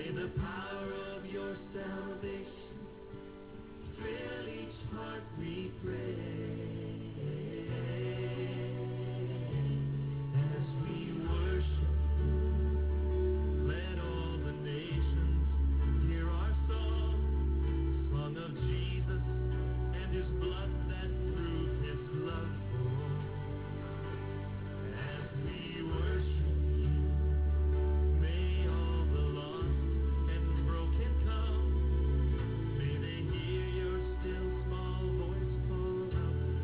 May the power of your salvation fill each heart, we pray. As we worship, let all the nations hear our song, song of Jesus and his blood that proved his love for all. As we worship you, may all the lost and broken come. May they hear your still small voice call out,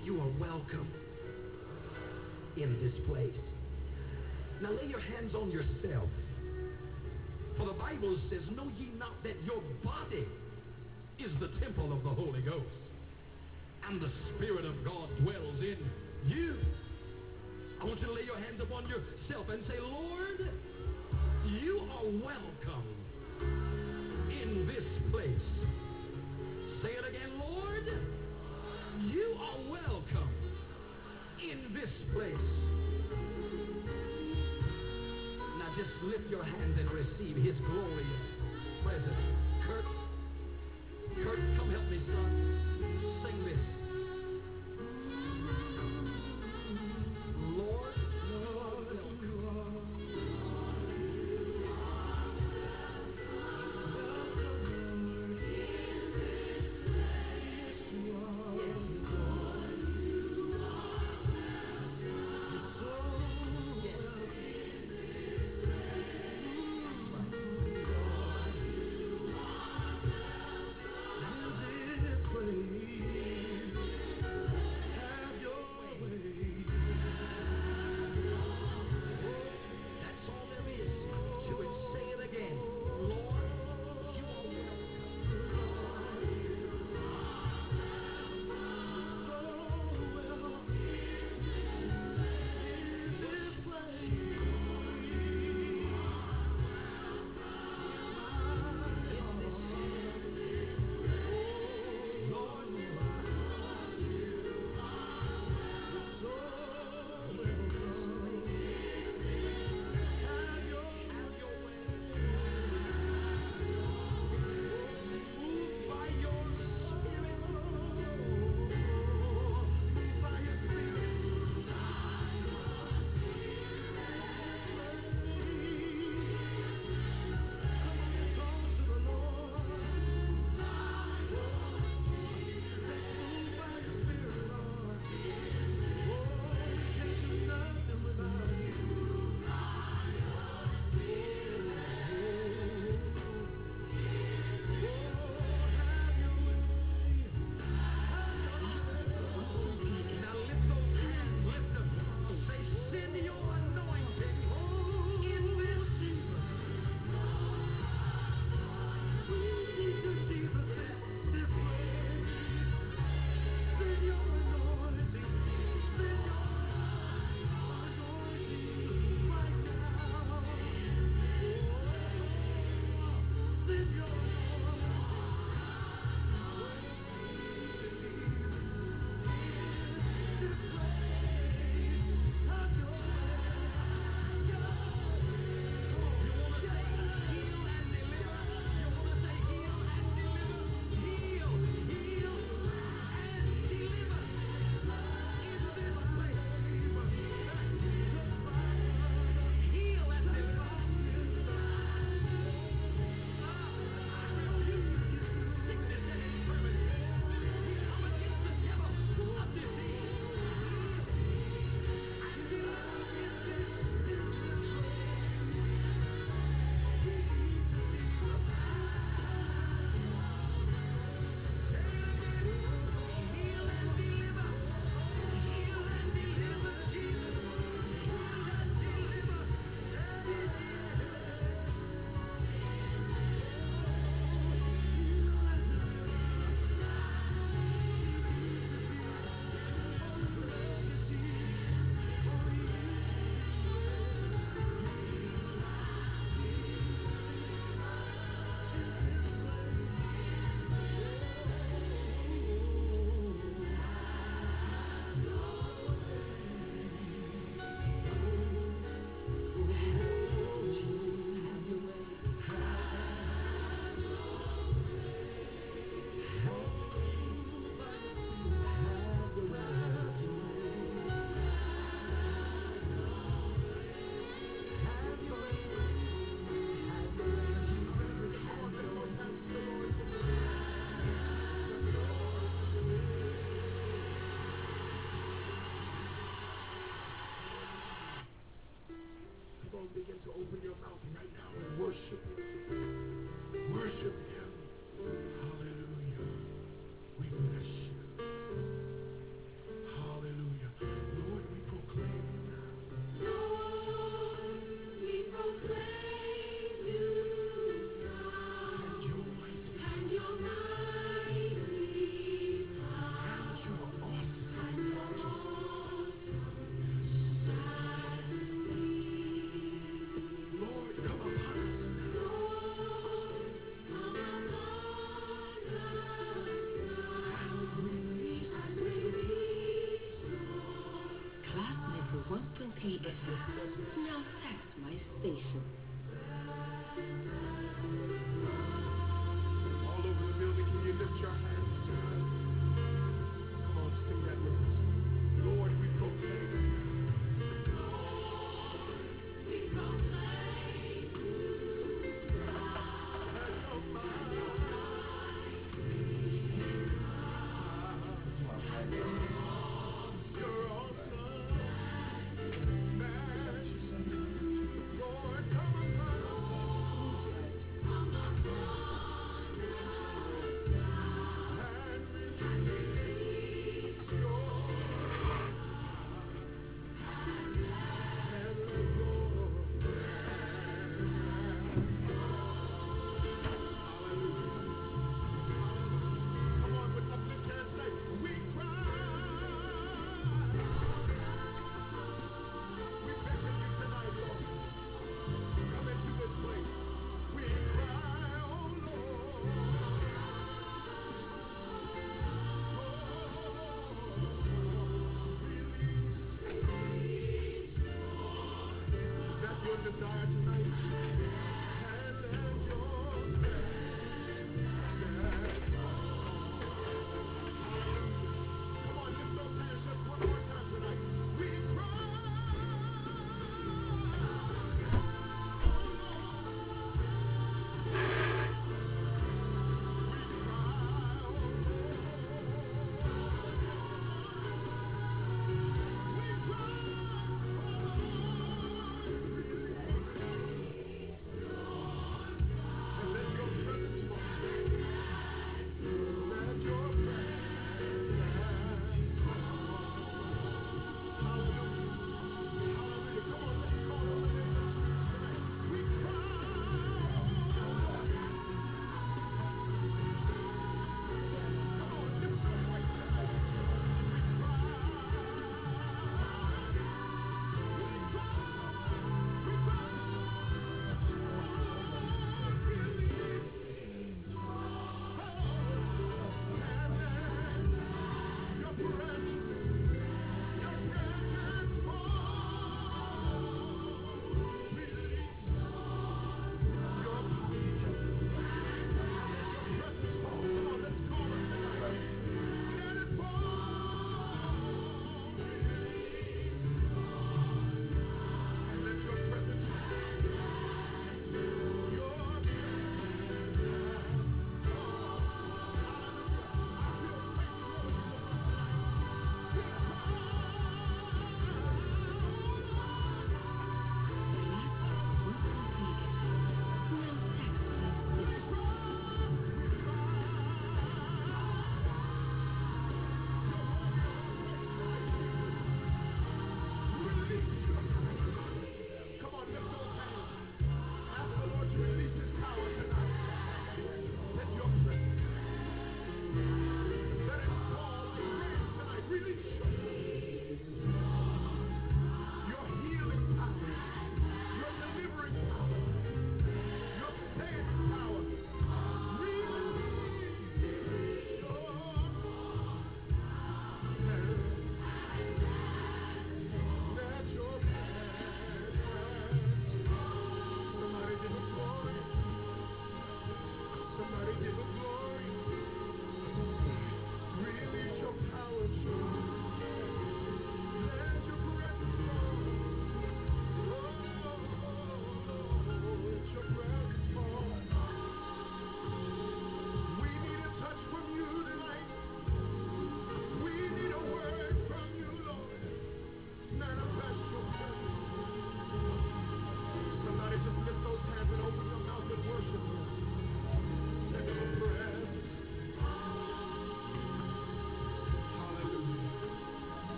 You are welcome in this place. Now lay your hands on yourself. For the Bible says, know ye not that your body is the temple of the Holy Ghost, and the Spirit of God dwells in you. I want you to lay your hands upon yourself and say, Lord, you are welcome in this place. Say it again, Lord, you are welcome in this place. Now just lift your hands and receive his glorious presence. Kurt, come help me, son. Sing this. Lord, that's all there is to it. Say it again. Lord, you are begin to open your mouth right now and worship Him. Worship Him. Hallelujah. We bless you. Peace. Now that's my station. All over the building, can you lift your hands tonight? Come on, sing that with us. Lord, we proclaim. You're awesome. Majesty. Lord, come upon and release your and let go. Come on, with uplifted hands, say, we cry. We beckon you tonight, Lord. Come into this place. We cry, oh Lord. Release. Is that your desire tonight? And let your presence come on, lift those hands just one more time tonight. We cry.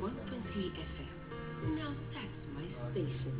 91.3 FM. Now that's my station.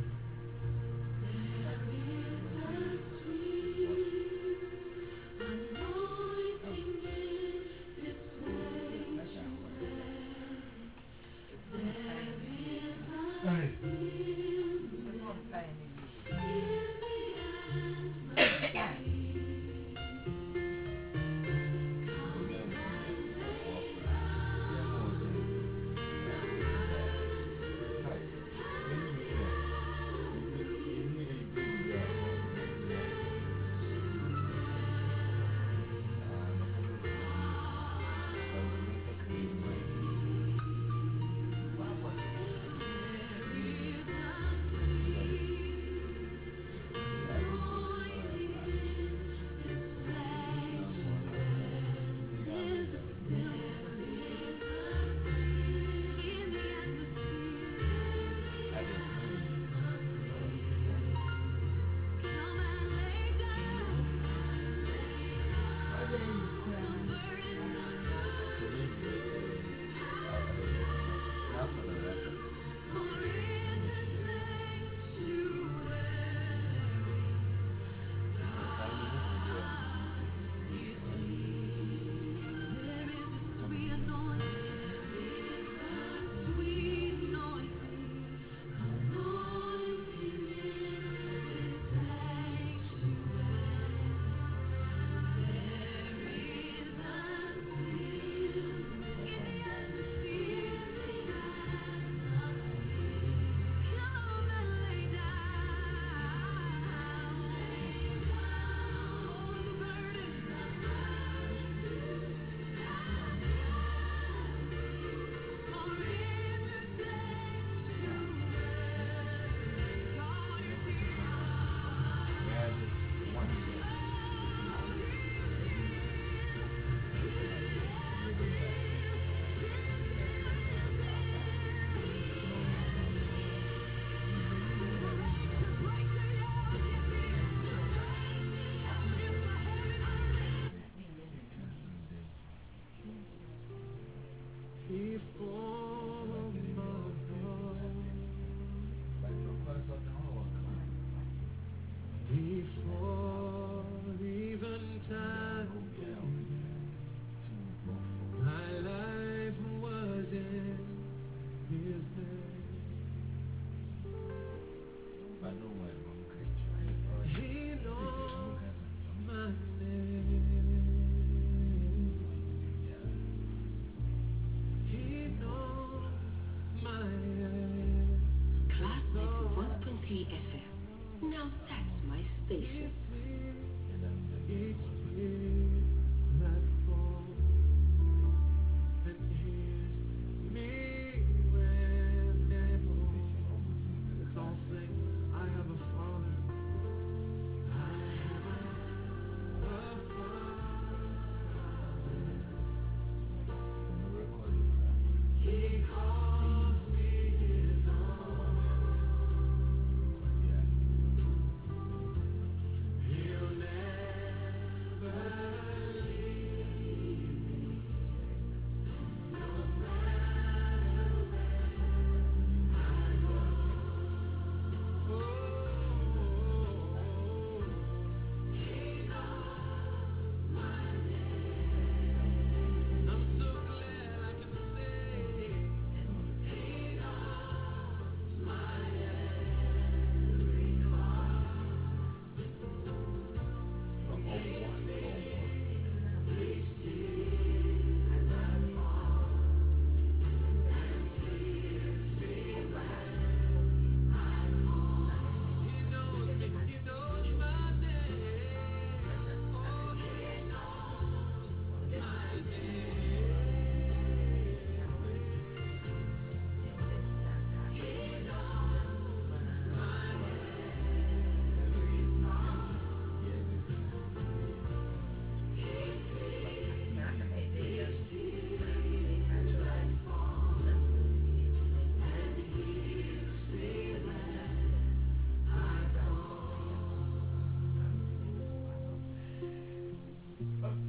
Before even time began, my life was in His hand. He knows my name. He knows my name. Class 91.3 FM. Now that's my station. Each tear that falls and hears me when it falls. Let's all sing. I have a Father. I have a Father. He calls me His own. He'll never leave me, no matter where I go. Oh, He knows my name. I'm so glad I can say He knows my every thought.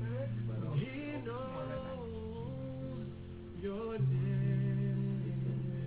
He knows your name.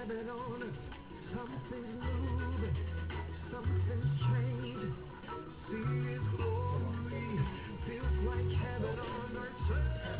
heaven on. Something's moving, something's changed. See His glory, feels like heaven on earth.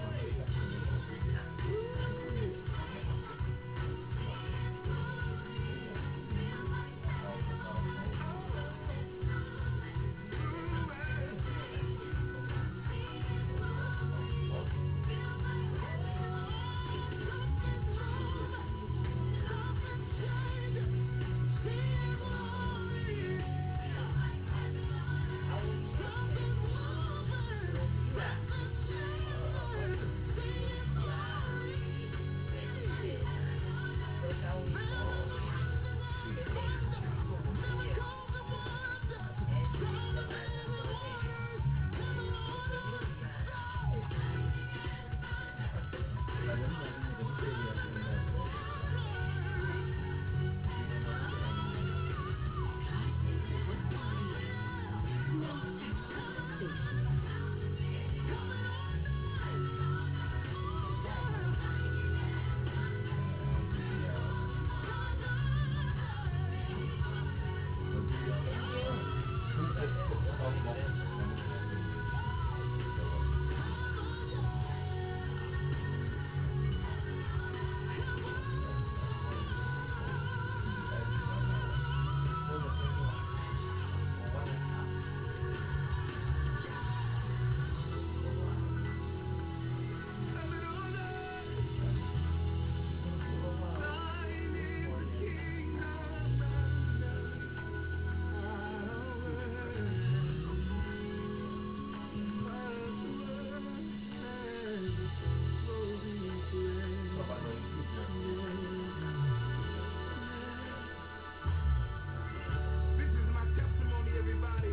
This is my testimony, everybody.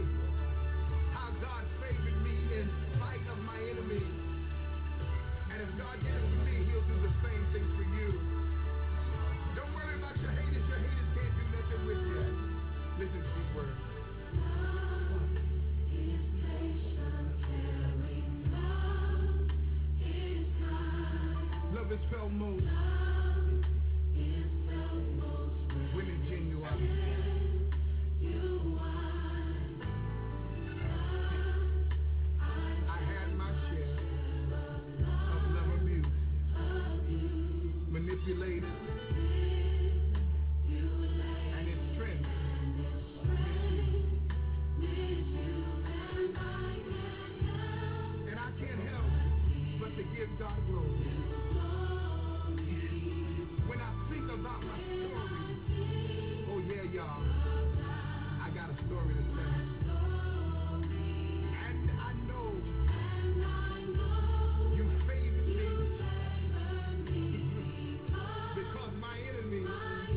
How God favored me in spite of my enemies. And if God did it for me, He'll do the same thing for you. Don't worry about your haters. Your haters can't do nothing with you. Listen to these words. Is patient, caring, love is kind. Love is felt most Is felt most when it's genuine. you are. I had my share of love abuse, manipulated, and its strength misused. And I can't help but to give God glory. When I think about my story, oh yeah, y'all, I got a story to tell. And I know you favored me because my enemies,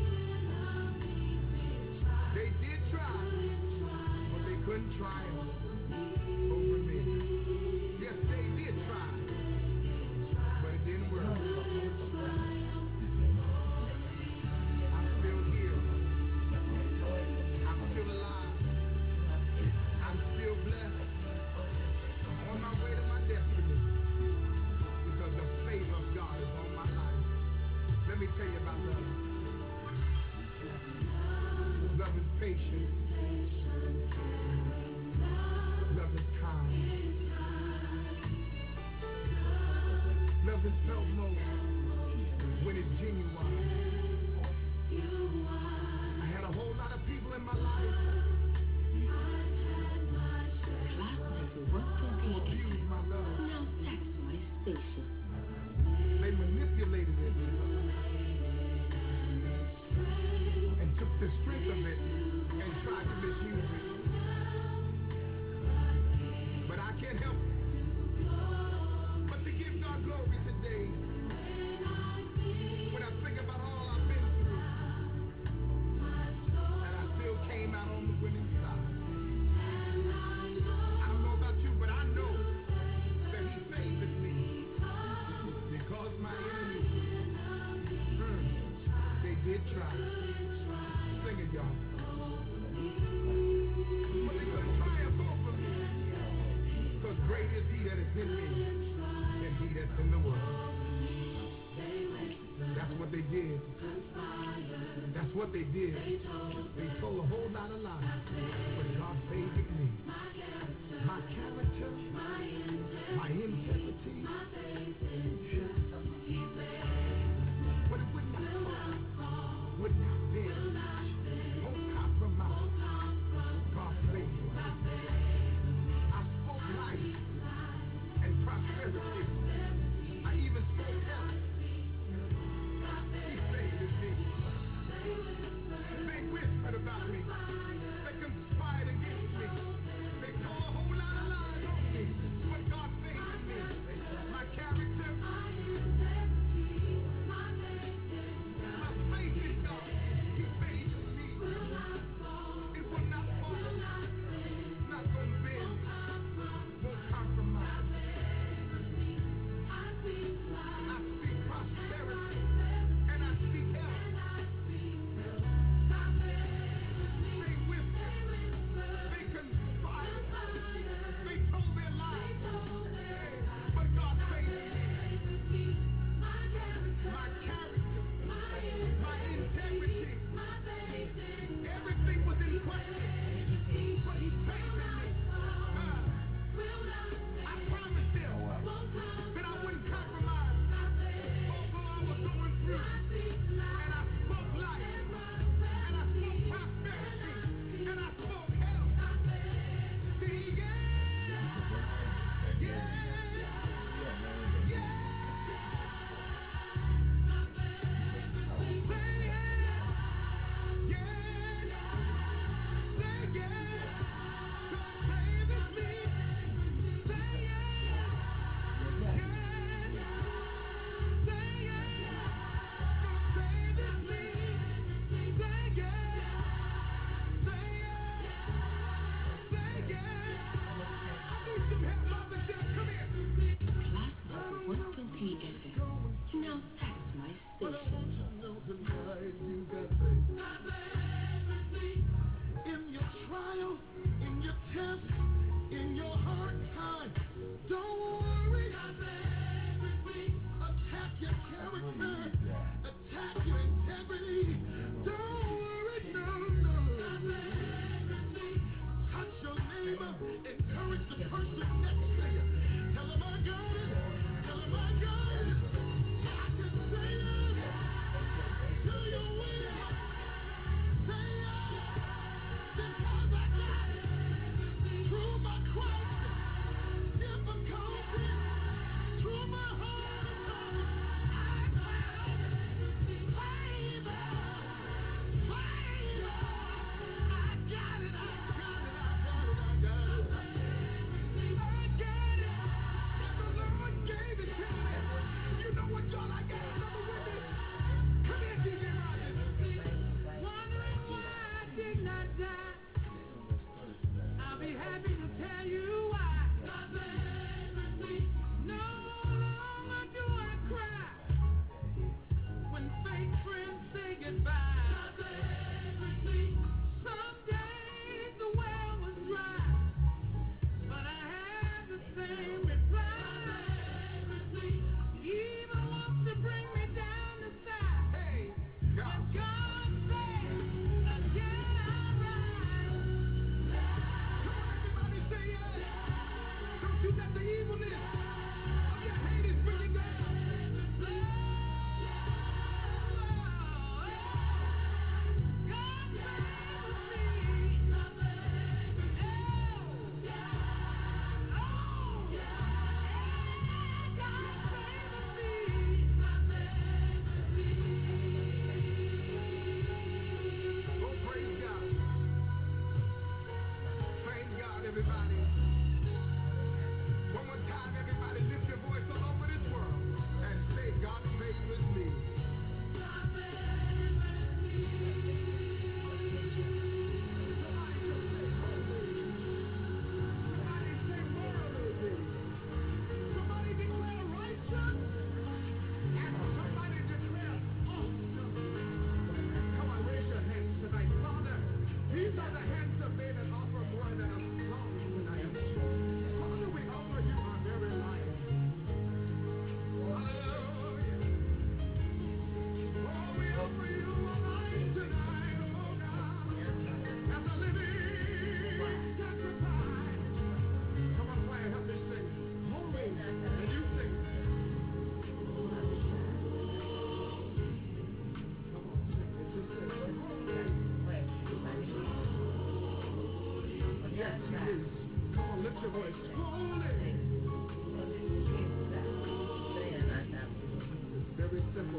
they did try, but they couldn't triumph over me. Yes, they did try, but it didn't work. I'm still here. I'm still alive. I'm still blessed. On my way to my destiny because the favor of God is on my life. Let me tell you about love. Love is patient. Love is kind. Love is felt most when it's genuine. I had a whole lot of people in my life Class level 128. abuse my love. Now that's my station. They manipulated it and took the strength of it and tried to misuse it. But I can't help but to give God glory today. When I think about all I've been through, and I still came out on the winning side. I don't know about you, but I know that He favored me because my enemies, they did try. Sing it, y'all. But they couldn't triumph over me because great is He that is in me than he that's in the world. That's what they did. That's what they did. They told a whole lot of lies. But God favored me. My character, my integrity, but it would not fall, would not bend, won't compromise. God favored me. I spoke life and prosperity. I even spoke health. He favored me. They whispered about me. They conspired against me. They told a whole lot of lies.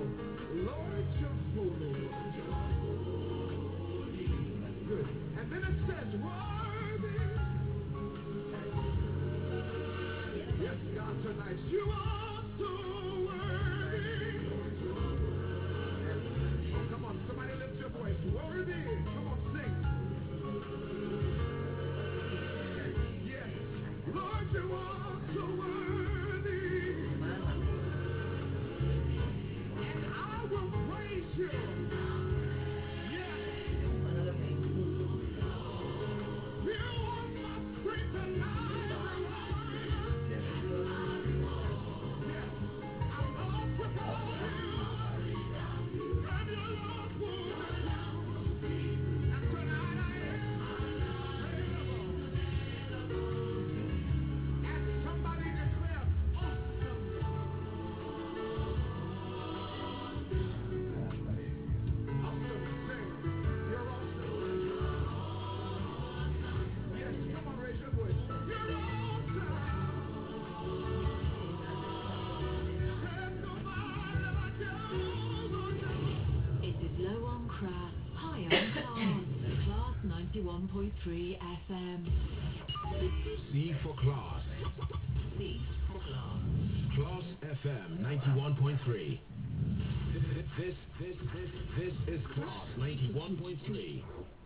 Lord, you're holy. That's good. And then it says, worthy. Yes, God, tonight you are so worthy. Oh, come on, somebody lift your voice. Worthy. Come on, sing. Yes, Lord, you are so worthy. And I will praise you. Yes, you are my strength and my reward. Yes, I worship you. And your love will. And tonight I am available. And somebody declare, awesome. Awesome. Sing. You're awesome. Yes, come on, raise your voice. You're awesome. There's nobody like you, Lord. It is low on craft, high on class. Class 91.3 FM. C for Class. C for class. Class FM 91.3. This is Class 91.3.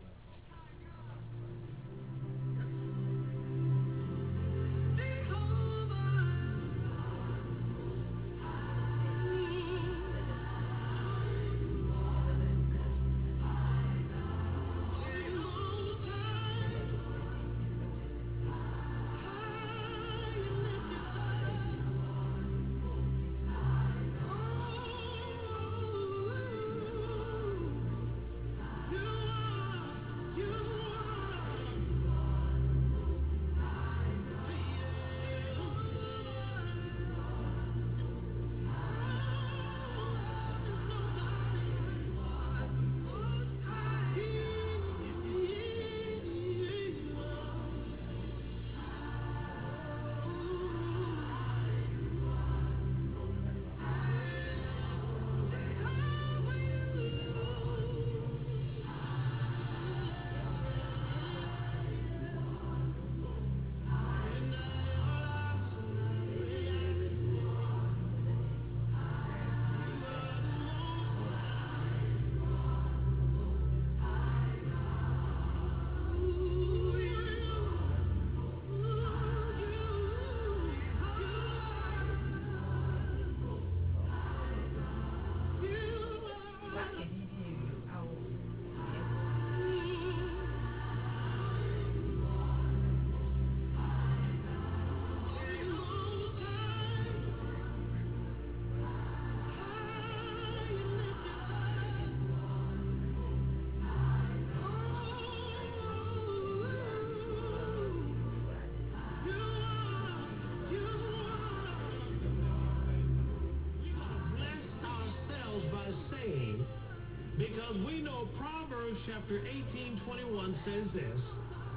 Because we know Proverbs chapter 18:21 says this: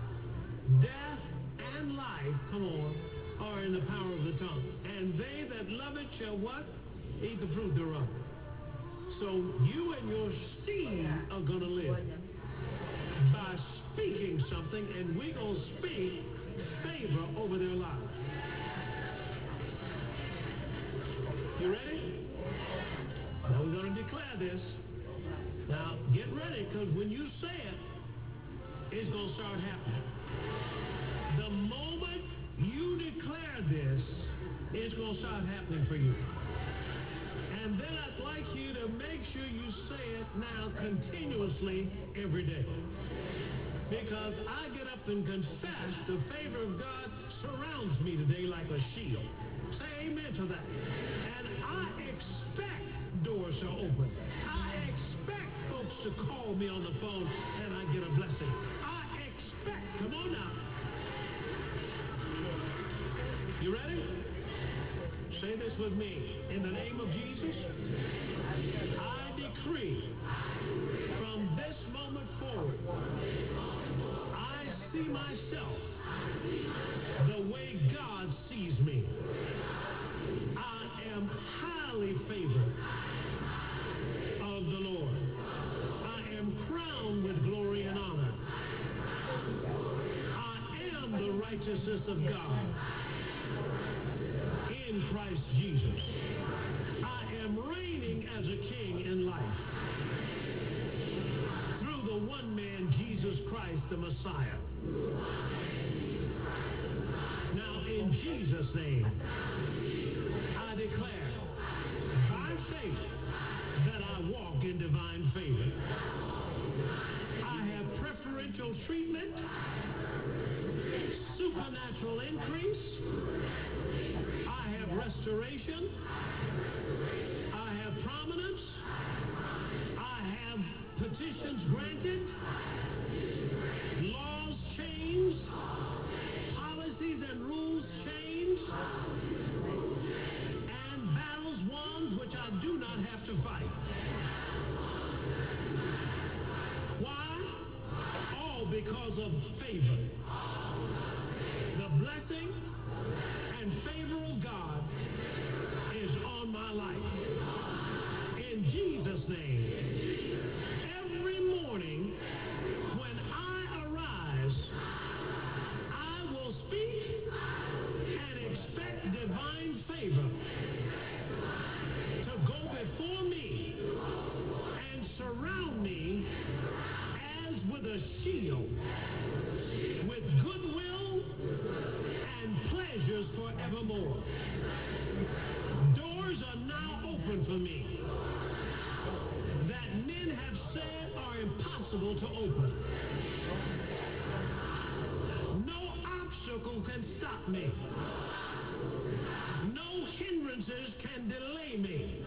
death and life, come on, are in the power of the tongue. And they that love it shall what? Eat the fruit thereof. So you and your seed are going to live by speaking something, and we're going to speak favor over their lives. You ready? Now we're going to declare this. Now get ready, because when you say it, it's going to start happening. The moment you declare this, it's going to start happening for you. And then I'd like you to make sure you say it now continuously every day. Because I get up and confess the favor of God surrounds me today like a shield. Say amen to that. And I expect doors to open. I expect folks to call me on the phone and I get a blessing. I expect, come on now. You ready? Say this with me. In the name of Jesus, I decree from this moment forward, I see myself the way God sees me. I am highly favored God in Christ Jesus. I am reigning as a king in life through the one man, Jesus Christ, the Messiah. Now, in Jesus' name, I declare by faith that I walk in divine favor. I have preferential treatment, supernatural increase. I have restoration. I have prominence. I have petitions granted, laws changed, policies and rules changed, and battles won which I do not have to fight. Why? All because of favor. The blessing and favor of God is on my life. In Jesus' name, every morning when I arise, I will speak and expect divine favor to go before me and surround me as with a shield, with goodwill and pleasures forevermore. Doors are now open for me that men have said are impossible to open. No obstacle can stop me. No hindrances can delay me.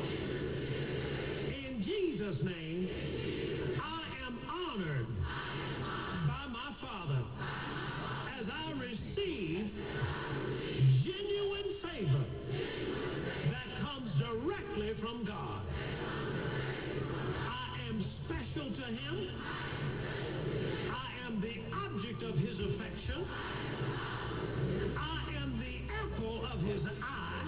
In Jesus' name, I am honored by my Father as I receive genuine favor that comes directly from God. I am special to him. I am the object of his affection. I am the apple of his eye.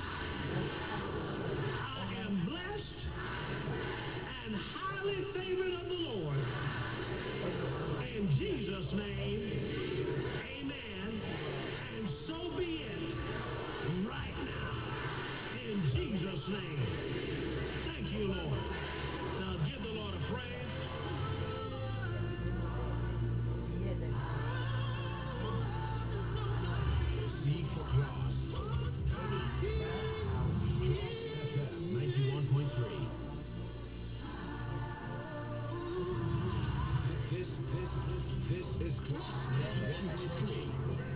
I am blessed and highly favored of the Lord. In Jesus' name, amen. And so be it right now. In Jesus' name. Thank you, Lord. Now give the Lord a praise. C for Class. Class FM 91.3. This is Class 91.3.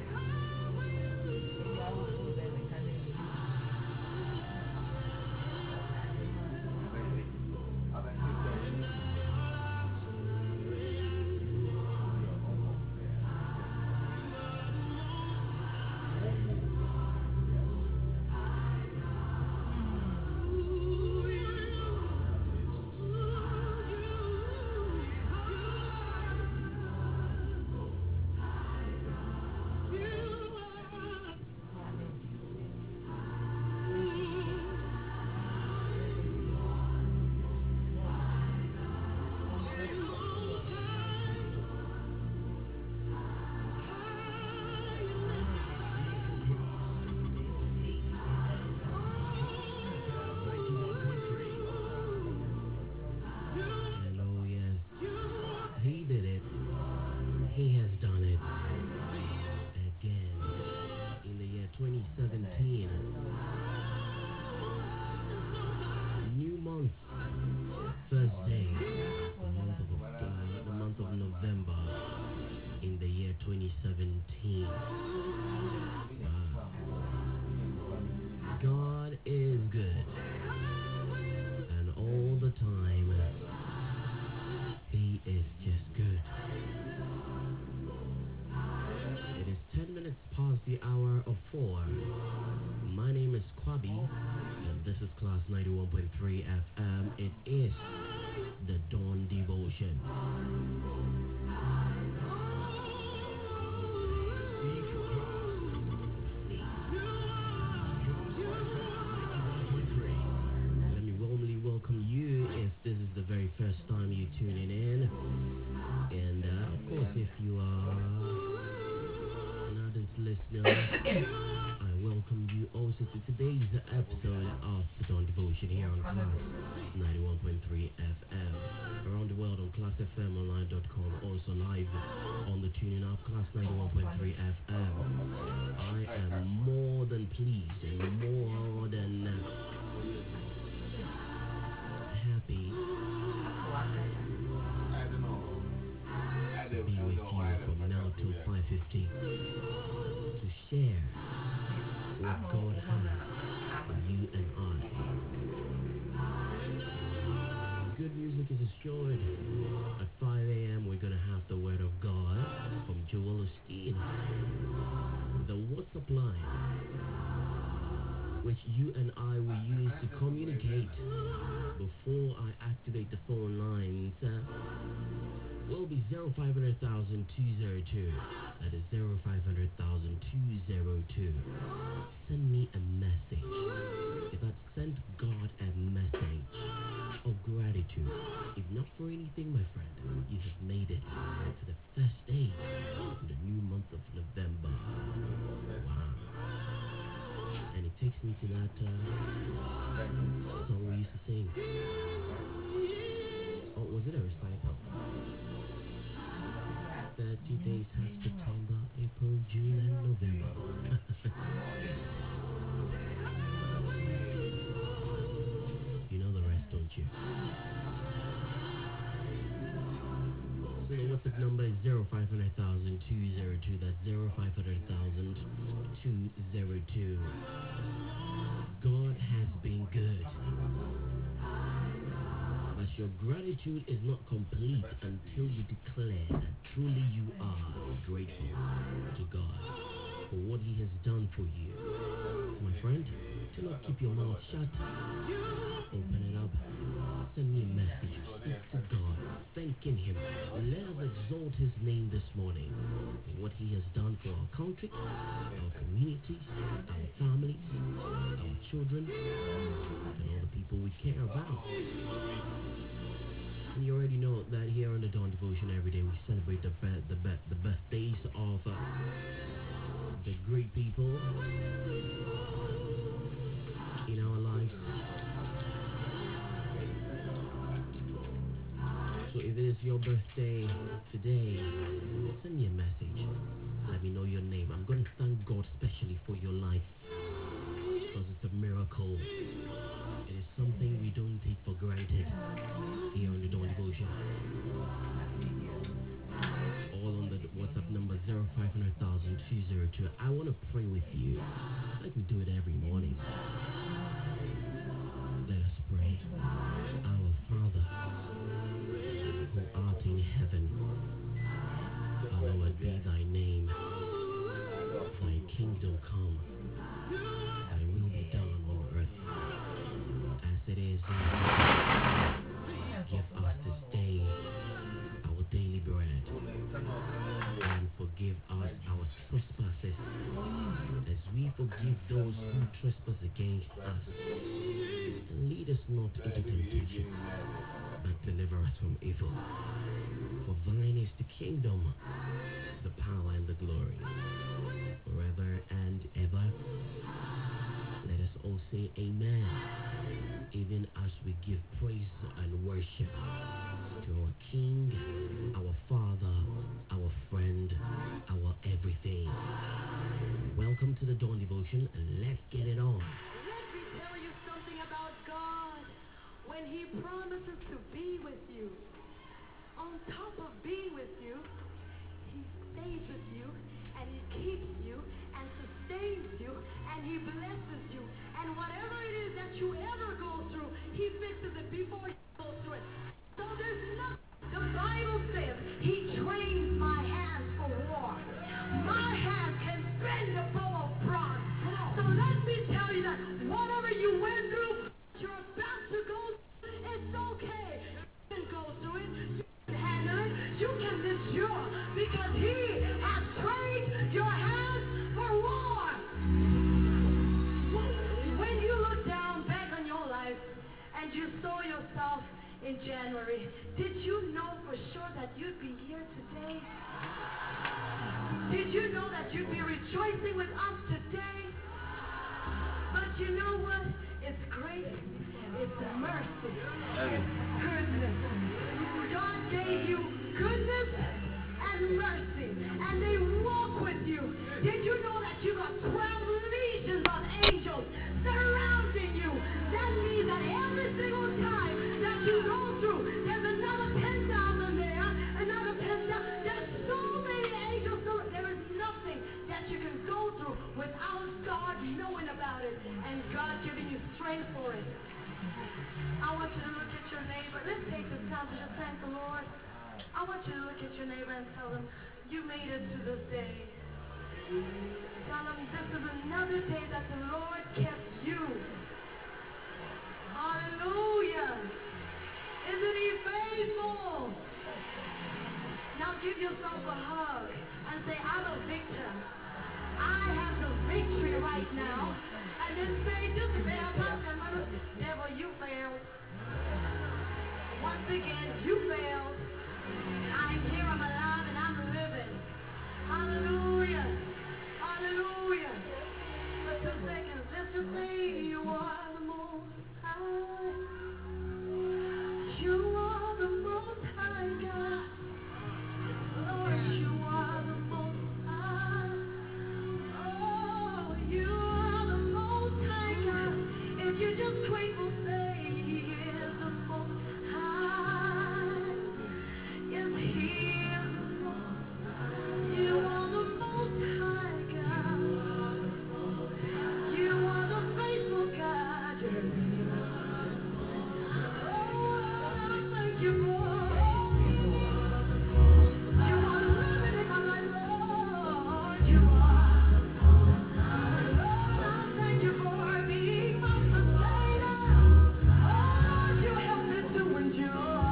And oh yes, he did it. He has done it again in the year 2017. New month, first day, the month of November in the year 2017. Wow. God is good, and all the time, he is just good. It is 10 minutes past the hour of 4. My name is Kwabi, and this is Class 91.3 FM. It is the Dawn Devotion. C for Class. Class FM 91.3. Let me warmly welcome you if this is the very first time you're tuning in. And of course, if you are an ardent listener, pleased and more than happy to be with you from now till 5:50 to share what God has for you and I. Good music is assured. At 5 a.m. we're gonna have the Word of God from Joel Osteen. The WhatsApp line, which you and I will use to communicate before I activate the phone lines, will be 0500202. That is 0500202. Send me a message. If I'd sent God a message of gratitude, if not for anything, my friend, you have made it to the first day of the new month of November. Wow. And it takes me to that song we used to sing. Oh, was it a recital? 30 days has September, April, June, and November. You know the rest, don't you? So the WhatsApp number is 0500202. That's 0500202. God has been good. But your gratitude is not complete until you declare that truly you are grateful to God for what He has done for you. So my friend, do not keep your mouth shut. Open it up. Send me a message. Speak to God. Thanking Him. Let us exalt His name this morning in what He has done for our country, our communities, our families, our children, and all the people we care about. And you already know that here on the Dawn Devotion every day we celebrate the birthdays of the great people in our lives. So if it is your birthday today, send me a message. Let me know your name. I'm going to thank God specially for your life because it's a miracle. It is something we don't take for granted here on the Dawn Devotion. All on the WhatsApp number 0500202. I want to pray with you like we do it every morning. Let us pray. Our Father, who art in heaven, hallowed be thy name. Thy kingdom come, thy will be done on earth as it is in heaven. Give us this day our daily bread, and forgive us our trespasses as we forgive those who trespass against us. And lead us not into temptation, but deliver us from evil. For thine is the kingdom, the power, and the glory, forever and ever. Let us all say amen, even as we give praise and worship to our King, our Father, our friend, our everything. Welcome to the Dawn Devotion, and let's get it on. Let me tell you something about God. When He promises to be with you, on top of being with you, He stays with you, and He keeps you, and sustains you, and He blesses you. And whatever it is that you ever go through, He fixes it before you go through it. So there's nothing. The Bible says He trains my hands for war. My hands can bend the bow of bronze. So let me tell you that whatever you went through, you're about to go through, it's okay. You can go through it. You can handle it. You can endure because He has trained your hands for war. When you look down back on your life and you saw yourself in January, did you know for sure that you'd be here today? Did you know that you'd be rejoicing with us today? But you know what? It's grace, it's mercy, it's goodness. God gave you goodness and mercy, and they walk with you. Did you know that you got 12 legions of about it and God giving you strength for it. I want you to look at your neighbor. Let's take this time to just thank the Lord. I want you to look at your neighbor and tell them, you made it to this day. Tell them this is another day that the Lord kept you. Hallelujah. Isn't he faithful? Now give yourself a hug and say, I'm a victor. I have the victory right now. And then say, just say, devil, you failed. Once again, you failed. I'm here, I'm alive, and I'm living. Hallelujah. Hallelujah. For 2 seconds, let's just say, you are the most high. You are the most high God. Lord, you are the most high. Oh, you are the most high God. If you're just grateful, say he is the most high. Yes, he is the most high. You are the most high God. You are the faithful God. Oh, thank you for you are living in my life, Lord. You are. Lord, thank you for being my sustainer. Oh, you help me to endure.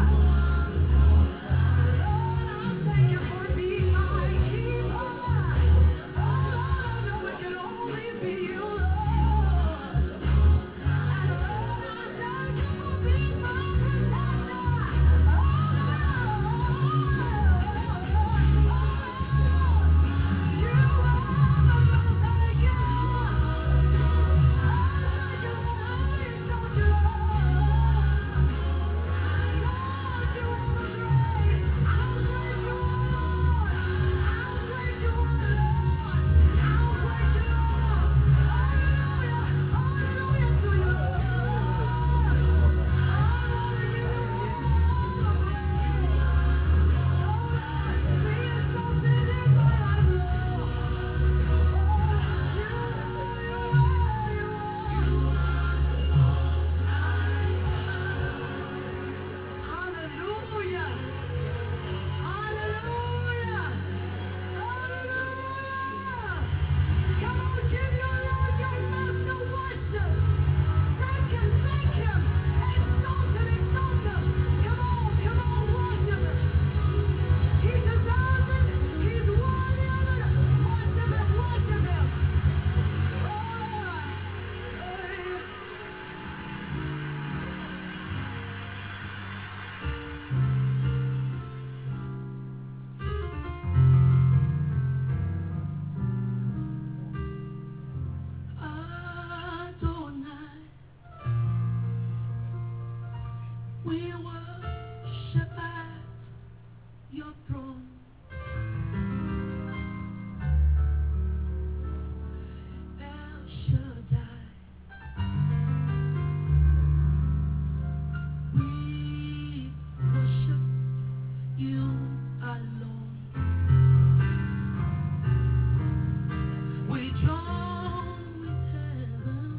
Lord, thank you for being my keeper. Oh, I know it can only be you, Lord. And Lord, thank you for being my protector. Hallelujah! Hallelujah! Hallelujah! Come on, give your Lord your master worship. Thank him, exalt him, exalt him. Come on, worship him. He deserves it. He's worthy of it. Worship him, worship him. Oh, hey. Adonai, we worship at your throne. El Shaddai, we worship you alone. We join with heaven.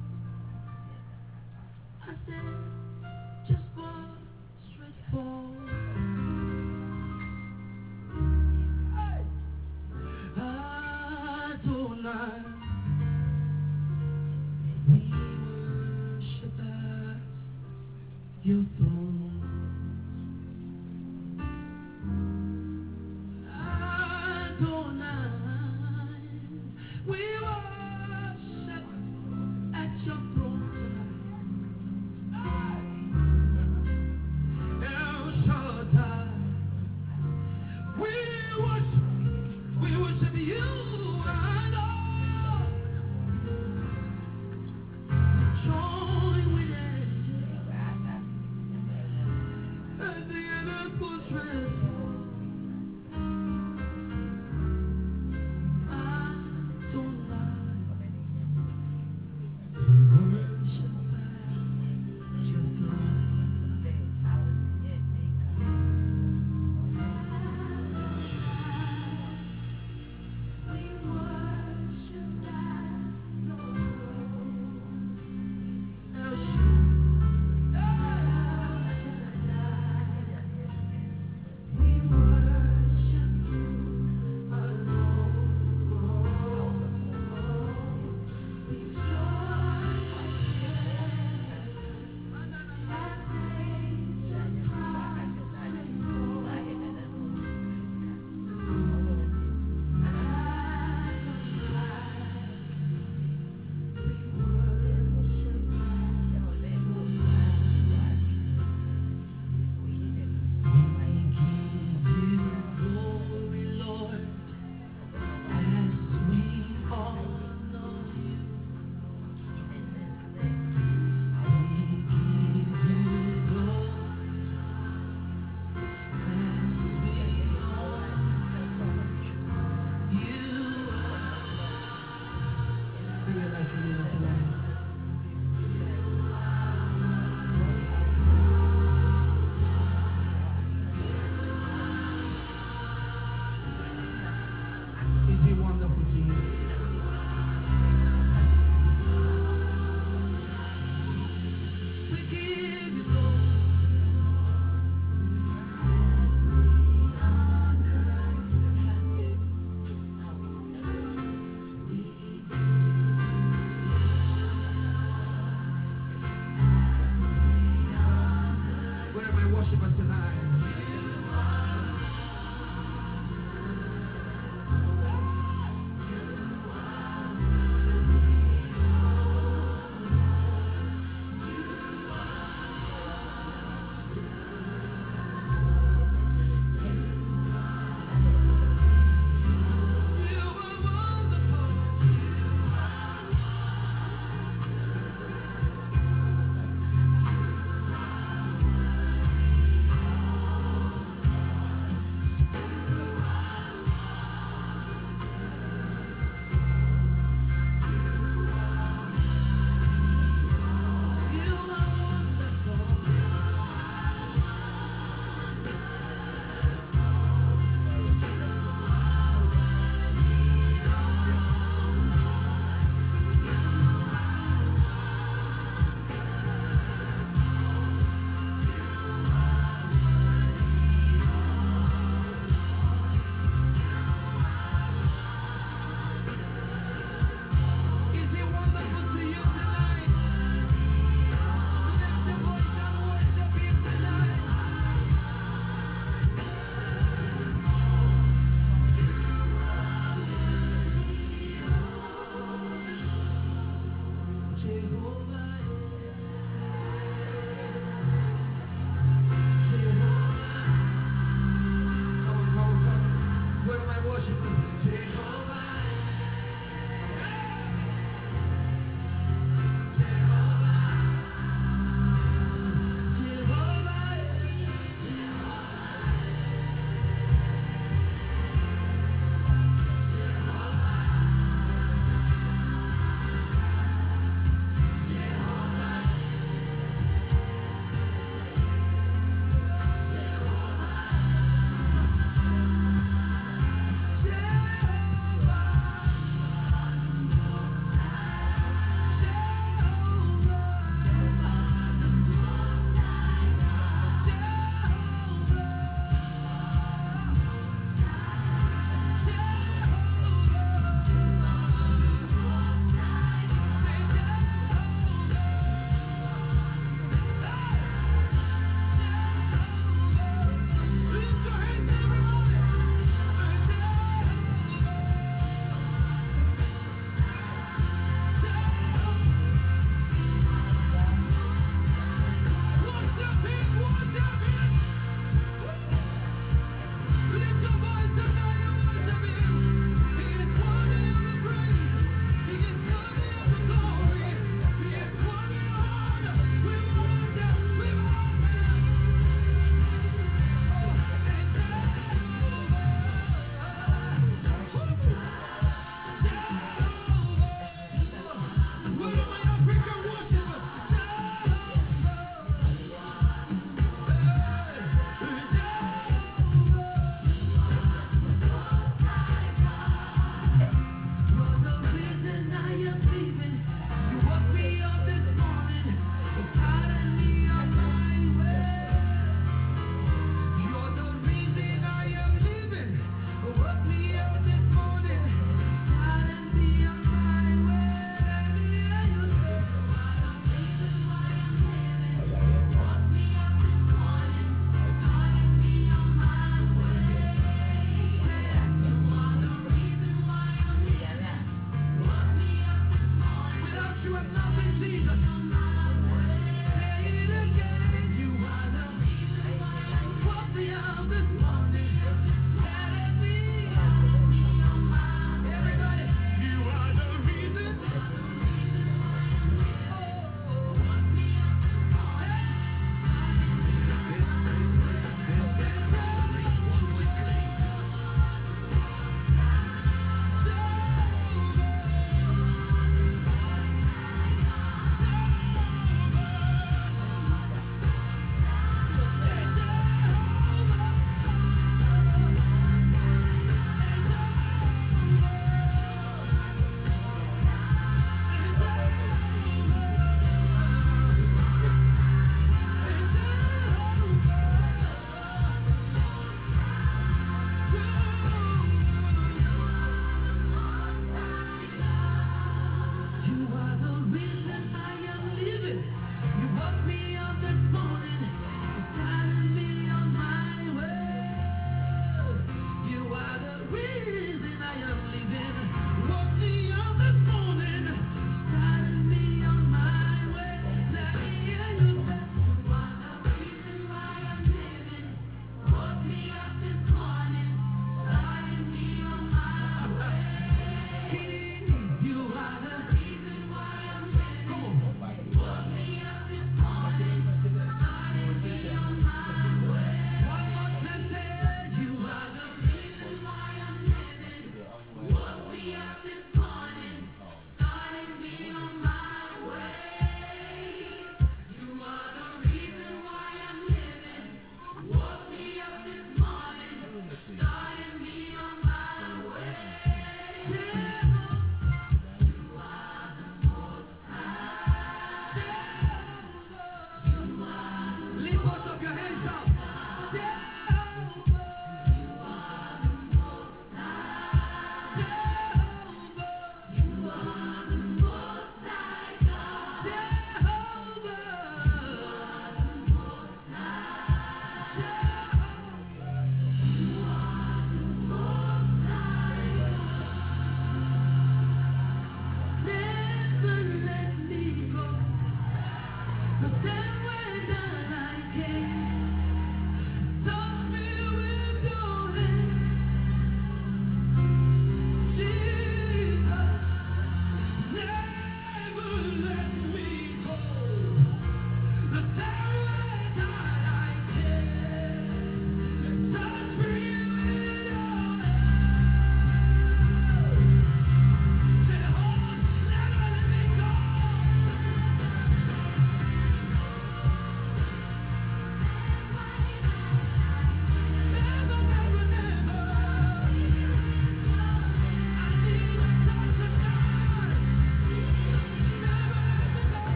I said, just go straight forward. Adonai, we worship at your throne. Adonai, we worship at your throne tonight. El Shaddai, we worship you and all. Join with angels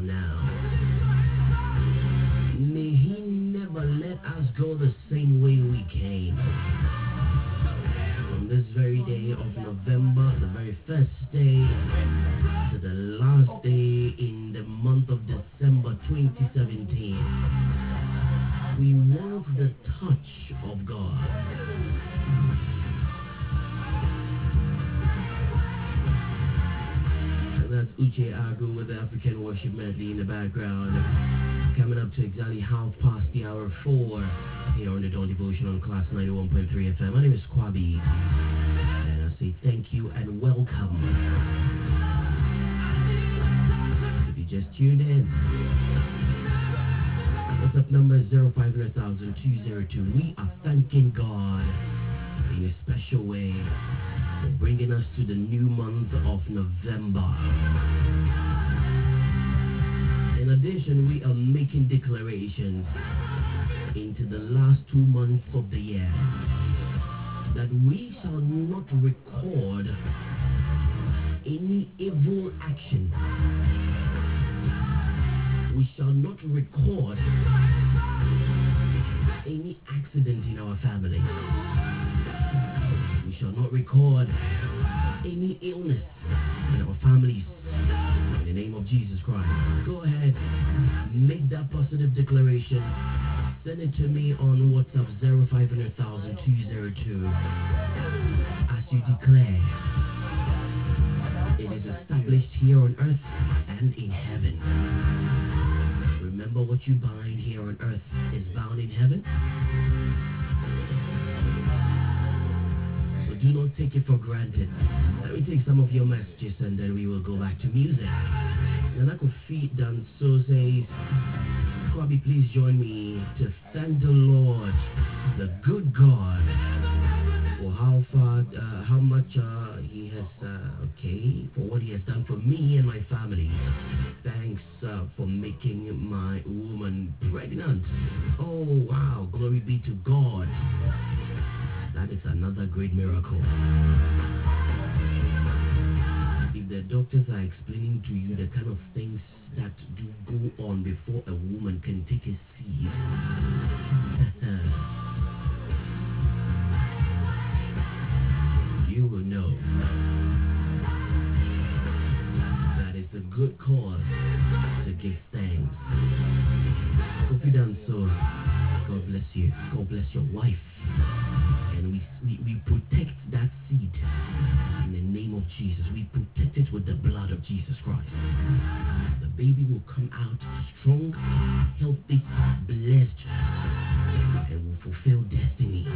now. May He never let us go the same way we came. From this very day of November, the very first day to the last day in the month of December 2017, we want the touch of God. And that's Uche Agu with the African Worship Medley in the background. Coming up to exactly 4:30 here on the Dawn Devotion on Class 91.3 FM. My name is Kwabi. And I say thank you and welcome. If you just tuned in, WhatsApp number is 0500,202. We are thanking God in a special way for bringing us to the new month of November. In addition, we are making declarations into the last 2 months of the year that we shall not record any evil action. We shall not record any accident in our family. We shall not record any illness in our families. In the name of Jesus Christ. Go ahead, make that positive declaration. Send it to me on WhatsApp 0500,202. As you declare, it is established here on earth and in heaven. Remember, what you bind here on earth is bound in heaven. So do not take it for granted. Let me take some of your messages and then we will go back to music. Nana Kofi Danso says, Kwabi, please join me to thank the Lord, the good God, for how much He has, for what He has done for me and my family. Thanks for making my woman pregnant. Oh, wow, glory be to God. That is another great miracle. If the doctors are explaining to you the kind of things that do go on before a woman can take a seed, you will know that it's a good cause to give thanks. Kofi Danso, God bless you. God bless your wife. And we protect that seed in the name of Jesus. We protect it with the blood of Jesus Christ. The baby will come out strong, healthy, blessed, and will fulfill destiny.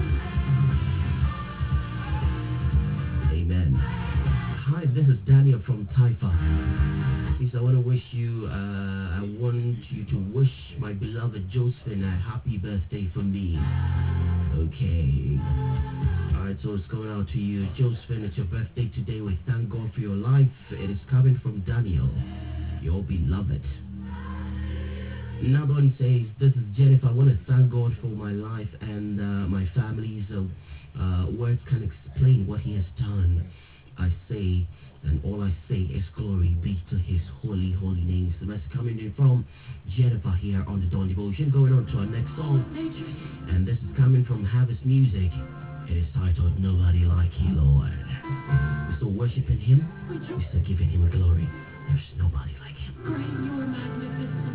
Amen. Hi, this is Daniel from Taifa. Please, I want to wish you, I want you to wish my beloved Josephine a happy birthday for me. Okay. Alright, so it's going out to you. Josephine, it's your birthday today. We thank God for your life. It is coming from Daniel, your beloved. Another one says, this is Jennifer. I want to thank God for my life and my family's words can explain what He has done. I say, and all I say is glory be to His holy, holy name. So the message coming in from Jennifer here on the Dawn Devotion. Going on to our next song. And this is coming from Harvest Music. It is titled Nobody Like You, Lord. We're still worshiping Him. We're still giving Him glory. There's nobody like Him. Great, you are magnificent.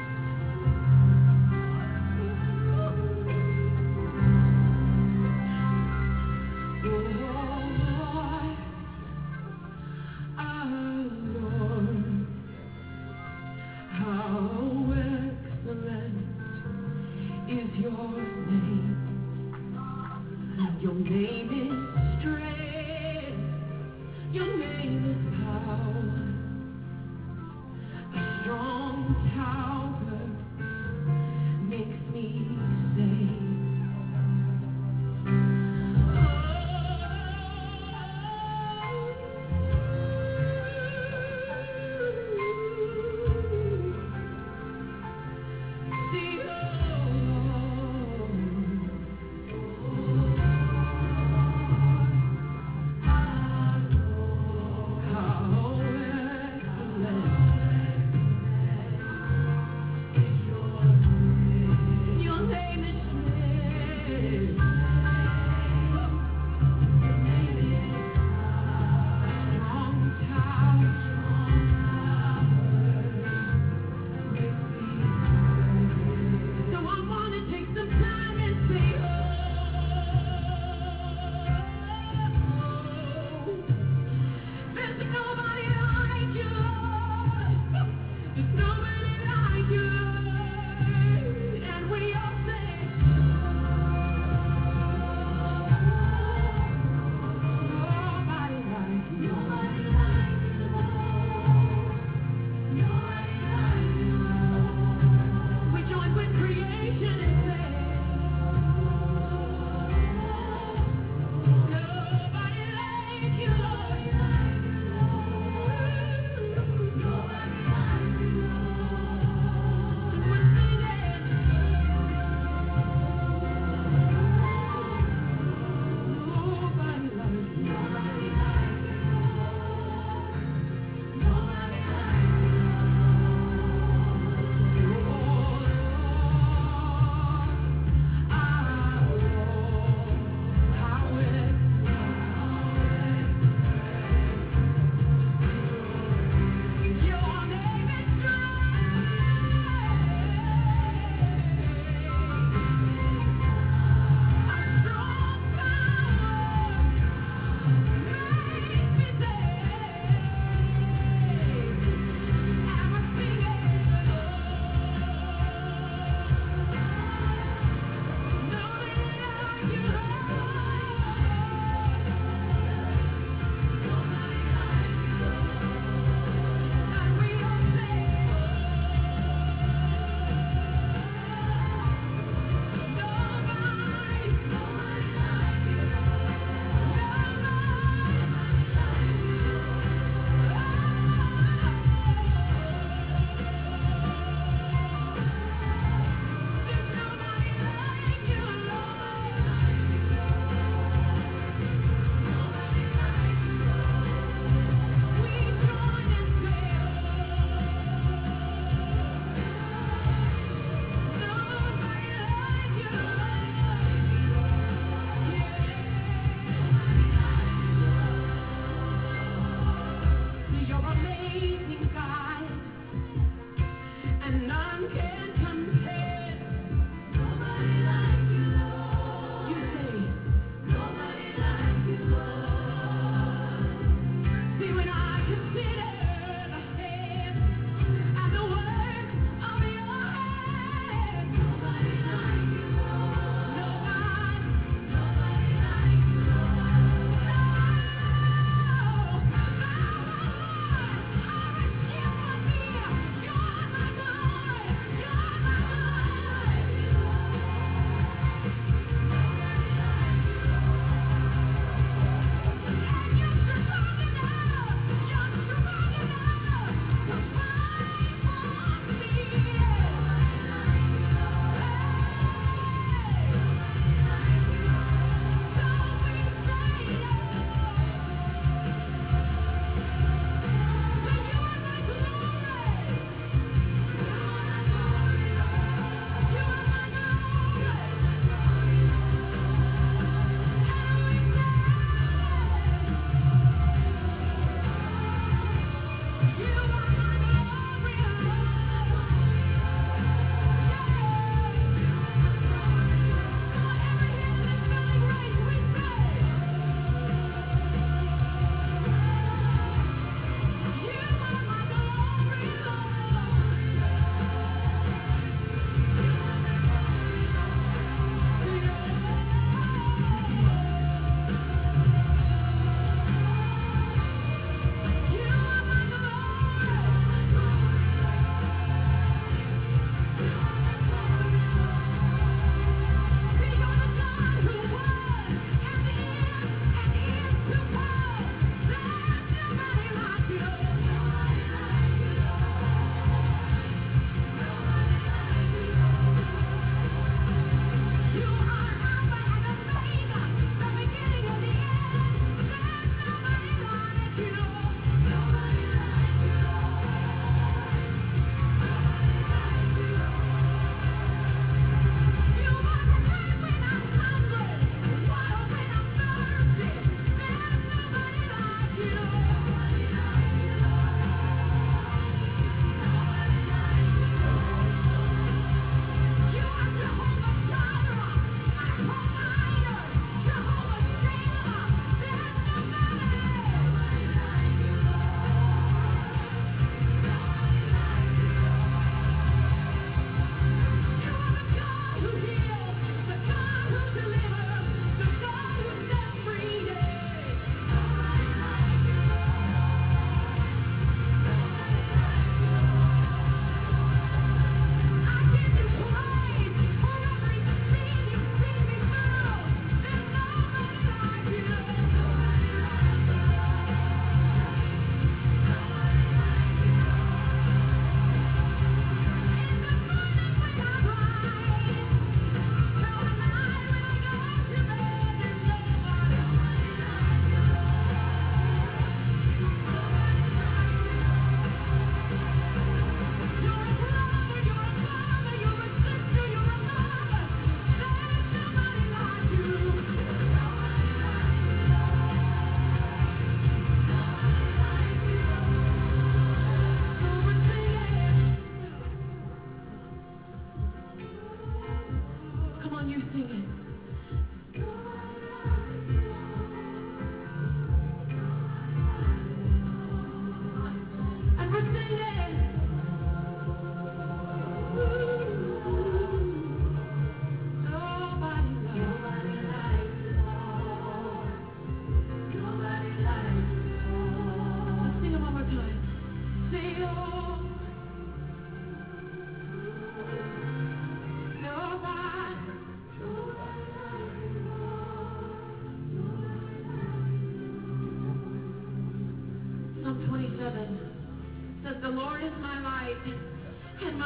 Is your name. Your name is strength. Your name is power. A strong tower makes me safe.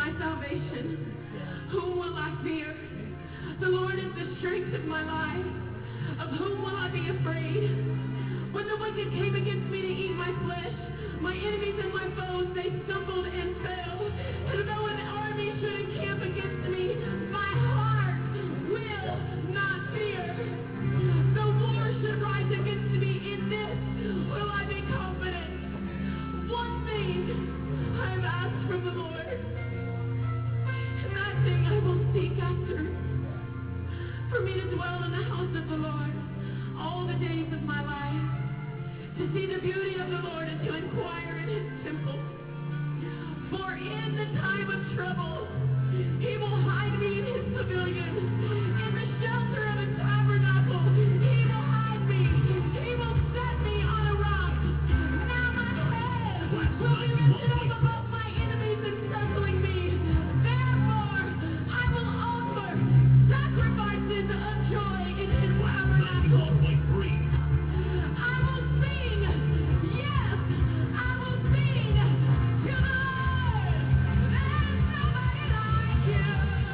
my salvation. Whom will I fear? The Lord is the strength of my life. Of whom will I be afraid? When the wicked came against me to eat my flesh, my enemies and my foes, they stumbled and fell. And though an army should encamp against me, my heart will not fear. Though war should rise against me, in this will I be confident. One thing I have asked from the Lord, and that thing I will seek after, for me to dwell in the house of the Lord all the days of my life, to see the beauty of the Lord and to inquire in his temple. For in the time of trouble, he will hide me in his pavilion. In the shelter of his tabernacle, he will hide me. He will set me on a rock. Now my head will be lifted up above my enemies encircling me. Therefore, I will offer sacrifices of joy in his tabernacle. 91.3. I will sing, yes, I will sing to the Lord. There's nobody like you.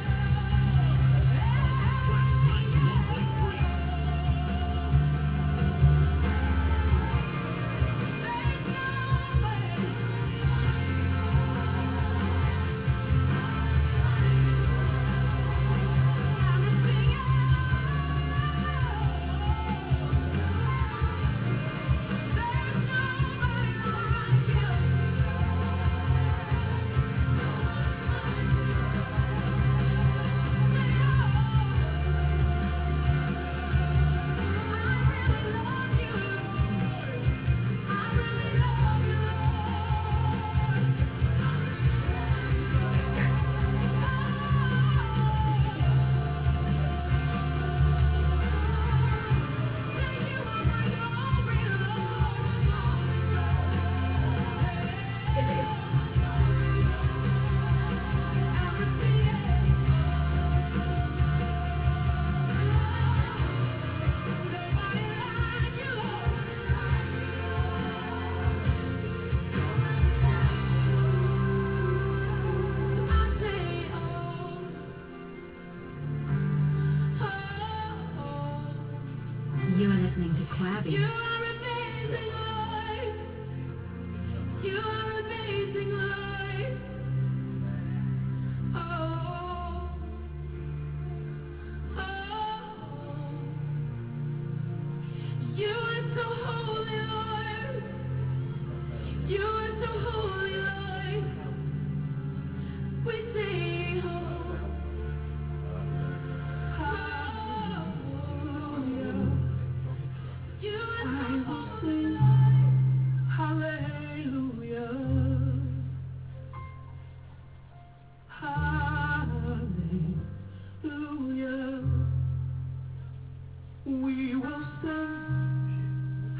Class 91.3. There's nobody. I'm a singer. There's nobody like you. You are listening to You Krabby. are amazing, Lord. You are amazing, Lord. Oh, oh. You are so holy, Lord. You are so holy, Lord. We say, oh, hallelujah. You are so holy, Lord. Hallelujah. Hallelujah. We will sing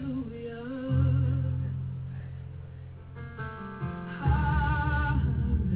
hallelujah. Hallelujah.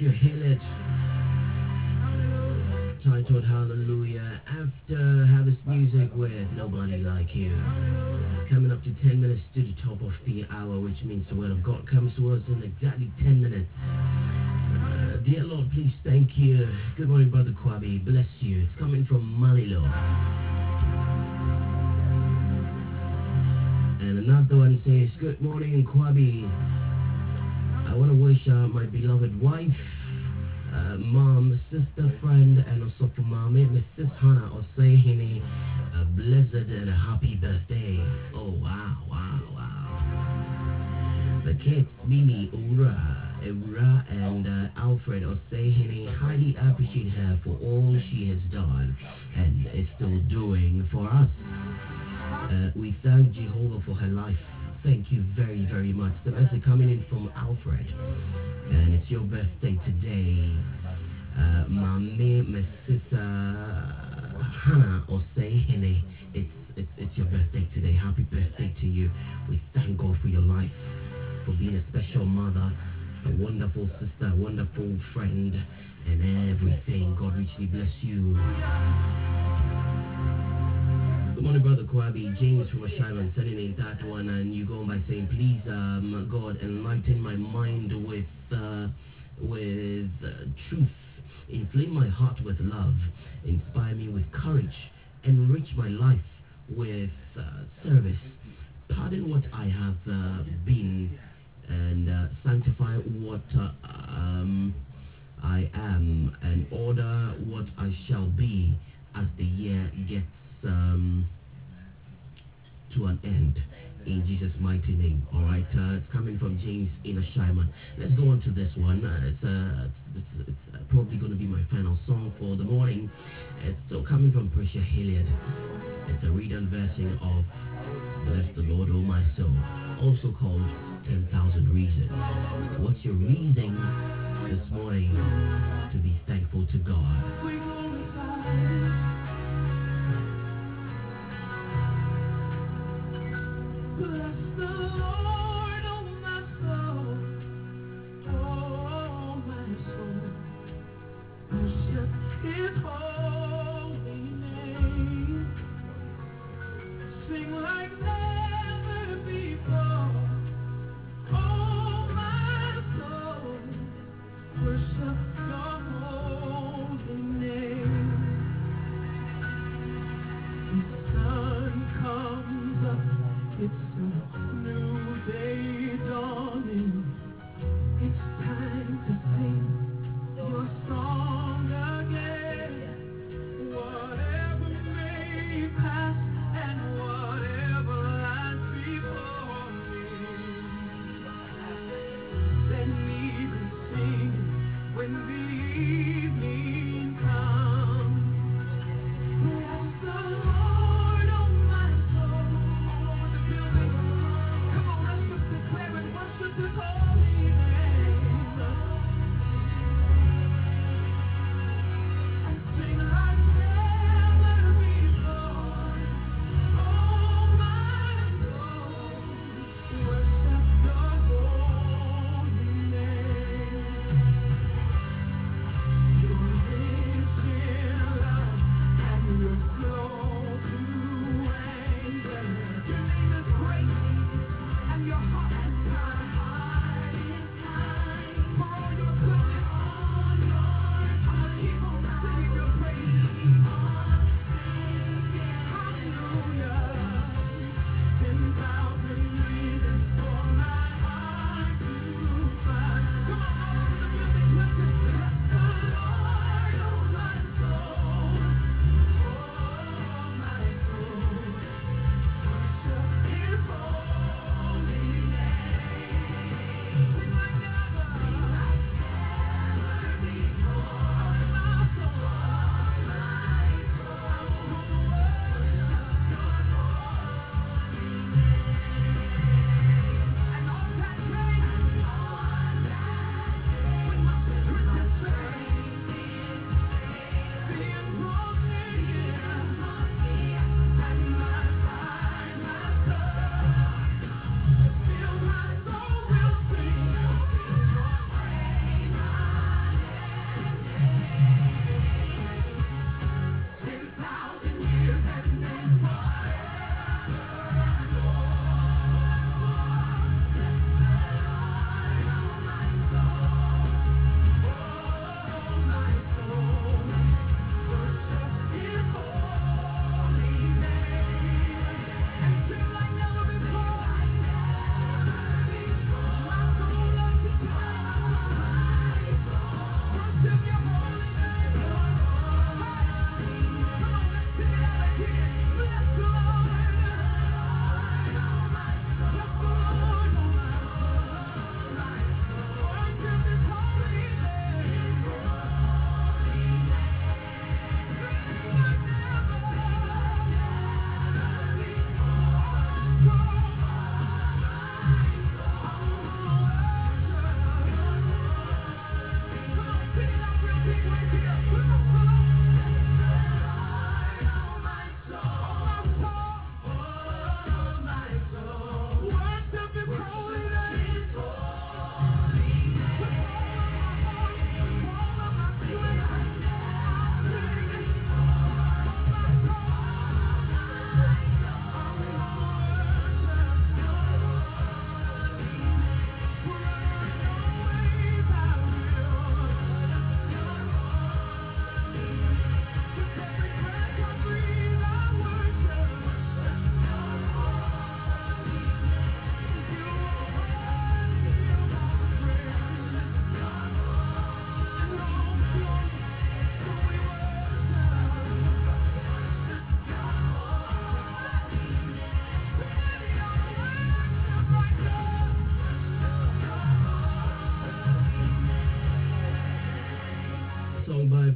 Pressure Hillard, titled Hallelujah. After Harvest Music with Nobody Like You. Coming up to 10 minutes to the top of the hour, which means the word of God comes to us in exactly 10 minutes. Dear Lord, please thank you. Good morning, Brother Kwabi. Bless you. It's coming from Malilo. And another one says, good morning, Kwabi. I want to wish my beloved wife, mom, sister, friend, and also for mommy, Mrs. Hannah Osehini, a blessed and a happy birthday. Oh, wow, wow, wow. The kids, Mimi, Ura, and Alfred Osehini highly appreciate her for all she has done and is still doing for us. We thank Jehovah for her life. Thank you very, very much. The message coming in from Alfred. And it's your birthday today. Mami, Mrs. Hannah Osehini. It's your birthday today. Happy birthday to you. We thank God for your life, for being a special mother, a wonderful sister, a wonderful friend, and everything. God richly bless you. Good morning, Brother Kwabi. James from Ashaiman sending in that one, and you go on by saying, please, God, enlighten my mind with truth, inflame my heart with love, inspire me with courage, enrich my life with service, pardon what I have been, and sanctify what I am, and order what I shall be as the year gets to an end, in Jesus' mighty name. All right, it's coming from James in Ashaiman. Let's go on to this one. It's probably going to be my final song for the morning. It's still coming from Pressure Hilliard. It's a redone version of Bless the Lord, O my soul, also called 10,000 Reasons. What's your reason this morning to be thankful to God? We glorify. Bless the Lord, oh my soul, oh my soul. Worship His holy name. Sing like never before, oh my soul.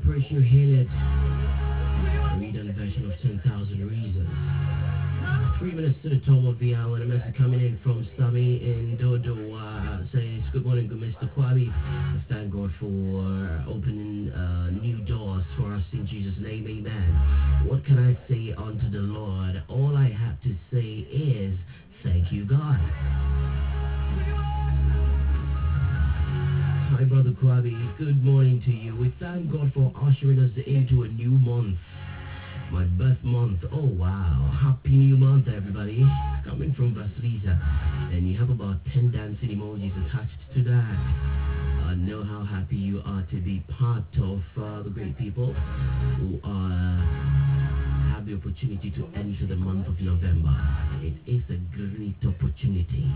appreciate it. Read a version of 10,000 Reasons. 3 minutes to the top of the hour. The message coming in from Sammy in Dodo says, good morning, good Mr. Kwabi. I thank God for opening new doors for us in Jesus' name, amen. What can I say unto the Lord? All I have to say is, thank you, God. Hi, Brother Kwabi. Good morning to you. We thank God for ushering us into a new month. My birth month. Oh, wow. Happy new month, everybody. Coming from Vasilisa. And you have about 10 dancing emojis attached to that. I know how happy you are to be part of the great people who have the opportunity to enter the month of November. It is a great opportunity.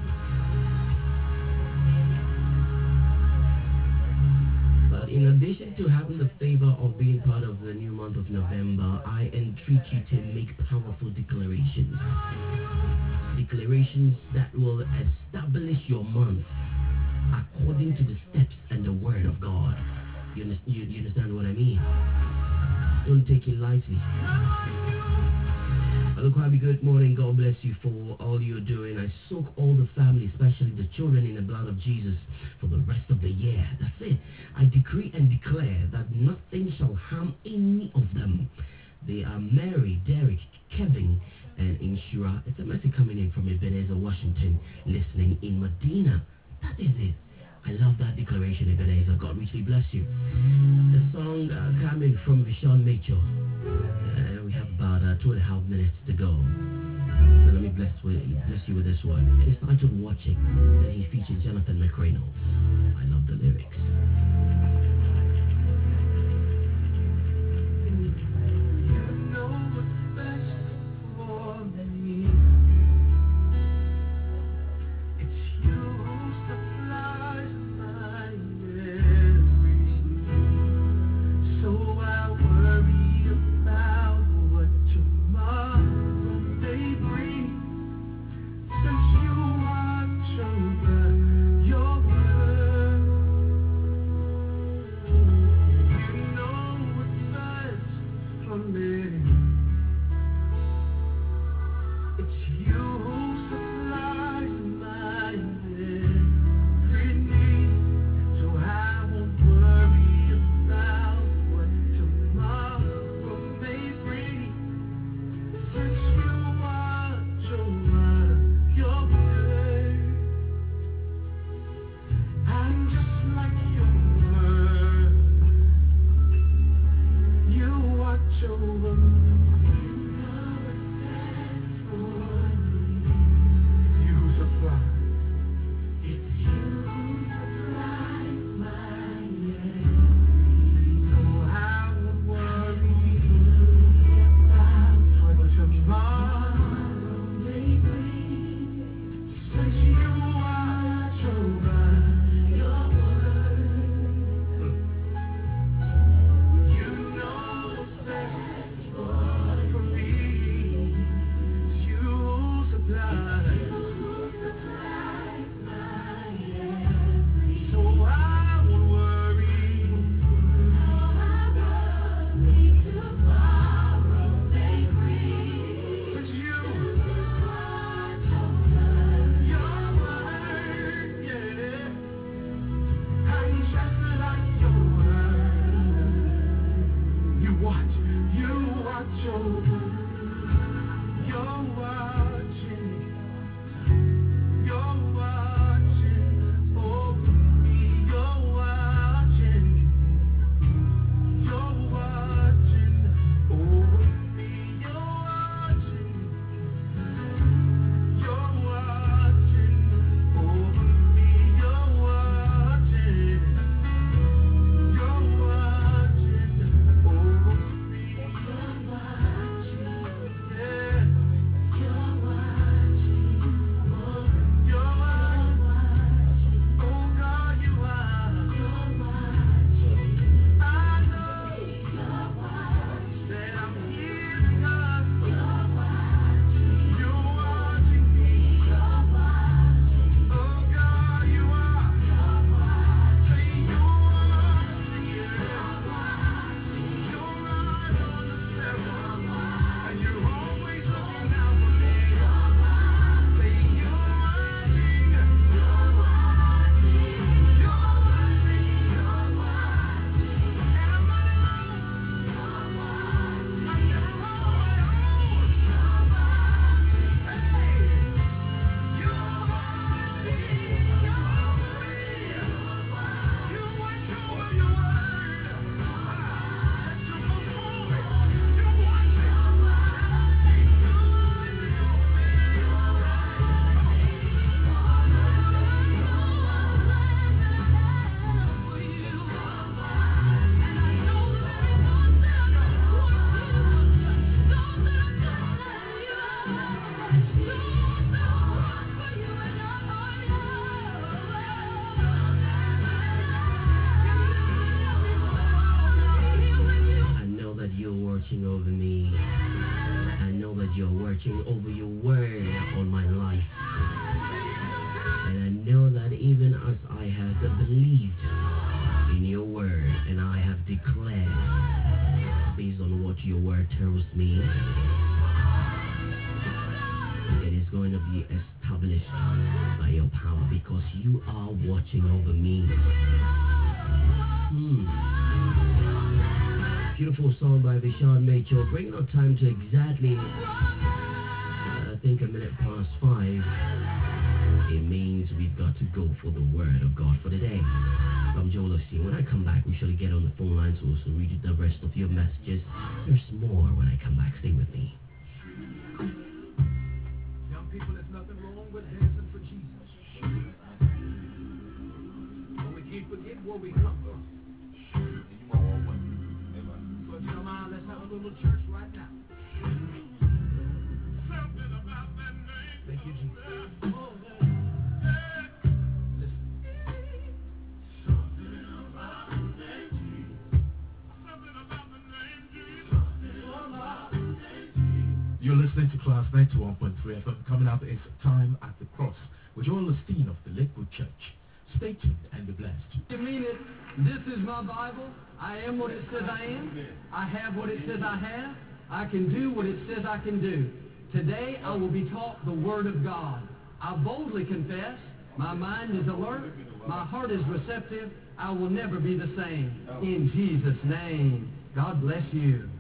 But in addition to having the favor of being part of the new month of November, I entreat you to make powerful declarations. Declarations that will establish your month according to the steps and the word of God. You understand what I mean? Don't take it lightly. Hello, Kwabi, good morning. God bless you for all you're doing. I soak all the family, especially the children, in the blood of Jesus for the rest of the year. That's it. I decree and declare that nothing shall harm any of them. They are Mary, Derek, Kevin, and Inshura. It's a message coming in from Ebenezer, Washington, listening in Medina. That is it. I love that declaration, Ebenezer. God richly bless you. The song coming from Vishal Mitchell. We have about 2.5 minutes to go. So let me bless you with this one. It is titled Watching. And he features Jonathan McReynolds. I love the lyrics. You know what's best for me. It's you who supplies my every need. So I worry about what tomorrow may bring. Since you watch over your word. declare, based on what your word tells me, it is going to be established by your power because you are watching over me. Beautiful song by Vishal Mitchell, bringing our time to exactly, I think, 5:05. It means we've got to go for the word of God for the day. I'm Joel Osteen. When I come back, we shall get on the phone lines to also read you the rest of your messages. There's more when I come back. Stay with me. Young people, there's nothing wrong with dancing for Jesus. But we can't forget where we come from. So if you don't mind, let's have a little church right now. Thank you, Jesus. You're listening to Class 91.3 FM. Coming up is Time at the Cross with Joel Osteen of the Lakewood Church. Stay tuned and be blessed. You mean it? This is my Bible. I am what it says I am. I have what it says I have. I can do what it says I can do. Today I will be taught the Word of God. I boldly confess, my mind is alert, my heart is receptive, I will never be the same. In Jesus' name, God bless you.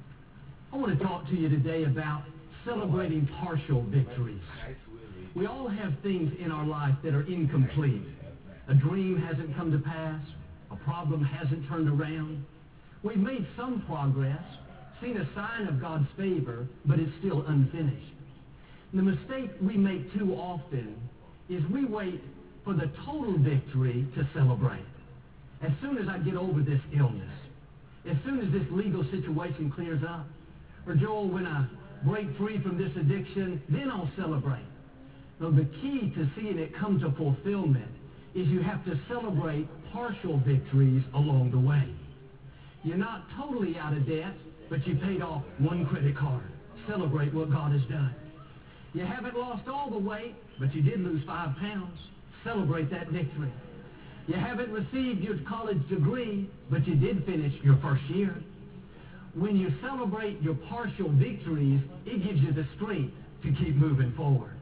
I want to talk to you today about celebrating partial victories. We all have things in our life that are incomplete. A dream hasn't come to pass. A problem hasn't turned around. We've made some progress, seen a sign of God's favor, but it's still unfinished. The mistake we make too often is we wait for the total victory to celebrate. As soon as I get over this illness, as soon as this legal situation clears up, or Joel, when I break free from this addiction, then I'll celebrate. So the key to seeing it come to fulfillment is you have to celebrate partial victories along the way. You're not totally out of debt, but you paid off one credit card. Celebrate what God has done. You haven't lost all the weight, but you did lose 5 pounds. Celebrate that victory. You haven't received your college degree, but you did finish your first year. When you celebrate your partial victories, it gives you the strength to keep moving forward.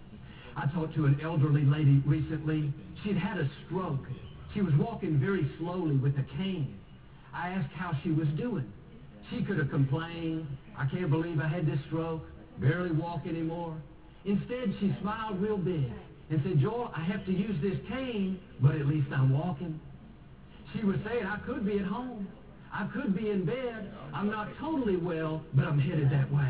I talked to an elderly lady recently. She'd had a stroke. She was walking very slowly with a cane. I asked how she was doing. She could have complained, I can't believe I had this stroke, barely walk anymore. Instead, she smiled real big and said, Joel, I have to use this cane, but at least I'm walking. She was saying, I could be at home. I could be in bed. I'm not totally well, but I'm headed that way.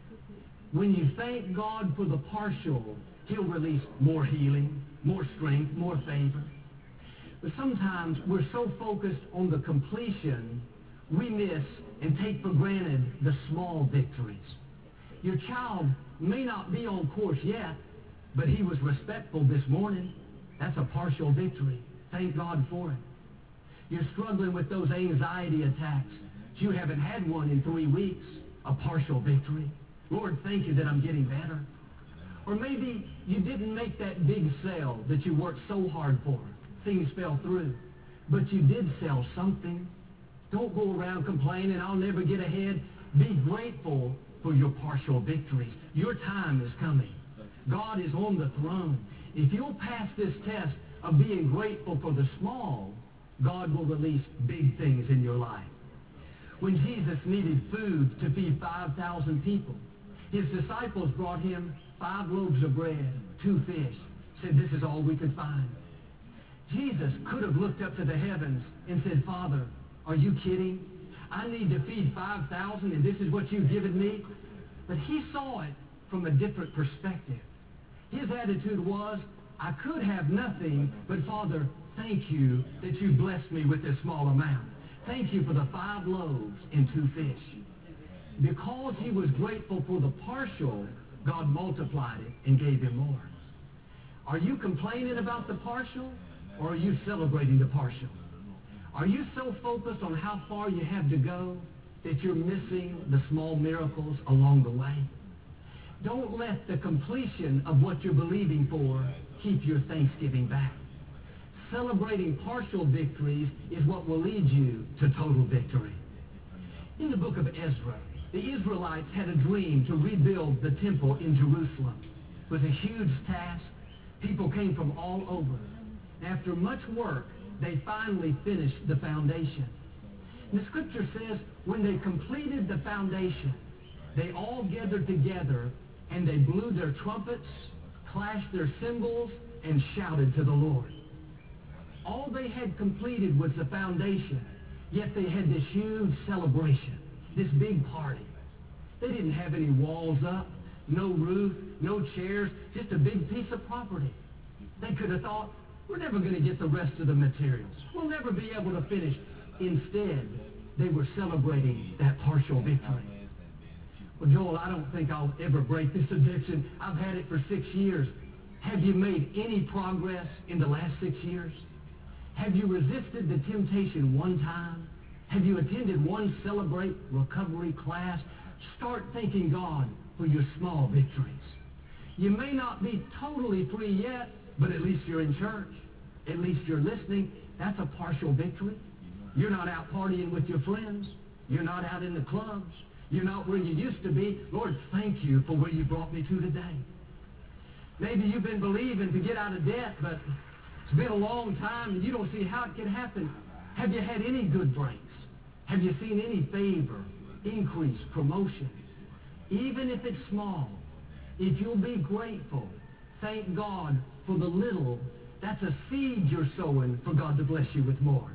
When you thank God for the partial, He'll release more healing, more strength, more favor. But sometimes we're so focused on the completion, we miss and take for granted the small victories. Your child may not be on course yet, but he was respectful this morning. That's a partial victory. Thank God for it. You're struggling with those anxiety attacks. You haven't had one in 3 weeks. A partial victory. Lord, thank you that I'm getting better. Or maybe you didn't make that big sale that you worked so hard for. Things fell through. But you did sell something. Don't go around complaining, I'll never get ahead. Be grateful for your partial victories. Your time is coming. God is on the throne. If you'll pass this test of being grateful for the small, God will release big things in your life. When Jesus needed food to feed 5,000 people, his disciples brought him 5 loaves of bread, 2 fish, said this is all we could find. Jesus could have looked up to the heavens and said, Father, are you kidding? I need to feed 5,000 and this is what you've given me? But he saw it from a different perspective. His attitude was, I could have nothing, but Father, thank you that you blessed me with this small amount. Thank you for the 5 loaves and 2 fish. Because he was grateful for the partial, God multiplied it and gave him more. Are you complaining about the partial, or are you celebrating the partial? Are you so focused on how far you have to go that you're missing the small miracles along the way? Don't let the completion of what you're believing for keep your thanksgiving back. celebrating partial victories is what will lead you to total victory. In the book of Ezra, the Israelites had a dream to rebuild the temple in Jerusalem. It was a huge task. People came from all over. After much work, they finally finished the foundation. The scripture says when they completed the foundation, they all gathered together and they blew their trumpets, clashed their cymbals, and shouted to the Lord. All they had completed was the foundation, yet they had this huge celebration, this big party. They didn't have any walls up, no roof, no chairs, just a big piece of property. They could have thought, we're never going to get the rest of the materials. We'll never be able to finish. Instead, they were celebrating that partial victory. Well, Joel, I don't think I'll ever break this addiction. I've had it for 6 years. Have you made any progress in the last 6 years? Have you resisted the temptation one time? Have you attended one Celebrate Recovery class? Start thanking God for your small victories. You may not be totally free yet, but at least you're in church. At least you're listening. That's a partial victory. You're not out partying with your friends. You're not out in the clubs. You're not where you used to be. Lord, thank you for where you brought me to today. Maybe you've been believing to get out of debt, but it's been a long time and you don't see how it can happen. Have you had any good breaks? Have you seen any favor, increase, promotion? Even if it's small, if you'll be grateful, thank God for the little. That's a seed you're sowing for God to bless you with more.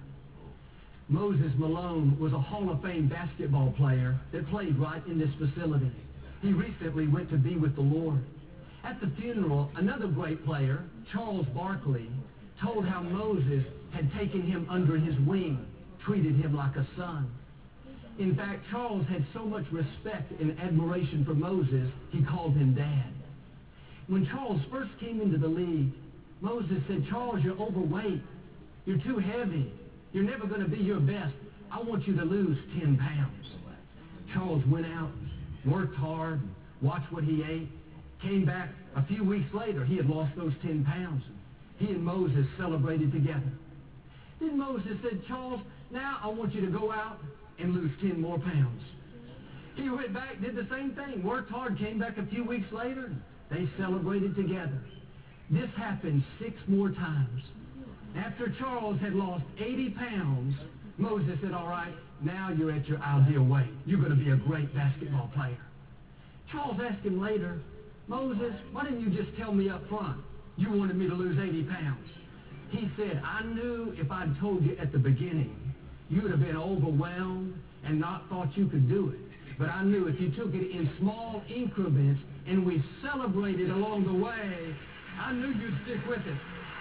Moses Malone was a Hall of Fame basketball player that played right in this facility. He recently went to be with the Lord. At the funeral, another great player, Charles Barkley, told how Moses had taken him under his wing, treated him like a son. In fact, Charles had so much respect and admiration for Moses, he called him Dad. When Charles first came into the league, Moses said, Charles, you're overweight. You're too heavy. You're never going to be your best. I want you to lose 10 pounds. Charles went out, worked hard, watched what he ate, came back a few weeks later. He had lost those 10 pounds. He and Moses celebrated together. Then Moses said, Charles, now I want you to go out and lose 10 more pounds. He went back, did the same thing, worked hard, came back a few weeks later. They celebrated together. This happened 6 more times. After Charles had lost 80 pounds, Moses said, all right, now you're at your ideal weight. You're going to be a great basketball player. Charles asked him later, Moses, why didn't you just tell me up front you wanted me to lose 80 pounds? He said, I knew if I'd told you at the beginning, you would have been overwhelmed and not thought you could do it. But I knew if you took it in small increments and we celebrated along the way, I knew you'd stick with it.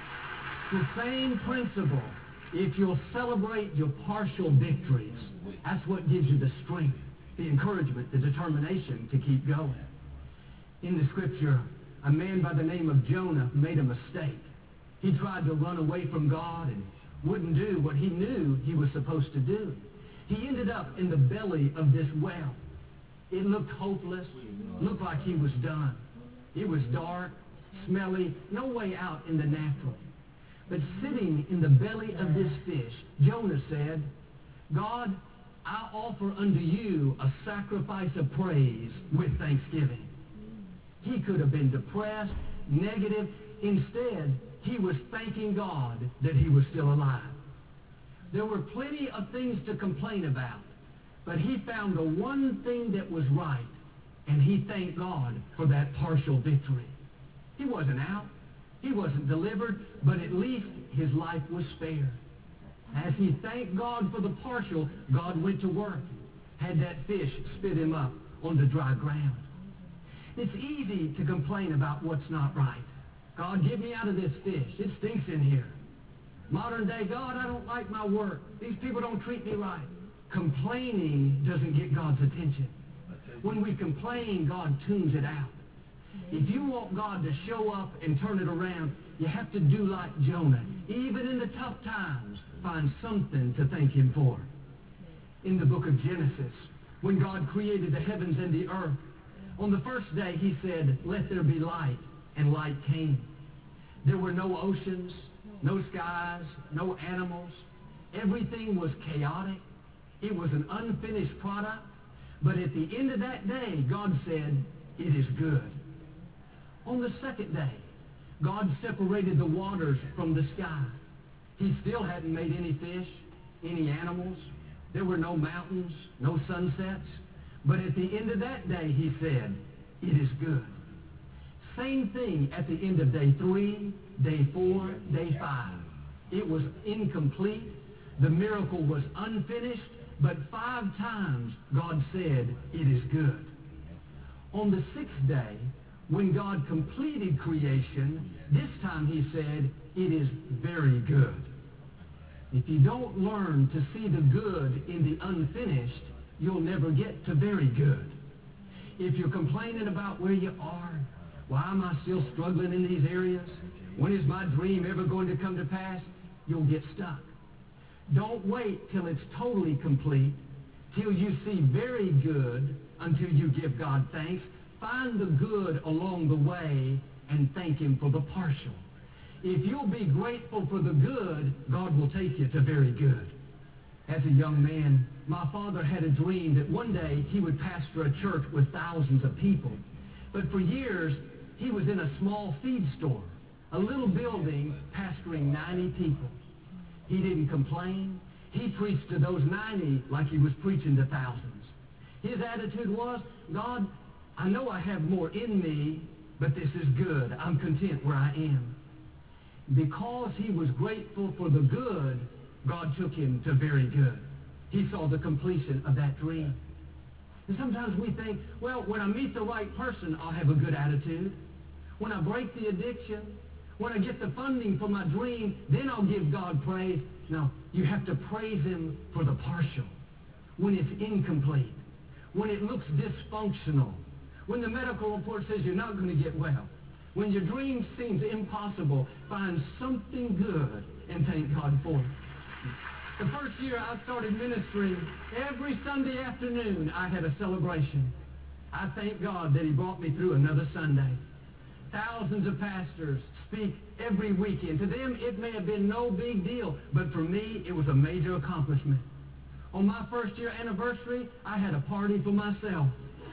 The same principle. If you'll celebrate your partial victories, that's what gives you the strength, the encouragement, the determination to keep going. In the scripture, a man by the name of Jonah made a mistake. He tried to run away from God and wouldn't do what he knew he was supposed to do. He ended up in the belly of this well. It looked hopeless, looked like he was done. It was dark, smelly, no way out in the natural. But sitting in the belly of this fish, Jonah said, God, I offer unto you a sacrifice of praise with thanksgiving. He could have been depressed, negative. Instead, he was thanking God that he was still alive. There were plenty of things to complain about, but he found the one thing that was right, and he thanked God for that partial victory. He wasn't out. He wasn't delivered, but at least his life was spared. As he thanked God for the partial, God went to work, had that fish spit him up on the dry ground. It's easy to complain about what's not right. God, get me out of this fish. It stinks in here. Modern day, God, I don't like my work. These people don't treat me right. Complaining doesn't get God's attention. When we complain, God tunes it out. If you want God to show up and turn it around, you have to do like Jonah. Even in the tough times, find something to thank him for. In the book of Genesis, when God created the heavens and the earth, on the first day he said, let there be light, and light came. There were no oceans, no skies, no animals. Everything was chaotic. It was an unfinished product. But at the end of that day, God said, it is good. On the second day, God separated the waters from the sky. He still hadn't made any fish, any animals. There were no mountains, no sunsets. But at the end of that day, he said, it is good. Same thing at the end of day 3, day 4, day 5. It was incomplete. The miracle was unfinished, but 5 times God said, it is good. On the 6th day, when God completed creation, this time he said, it is very good. If you don't learn to see the good in the unfinished, you'll never get to very good. If you're complaining about where you are, why am I still struggling in these areas? When is my dream ever going to come to pass? You'll get stuck. Don't wait till it's totally complete, till you see very good, until you give God thanks. Find the good along the way and thank him for the partial. If you'll be grateful for the good, God will take you to very good. As a young man, my father had a dream that one day he would pastor a church with thousands of people. But for years, he was in a small feed store, a little building pastoring 90 people. He didn't complain. He preached to those 90 like he was preaching to thousands. His attitude was, God, I know I have more in me, but this is good. I'm content where I am. Because he was grateful for the good, God took him to very good. He saw the completion of that dream. And sometimes we think, well, when I meet the right person, I'll have a good attitude. When I break the addiction, when I get the funding for my dream, then I'll give God praise. No, you have to praise him for the partial. When it's incomplete, when it looks dysfunctional, when the medical report says you're not going to get well, when your dream seems impossible, find something good and thank God for it. The first year I started ministering, every Sunday afternoon I had a celebration. I thank God that he brought me through another Sunday. Thousands of pastors speak every weekend. To them, it may have been no big deal, but for me, it was a major accomplishment. On my first year anniversary, I had a party for myself.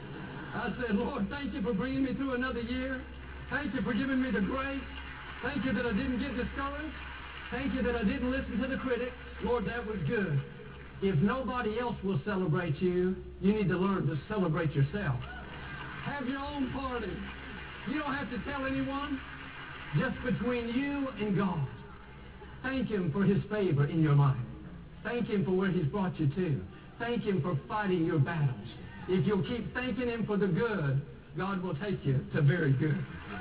I said, Lord, thank you for bringing me through another year. Thank you for giving me the grace. Thank you that I didn't get discouraged. Thank you that I didn't listen to the critics. Lord, that was good. If nobody else will celebrate you, you need to learn to celebrate yourself. Have your own party. You don't have to tell anyone. Just between you and God. Thank him for his favor in your life. Thank him for where he's brought you to. Thank him for fighting your battles. If you'll keep thanking him for the good, God will take you to very good.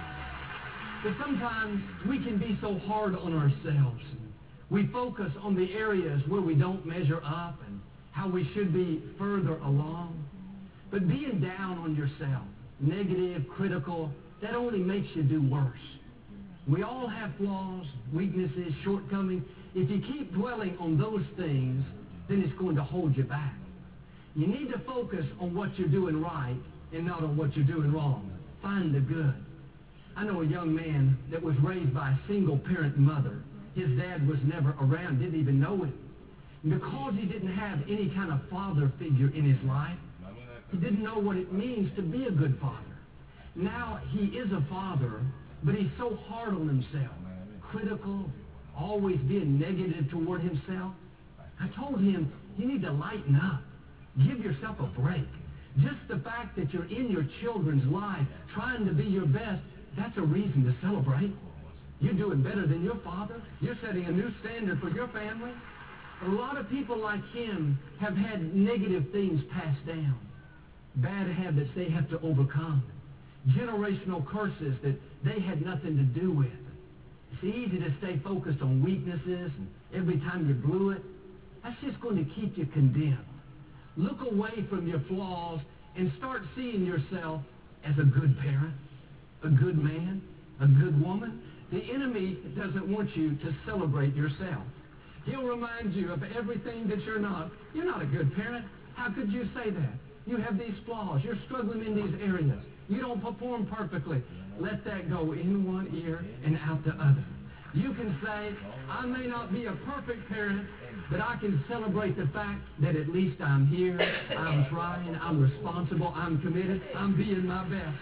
But sometimes we can be so hard on ourselves. We focus on the areas where we don't measure up and how we should be further along. But being down on yourself, negative, critical, that only makes you do worse. We all have flaws, weaknesses, shortcomings. If you keep dwelling on those things, then it's going to hold you back. You need to focus on what you're doing right and not on what you're doing wrong. Find the good. I know a young man that was raised by a single-parent mother. His dad was never around, didn't even know him. Because he didn't have any kind of father figure in his life, he didn't know what it means to be a good father. Now he is a father, but he's so hard on himself, critical, always being negative toward himself. I told him, you need to lighten up. Give yourself a break. Just the fact that you're in your children's life, trying to be your best, that's a reason to celebrate. You're doing better than your father. You're setting a new standard for your family. A lot of people like him have had negative things passed down. Bad habits they have to overcome. Generational curses that they had nothing to do with. It's easy to stay focused on weaknesses, and every time you blew it, that's just going to keep you condemned. Look away from your flaws and start seeing yourself as a good parent, a good man, a good woman. The enemy doesn't want you to celebrate yourself. He'll remind you of everything that you're not. You're not a good parent. How could you say that? You have these flaws. You're struggling in these areas. You don't perform perfectly. Let that go in one ear and out the other. You can say, I may not be a perfect parent, but I can celebrate the fact that at least I'm here, I'm trying, I'm responsible, I'm committed, I'm being my best.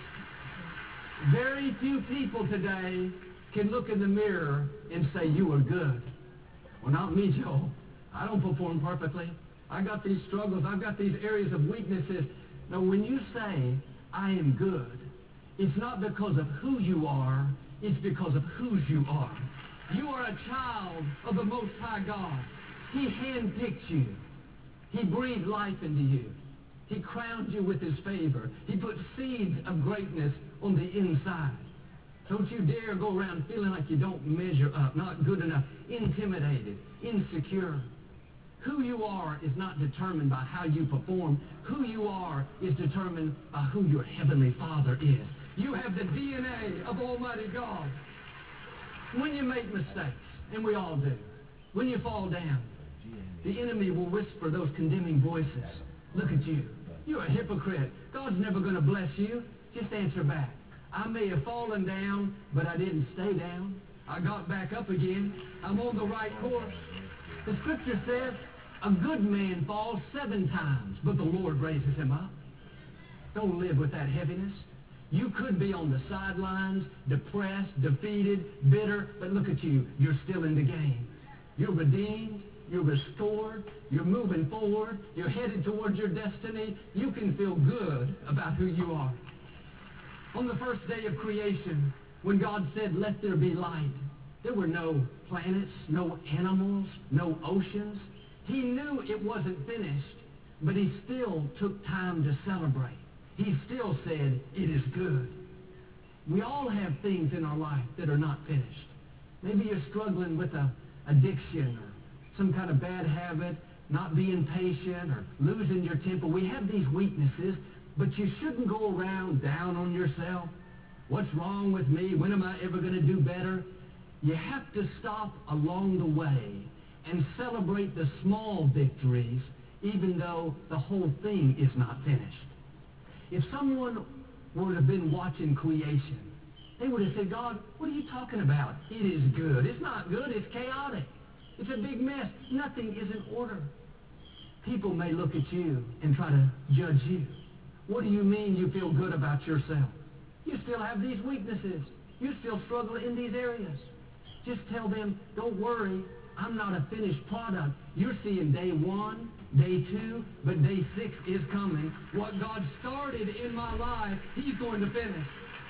Very few people today can look in the mirror and say, you are good. Well, not me, Joe. I don't perform perfectly. I got these struggles. I've got these areas of weaknesses. Now, when you say, I am good, it's not because of who you are, it's because of whose you are. You are a child of the Most High God. He handpicked you. He breathed life into you. He crowned you with his favor. He put seeds of greatness on the inside. Don't you dare go around feeling like you don't measure up, not good enough, intimidated, insecure. Who you are is not determined by how you perform. Who you are is determined by who your Heavenly Father is. You have the DNA of Almighty God. When you make mistakes, and we all do, when you fall down, the enemy will whisper those condemning voices. Look at you. You're a hypocrite. God's never going to bless you. Just answer back. I may have fallen down, but I didn't stay down. I got back up again. I'm on the right course. The scripture says, a good man falls 7 times, but the Lord raises him up. Don't live with that heaviness. You could be on the sidelines, depressed, defeated, bitter, but look at you. You're still in the game. You're redeemed. You're restored. You're moving forward. You're headed towards your destiny. You can feel good about who you are. On the first day of creation, when God said, let there be light, there were no planets, no animals, no oceans. He knew it wasn't finished, but he still took time to celebrate. He still said, it is good. We all have things in our life that are not finished. Maybe you're struggling with an addiction or some kind of bad habit, not being patient or losing your temper. We have these weaknesses, but you shouldn't go around down on yourself. What's wrong with me? When am I ever going to do better? You have to stop along the way and celebrate the small victories, even though the whole thing is not finished. If someone would have been watching creation, they would have said, God, what are you talking about? It is good. It's not good. It's chaotic. It's a big mess. Nothing is in order. People may look at you and try to judge you. What do you mean you feel good about yourself? You still have these weaknesses. You still struggle in these areas. Just tell them, don't worry, I'm not a finished product. You're seeing day 1, day 2, but day 6 is coming. What God started in my life, he's going to finish.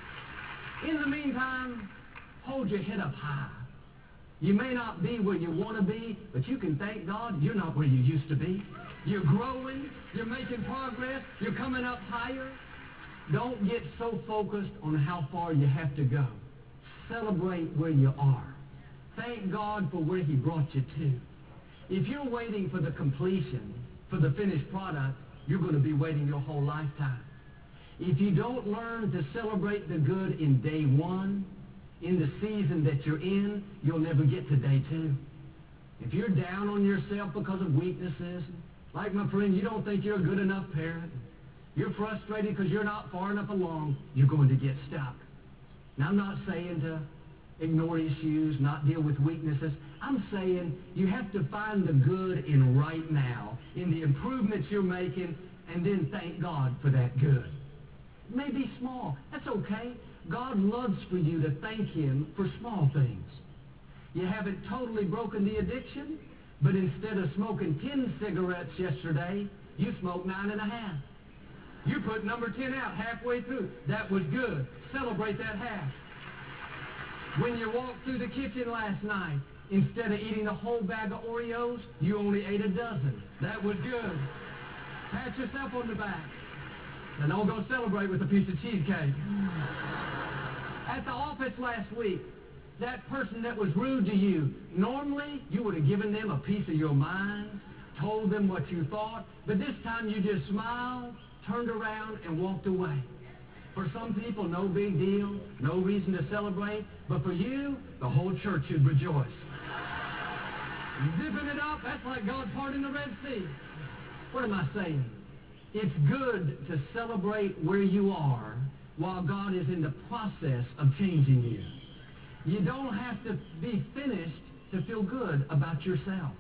In the meantime, hold your head up high. You may not be where you want to be, but you can thank God you're not where you used to be. You're growing, you're making progress, you're coming up higher. Don't get so focused on how far you have to go. Celebrate where you are. Thank God for where he brought you to. If you're waiting for the completion, for the finished product, you're going to be waiting your whole lifetime. If you don't learn to celebrate the good in day 1, in the season that you're in, you'll never get to day 2. If you're down on yourself because of weaknesses, like my friend, you don't think you're a good enough parent, you're frustrated because you're not far enough along, you're going to get stuck. Now, I'm not saying to ignore issues, not deal with weaknesses. I'm saying you have to find the good in right now, in the improvements you're making, and then thank God for that good. It may be small. That's okay. God loves for you to thank him for small things. You haven't totally broken the addiction, but instead of smoking 10 cigarettes yesterday, you smoked 9.5. You put number 10 out halfway through. That was good. Celebrate that half. When you walked through the kitchen last night, instead of eating a whole bag of Oreos, you only ate a dozen. That was good. Pat yourself on the back. And don't go celebrate with a piece of cheesecake. At the office last week, that person that was rude to you, normally you would have given them a piece of your mind, told them what you thought, but this time you just smiled, turned around, and walked away. For some people, no big deal, no reason to celebrate, but for you, the whole church should rejoice. Zipping it up, that's like God parting the Red Sea. What am I saying? It's good to celebrate where you are while God is in the process of changing you. You don't have to be finished to feel good about yourself.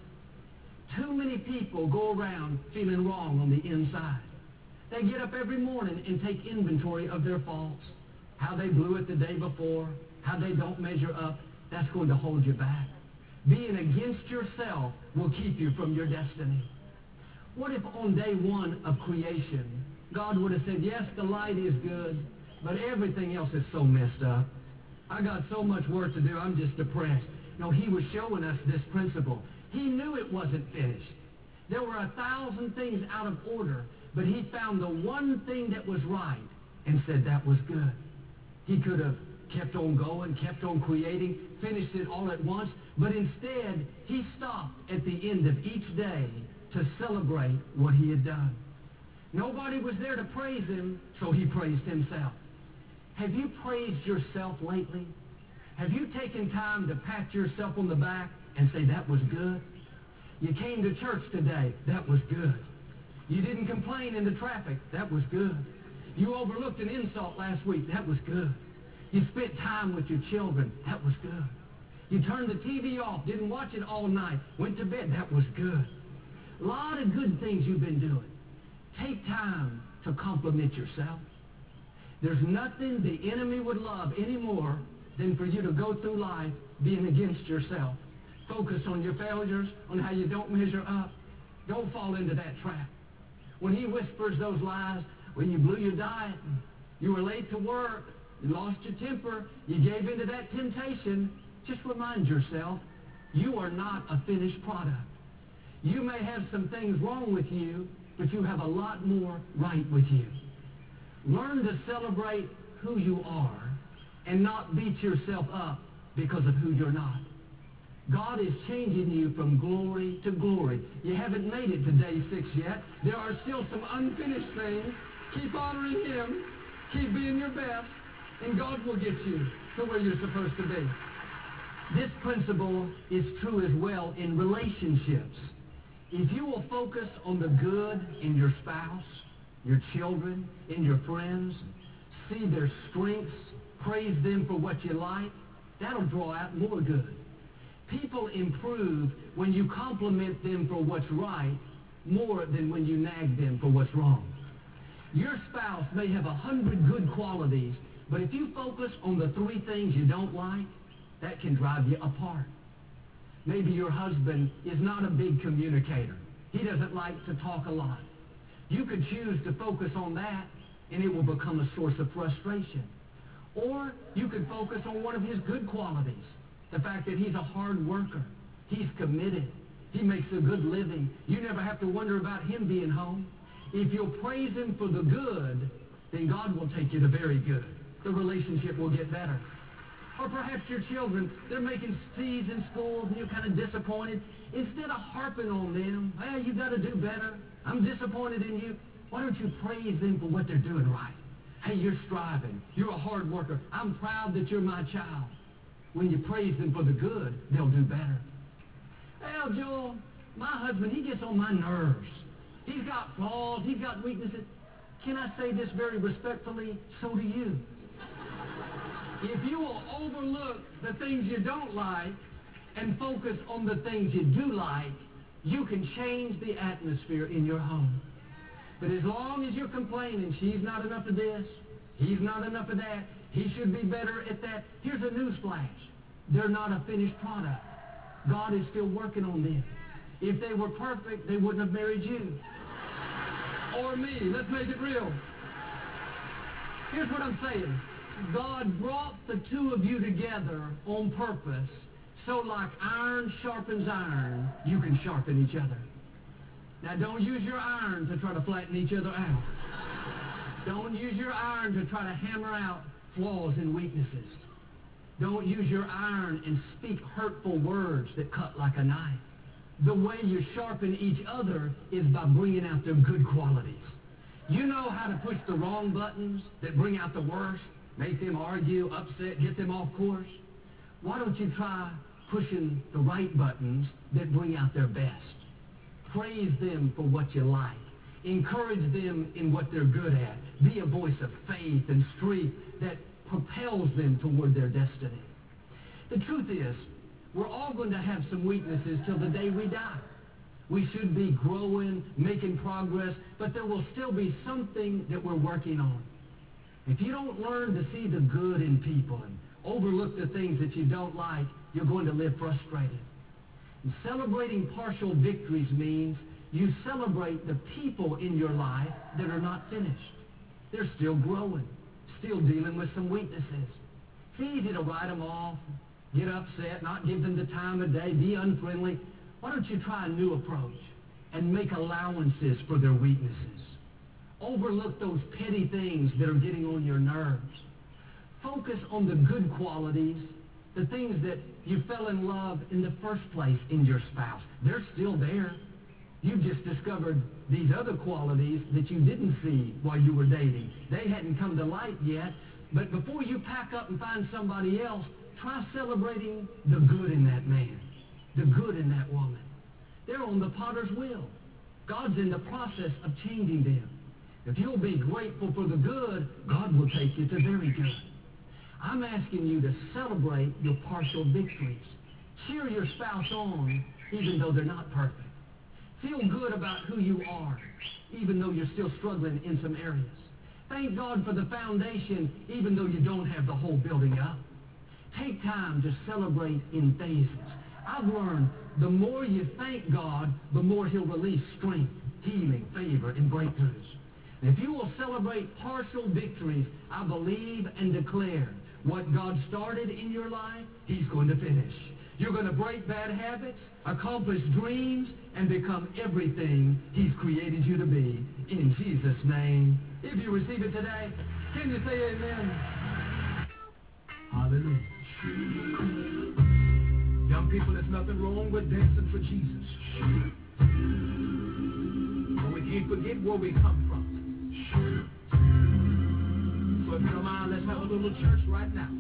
Too many people go around feeling wrong on the inside. They get up every morning and take inventory of their faults, how they blew it the day before, how they don't measure up. That's going to hold you back. Being against yourself will keep you from your destiny. What if on day one of creation, God would have said, yes, the light is good, but everything else is so messed up. I got so much work to do, I'm just depressed. No, he was showing us this principle. He knew it wasn't finished. There were 1,000 things out of order, but he found the one thing that was right and said that was good. He could have kept on going, kept on creating, finished it all at once, but instead he stopped at the end of each day to celebrate what he had done. Nobody was there to praise him, so he praised himself. Have you praised yourself lately? Have you taken time to pat yourself on the back and say, that was good? You came to church today, that was good. You didn't complain in the traffic, that was good. You overlooked an insult last week, that was good. You spent time with your children, that was good. You turned the TV off, didn't watch it all night, went to bed, that was good. A lot of good things you've been doing. Take time to compliment yourself. There's nothing the enemy would love any more than for you to go through life being against yourself. Focus on your failures, on how you don't measure up. Don't fall into that trap. When he whispers those lies, when you blew your diet, you were late to work, you lost your temper, you gave into that temptation, just remind yourself, you are not a finished product. You may have some things wrong with you, but you have a lot more right with you. Learn to celebrate who you are and not beat yourself up because of who you're not. God is changing you from glory to glory. You haven't made it to day 6 yet. There are still some unfinished things. Keep honoring him. Keep being your best. And God will get you to where you're supposed to be. This principle is true as well in relationships. If you will focus on the good in your spouse, your children, in your friends, see their strengths, praise them for what you like, that'll draw out more good. People improve when you compliment them for what's right more than when you nag them for what's wrong. Your spouse may have 100 good qualities, but if you focus on the 3 things you don't like, that can drive you apart. Maybe your husband is not a big communicator. He doesn't like to talk a lot. You could choose to focus on that, and it will become a source of frustration. Or you could focus on one of his good qualities, the fact that he's a hard worker. He's committed. He makes a good living. You never have to wonder about him being home. If you'll praise him for the good, then God will take you to very good. The relationship will get better. Or perhaps your children, they're making C's in school and you're kind of disappointed. Instead of harping on them, hey, you got to do better. I'm disappointed in you. Why don't you praise them for what they're doing right? Hey, you're striving. You're a hard worker. I'm proud that you're my child. When you praise them for the good, they'll do better. Well, Joel, my husband, he gets on my nerves. He's got flaws. He's got weaknesses. Can I say this very respectfully? So do you. If you will overlook the things you don't like and focus on the things you do like, you can change the atmosphere in your home. But as long as you're complaining, she's not enough of this, he's not enough of that, he should be better at that, here's a news flash. They're not a finished product. God is still working on them. If they were perfect, they wouldn't have married you. Or me. Let's make it real. Here's what I'm saying. God brought the two of you together on purpose, so like iron sharpens iron, you can sharpen each other. Now don't use your iron to try to flatten each other out. Don't use your iron to try to hammer out flaws and weaknesses. Don't use your iron and speak hurtful words that cut like a knife. The way you sharpen each other is by bringing out their good qualities. You know how to push the wrong buttons that bring out the worst, make them argue, upset, get them off course? Why don't you try pushing the right buttons that bring out their best? Praise them for what you like. Encourage them in what they're good at. Be a voice of faith and strength that propels them toward their destiny. The truth is, we're all going to have some weaknesses till the day we die. We should be growing, making progress, but there will still be something that we're working on. If you don't learn to see the good in people and overlook the things that you don't like, you're going to live frustrated. And celebrating partial victories means you celebrate the people in your life that are not finished. They're still growing, still dealing with some weaknesses. It's easy to write them off, get upset, not give them the time of day, be unfriendly. Why don't you try a new approach and make allowances for their weaknesses? Overlook those petty things that are getting on your nerves. Focus on the good qualities, the things that you fell in love in the first place in your spouse. They're still there. You've just discovered these other qualities that you didn't see while you were dating. They hadn't come to light yet. But before you pack up and find somebody else, try celebrating the good in that man, the good in that woman. They're on the potter's wheel. God's in the process of changing them. If you'll be grateful for the good, God will take you to very good. I'm asking you to celebrate your partial victories. Cheer your spouse on, even though they're not perfect. Feel good about who you are, even though you're still struggling in some areas. Thank God for the foundation, even though you don't have the whole building up. Take time to celebrate in phases. I've learned the more you thank God, the more He'll release strength, healing, favor, and breakthroughs. And if you will celebrate partial victories, I believe and declare what God started in your life, He's going to finish. You're going to break bad habits, accomplish dreams, and become everything He's created you to be. In Jesus' name. If you receive it today, can you say amen? Hallelujah. Young people, there's nothing wrong with dancing for Jesus. But we can't forget where we come from. So if you don't mind, let's have a little church right now.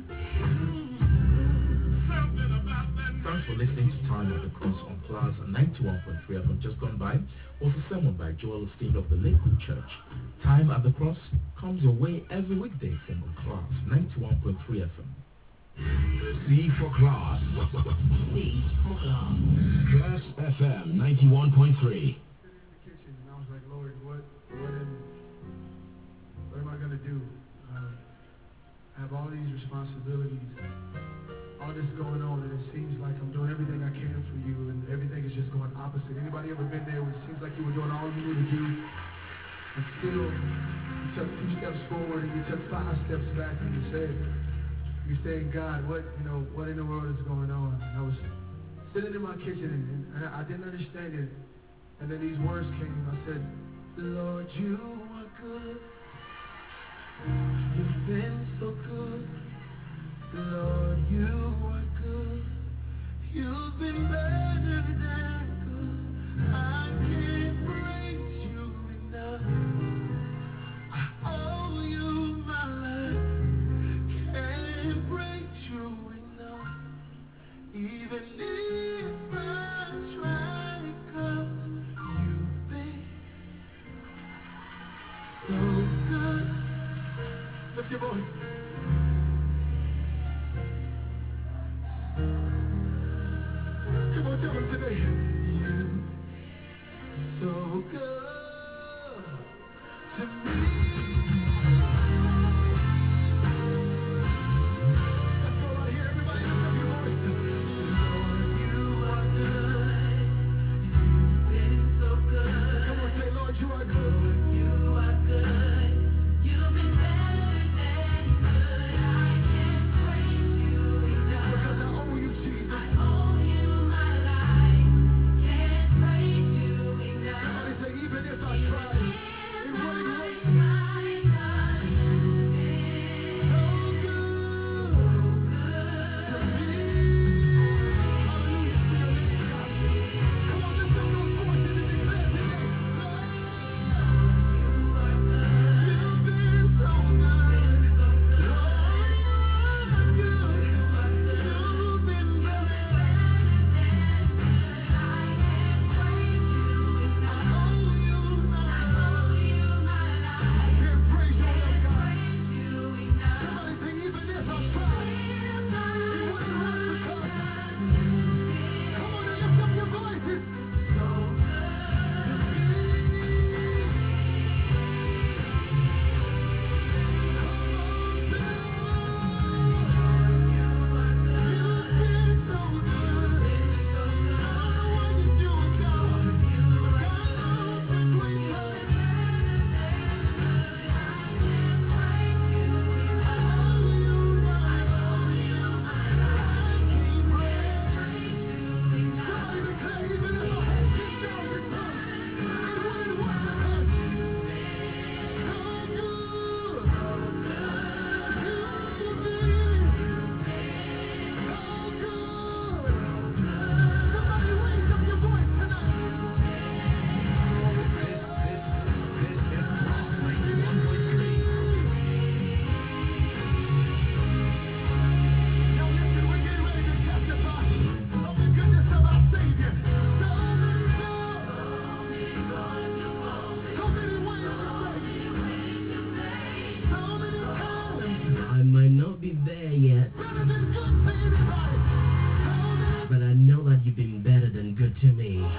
Thanks for listening to Time at the Cross on Class 91.3 FM just gone by. Was a sermon by Joel Osteen of the Lakewood Church. Time at the Cross comes your way every weekday from Class 91.3 FM. C for Class. C for Class. Class FM 91.3. In the kitchen, and I was like, Lord, what am I going to do? I have all these responsibilities, all this going on, and it seems like I'm doing everything I can for you, and everything is just going opposite. Anybody ever been there where it seems like you were doing all you knew to do, and still you took 2 steps forward and you took 5 steps back, and you're saying, God, what in the world is going on? And I was sitting in my kitchen, and I didn't understand it, and then these words came. I said, Lord, you are good. You've been so good. Lord, you are good. You've been better than good. I can't praise you enough. I owe you my life. Can't praise you enough. Even if I try, 'cause you've been so good. Lift your voice. Come on, tell them today. You so good to me. That's all I hear. Everybody lift your voice. Lord, you are good. You've been so good. Come on, say, Lord, you are good. Lord, you are good. You've been better than good.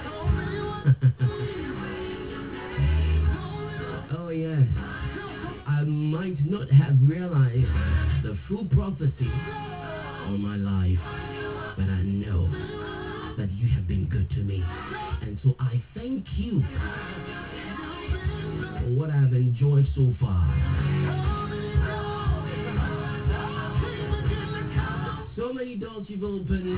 Oh yes. I might not have realized the full prophecy on my life, but I know that you have been good to me. And so I thank you for what I've enjoyed so far. So many doors you've opened.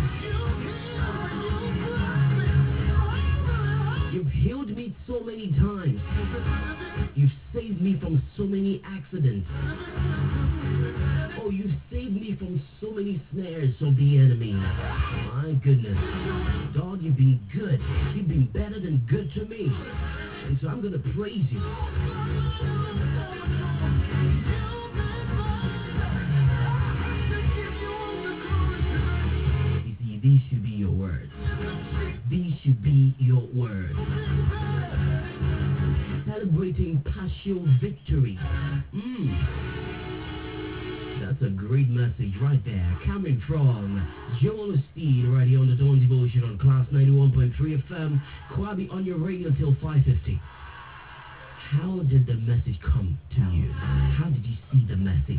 You've healed me so many times. You've saved me from so many accidents. Oh, you've saved me from so many snares of the enemy. My goodness. God, you've been good. You've been better than good to me. And so I'm going to praise you. You see, these should be your words. These should be your words. Celebrating partial victory. That's a great message right there. Coming from Joel Osteen right here on the Dawn Devotion on Class 91.3 FM. Kwabi on your radio till 5:50. How did the message come to you? How did you see the message?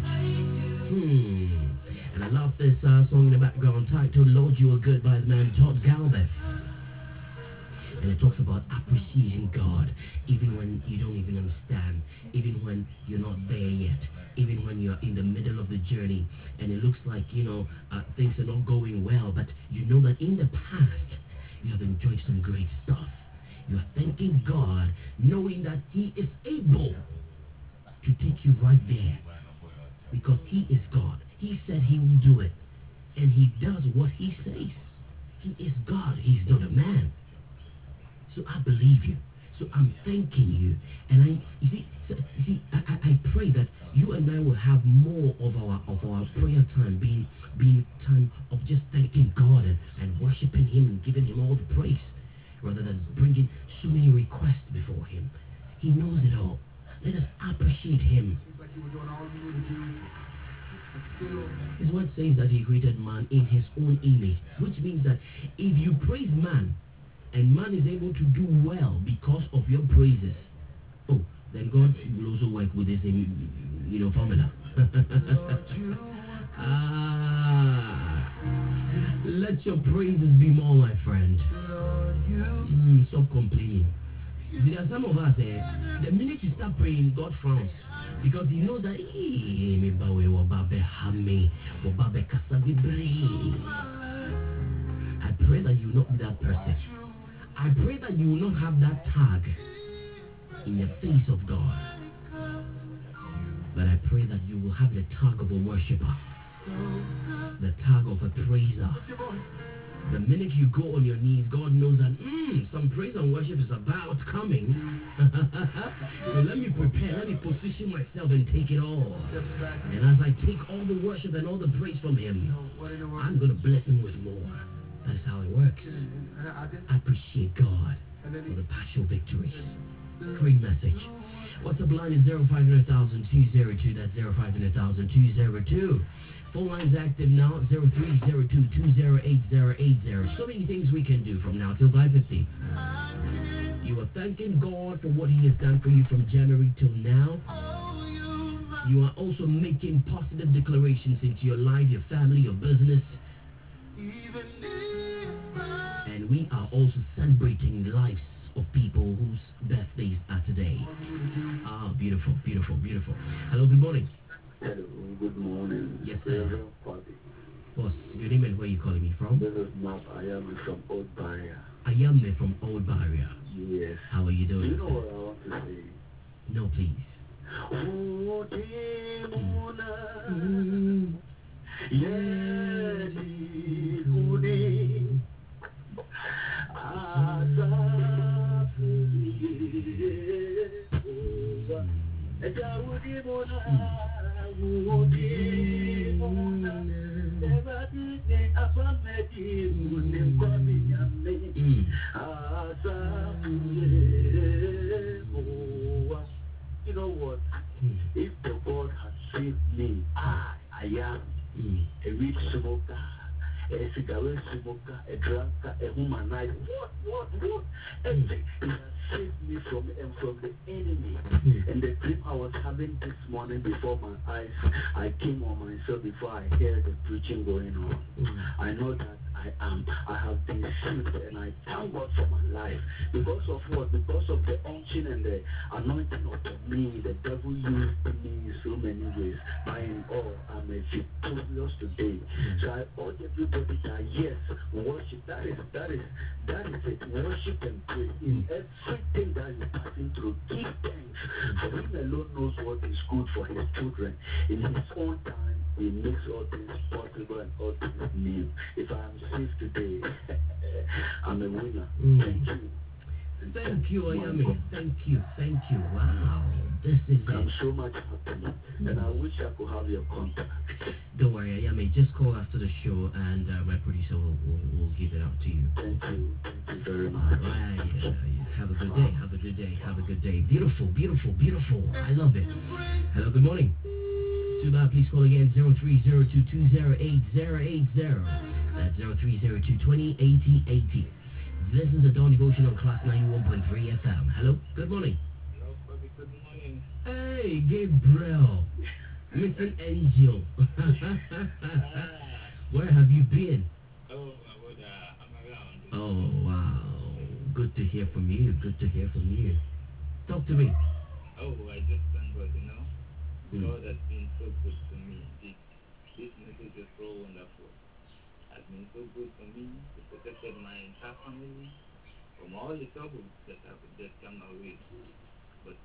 And I love this song in the background titled Lord You Are Good by the man Todd Galvez. And it talks about appreciating God even when you don't even understand, even when you're not there yet, even when you're in the middle of the journey and it looks like, things are not going well, but you know that in the past you have enjoyed some great stuff. You're thanking God knowing that He is able to take you right there because He is God. He said He will do it and He does what He says. He is God. He's not a man. So I believe you. So I'm thanking you. And I pray that you and I will have more of our prayer time being time of just thanking God and worshiping Him and giving Him all the praise rather than bringing so many requests before Him. He knows it all. Let us appreciate Him. His word says that He created man in His own image, which means that if you praise man, and man is able to do well because of your praises, then God will also work with his formula. Let your praises be more, my friend. Stop complaining. There are some of us, the minute you start praying, God frowns. Because He knows that I pray that you will not be that person. I pray that you will not have that tag in the face of God. But I pray that you will have the tag of a worshiper, the tag of a praiser. The minute you go on your knees, God knows that some praise and worship is about coming. So let me prepare, let me position myself and take it all. And as I take all the worship and all the praise from Him, I'm going to bless Him with more. That's how it works. Appreciate God for the partial victories. Great message. WhatsApp line is 0500202. That's 0500202. Phone line's active now, 0302208080. So many things we can do from now till 5:50. You are thanking God for what He has done for you from January till now. You are also making positive declarations into your life, your family, your business. And we are also celebrating the lives of people whose birthdays are today. Beautiful, beautiful, beautiful. Hello, good morning. Hello, good morning. Yes, sir. Boss, your name and where are you calling me from? This is Mark. I am from Old Barrier. I am from Old Barrier. Yes. How are you doing? Do you know what I want to say? No, please. You know what? If the God has saved me, I am a rich smoker, a cigarette smoker, a drunkard, a humanizer. What? Everything. He has saved me from the enemy. And the dream I was having this morning before my eyes, I came on myself before I heard the preaching going on. I know that I have been saved, and I thank God for my life. Because of what? Because of the unction and the anointing upon me, the devil used me in so many ways. By and all, I'm a victorious today. So I urge everybody that yes, worship. That is it. Worship and pray in everything that you're passing through. Give thanks. For Him alone knows what is good for His children. In His own time, He makes all things possible and all things new. If I am saved today, I'm a winner. Thank you. Thank you, Oyame. Thank you. Wow. This is I'm so much happy, and I wish I could have your contact. Don't worry, Oyame. Just call after the show, and my producer will give it out to you. Thank you very much. Right. Have a good day. Beautiful. I love it. Hello, good morning. Too loud, please call again, 0302208080. That's 0302208080. This is a Dawn Devotion on Class 91.3 FM. Hello, good morning. Hello, Bobby, good morning. Hey, Gabriel. Missing angel. Where have you been? Oh, I'm around. Oh, wow. Good to hear from you. Talk to me. Oh, I just thank God, God has been so good to me. This message is so wonderful. Has been so good to me. It protected my entire family from all the troubles that have just come my way. But,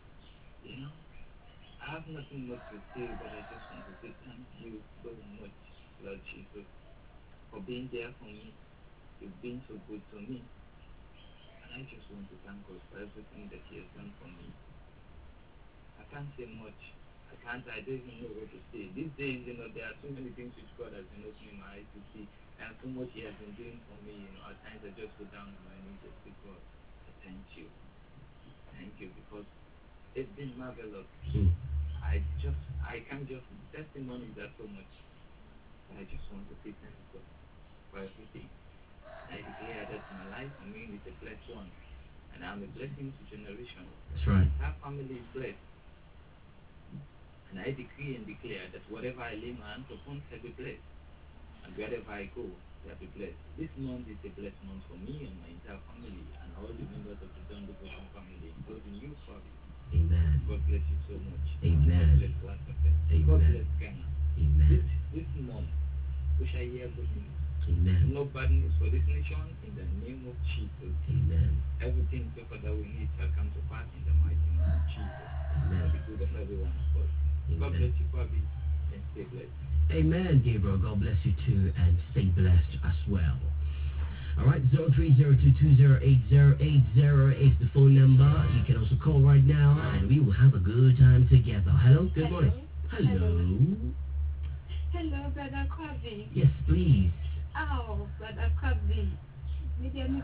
I have nothing much to say, but I just want to say thank you so much, Lord Jesus, for being there for me. You've been so good to me. And I just want to thank God for everything that He has done for me. I can't say much. I don't even know what to say. These days, there are so many things which God has been opening my eyes to see, and so much He has been doing for me. At times I just go down on my knees and say, God, thank you, because it's been marvelous. I can't just testimony that so much. I just want to say thank God for everything. I declare that my life, is a blessed one, and I'm a blessing to generation. That's right. Our family is blessed. And I decree and declare that whatever I lay my hands upon shall be blessed. And wherever I go, shall be blessed. This month is a blessed month for me and my entire family and all the members of the Dawn Devotion family, including you, Bobby. Amen. God bless you so much. Amen. God bless Class FM. God bless Ghana. Amen. This month, we shall hear good news. Amen. No bad news for this nation in the name of Jesus. Amen. Everything so far that we need shall come to pass in the mighty name of Jesus. Amen. For the good of everyone of us. God bless you, Bobby, and stay blessed. Amen, Gabriel. God bless you too, and stay blessed as well. All right, 0302208080 is the phone number. You can also call right now, and we will have a good time together. Hello, good morning. Hello, Brother Kwabi. Yes, please. Oh, Brother Kwabi. Midina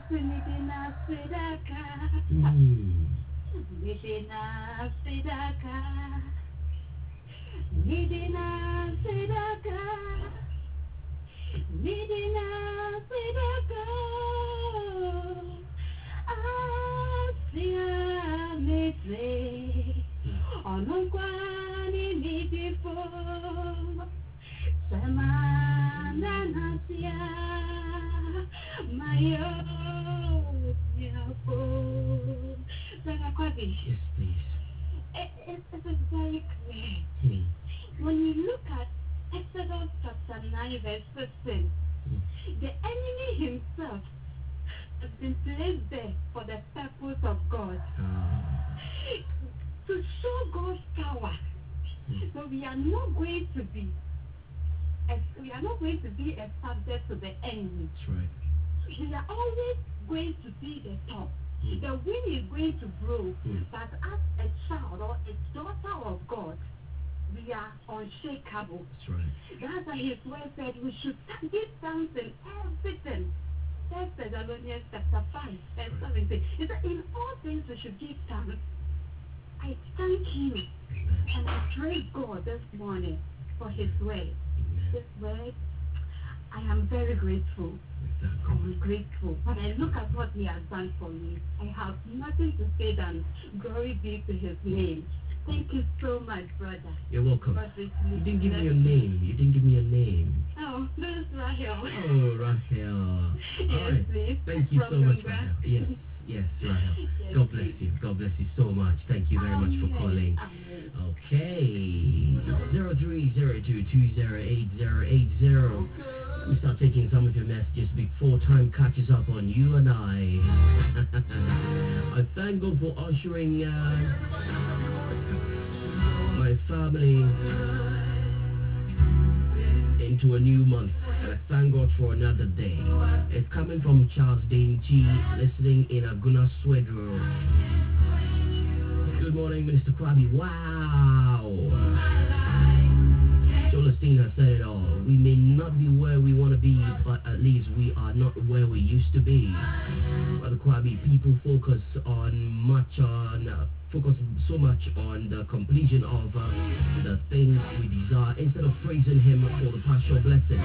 Sidaka Asia Mete Onokwani Midifo Samana Nasia Mayo Yako Brother Kwabi. Yes, please. It's very clear. When you look at Exodus chapter 9 verse 15, the enemy himself has been placed there for the purpose of God. To show God's power. So we are not going to be a subject to the enemy. That's right. We are always going to be the top. The wind is going to blow, but as a child or a daughter of God, we are unshakable. That's right. That's why His word said we should give thanks in everything. 1 Thessalonians chapter 5 verse 17. He said in all things we should give thanks. I thank you and I praise God this morning for His word. This word, I am very grateful. I'm grateful. When I look at what he has done for me, I have nothing to say than glory be to his name. Thank you so much, brother. You're welcome. You didn't give me your name. You didn't give me your name. Oh, this is Rahel. Oh, Rahel. Yes, all right. please. Thank you so much, Rahel. Yes, Rahel. Yes, God bless you. God bless you so much. Thank you very much for calling. Okay. 0302208080. Let me start taking some of your messages before time catches up on you and I. I thank God for ushering my family into a new month. And I thank God for another day. It's coming from Charles Dane G, listening in Aguna Swedro. Good morning, Minister Kwabi. Wow. Jolestine has said it all. We may not be where we want to be, but at least we are not where we used to be. Brother Kwabi, people focus so much on the completion of the things we desire instead of praising him for the partial blessing.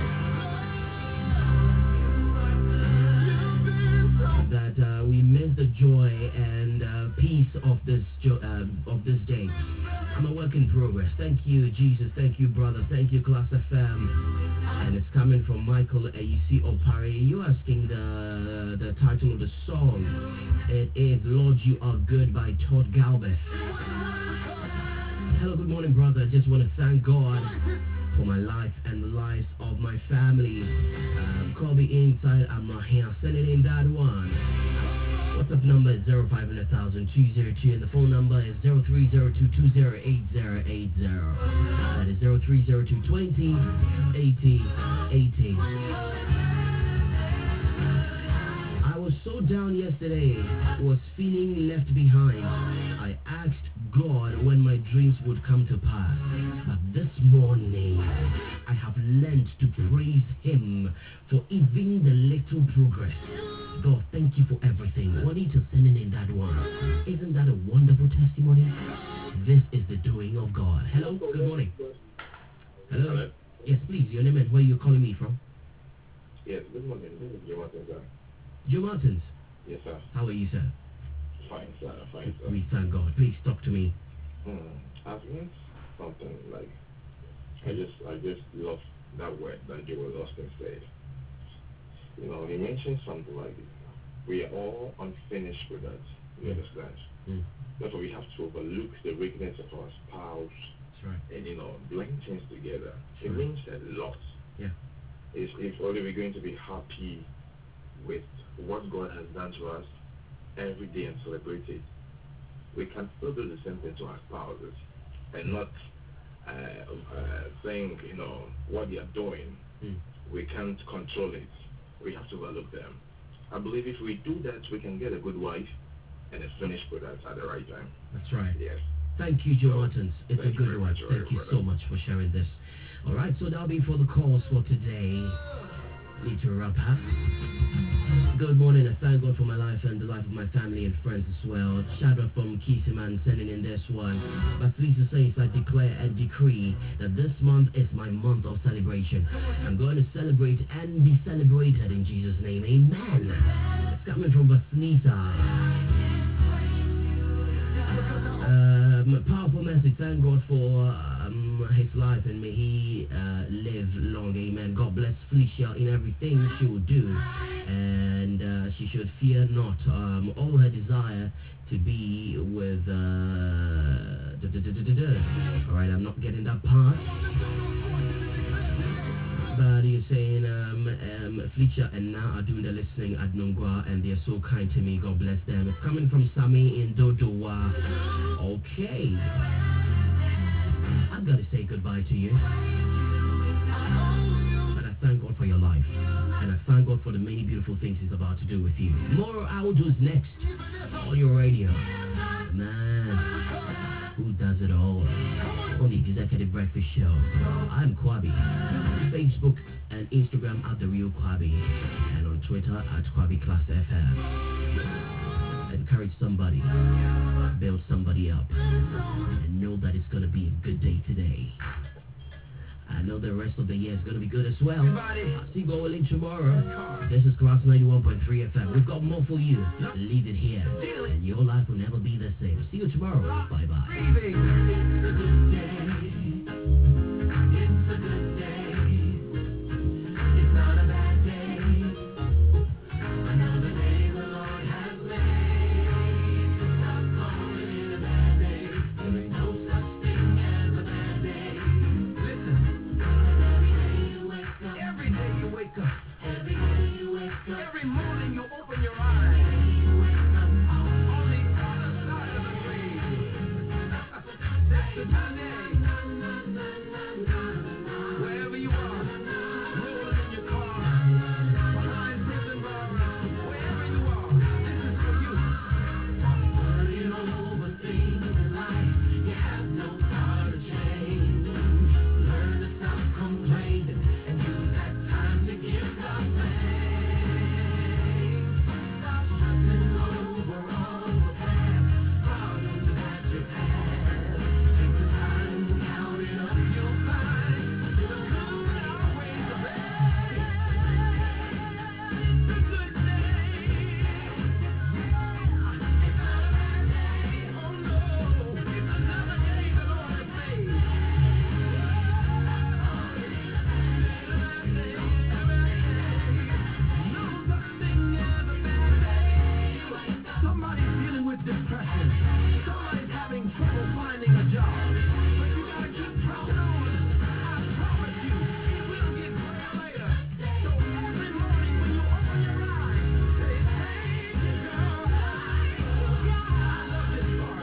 That we miss the joy and peace of this day. I'm a work in progress. Thank you, Jesus. Thank you, brother. Thank you, Class FM. And it's coming from Michael A.C. Opari. You're asking the title of the song. It is Lord You Are Good by Todd Galbeth. Hello, good morning, brother. I just want to thank God for my life and the lives of my family. Call me inside. I'm not here. Send it in that one. WhatsApp number is 0500,202 and the phone number is 0302208080. That is 0302208080. I was so down yesterday, was feeling left behind. I asked God when my dreams would come to pass. But this morning, I have learned to praise him for even the little progress. God, thank you for everything. What need to send in that one? Isn't that a wonderful testimony? This is the doing of God. Hello, good morning. Hello. Yes, please, your name and where you're calling me from? Yes, good morning. This is Joe Martins, sir. Joe Martins? Yes, sir. How are you, sir? Fine, sir. Fine, sir. We thank God. Please talk to me. I've meant something like, I just love that word that Joel Austin said. You know, he mentioned something like, we are all unfinished products. You understand? Therefore, we have to overlook the weakness of our spouse. That's right. And, you know, blend things together. It means a lot. Yeah. If only we're going to be happy with what God has done to us every day and celebrate it, we can still do the same thing to our spouses and not saying, you know, what they are doing, we can't control it. We have to overlook them. I believe if we do that, we can get a good wife and a finished product at the right time. That's right. Yes. Thank you, Joe Martins. It's a good one. Thank you so much for sharing this. All right, so that'll be for the calls for today. Need to wrap up. Good morning. I thank God for my life and the life of my family and friends as well. Shadrach from Kisiman sending in this one. But Lisa says, I declare and decree that this month is my month of celebration. I'm going to celebrate and be celebrated in Jesus' name. Amen. It's coming from Basnita. Powerful message. Thank God for his life and may he live long. Amen. God bless Felicia in everything she will do, and she should fear not. All her desire to be with all right, I'm not getting that part. But you're saying Felicia and now are doing the listening at Nungwa and they're so kind to me. God bless them. It's coming from Sami in Dodowa. Okay. I've got to say goodbye to you. But I thank God for your life. And I thank God for the many beautiful things he's about to do with you. More Audios next on your radio. Man, who does it all? On the Executive Breakfast Show. I'm Kwabi. Facebook and Instagram at The Real Kwabi. And on Twitter at Kwabi Class FM. Encourage somebody. Build somebody up. And know that it's going to be a good day today. I know the rest of the year is going to be good as well. I'll see you going tomorrow. This is Class 91.3 FM. We've got more for you. Leave it here. And your life will never be the same. See you tomorrow. Bye-bye. It's a good day. It's a good day. It's not a bad day. Another day the Lord has made. Stop calling it a bad day. There ain't no such thing as a bad day. Listen. Every day you wake up. Every day you wake up. Every morning you open your eyes. On the other side of the grave. That's a good day. Wherever you are, rolling in your car, behind prison bars, wherever you are, this is for you. Worrying over things in life, you have no power to change. Learn to stop complaining and use that time to give God thanks. Stop stressing over all the past problems that you've had. Take the time and count it up, you'll find the good outweighs the bad. It's a good day. It's not a bad day. Oh no, it's another day the Lord has made. No such thing as a bad day. Somebody's dealing with depression. Somebody's having trouble finding a job. But you gotta keep pressing on. I promise you, it will get better later. So every morning when you open your eyes, say, thank you, God. I love this part.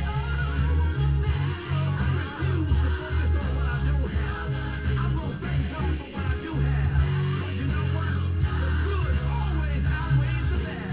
I refuse to focus on what I don't have. I'm gonna thank God for what I do have. But you know what? The good always outweighs the bad.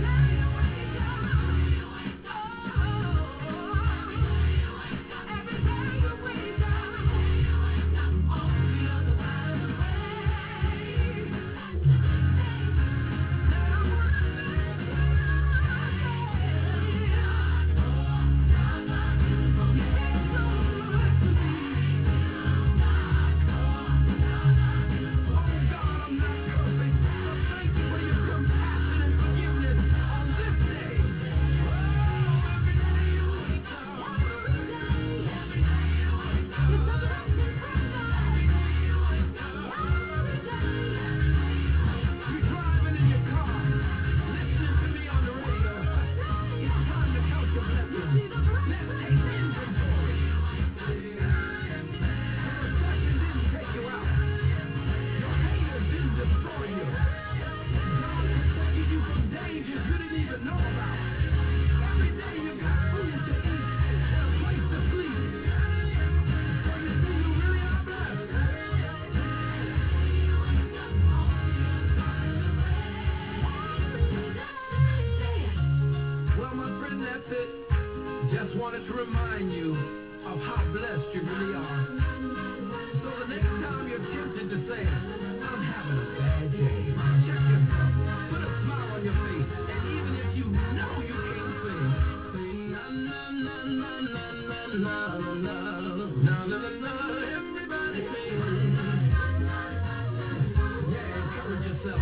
Well, my friend, that's it. Just wanted to remind you of how blessed you really are. So the next time you're tempted to say, I'm having a bad day, check yourself. Put a smile on your face. And even if you know you can't sing, say na na na na na na na na na na na na. Everybody sing. Yeah, encourage yourself.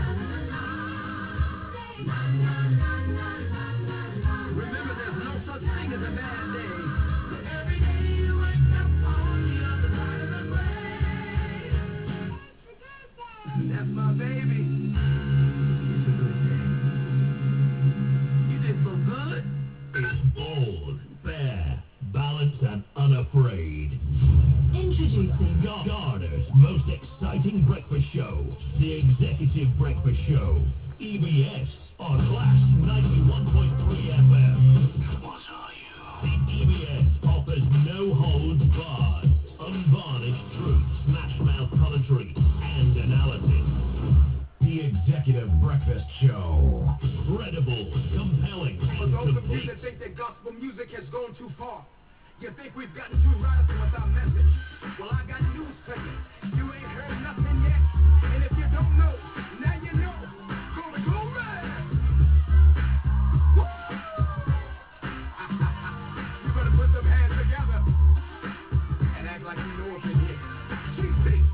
Remember, there's no such thing as a bad day. So every day you wake up on the other side of the grave. That's my baby. It's a good day. You did so good. It's bold, fair, balanced, and unafraid. Introducing Garner's most exciting breakfast show, the Executive Breakfast Show. EBS on Class 91.3 FM. What are you? The EBS offers no holds barred, unvarnished truth, smash-mouth commentary, and analysis. The Executive Breakfast Show. Credible, compelling, For and those of you complete. that think that gospel music has gone too far, you think we've gotten too radical with our message, well, I got news for you. You ain't heard nothing yet, and if you don't know, now you know. Glory, glory! Woo! You better put them hands together and act like you know up in here. GC!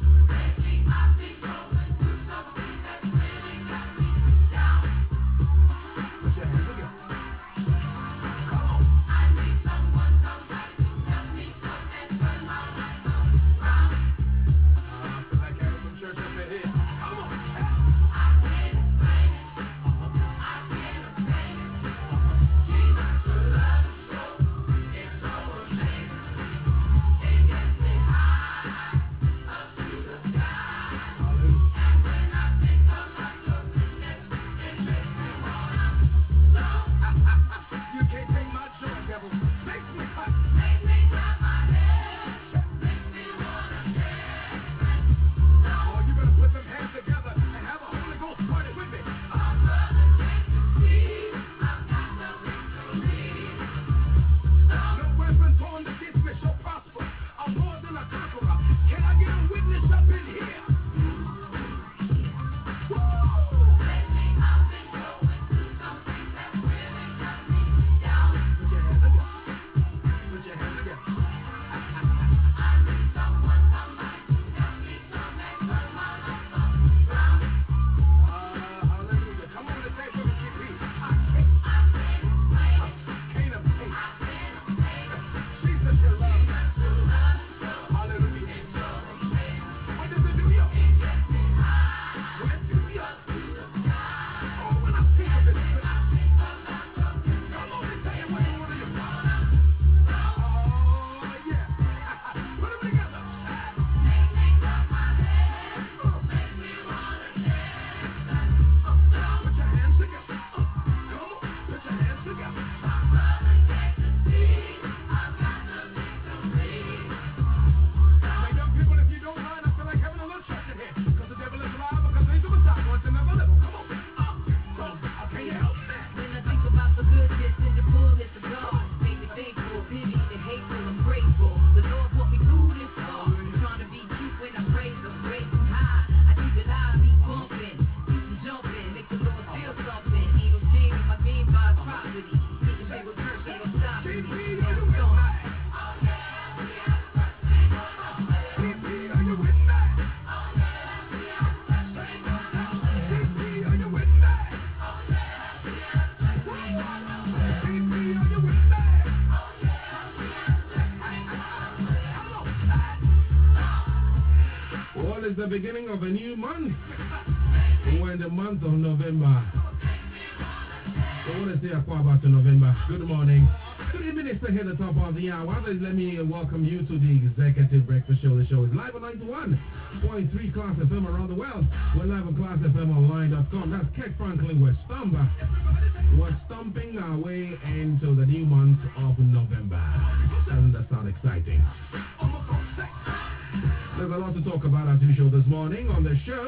the beginning of a new month. We're in the month of November. So what is the about to November? Good morning. 3 minutes ahead of the top of the hour. Let me welcome you to the Executive Breakfast Show. The show is live on 91.3 Class FM around the world. We're live on ClassFMOnline.com. That's Kirk Franklin. We're stomping our way into the new month of November. Doesn't that sound exciting? There's a lot to talk about as usual this morning on the show.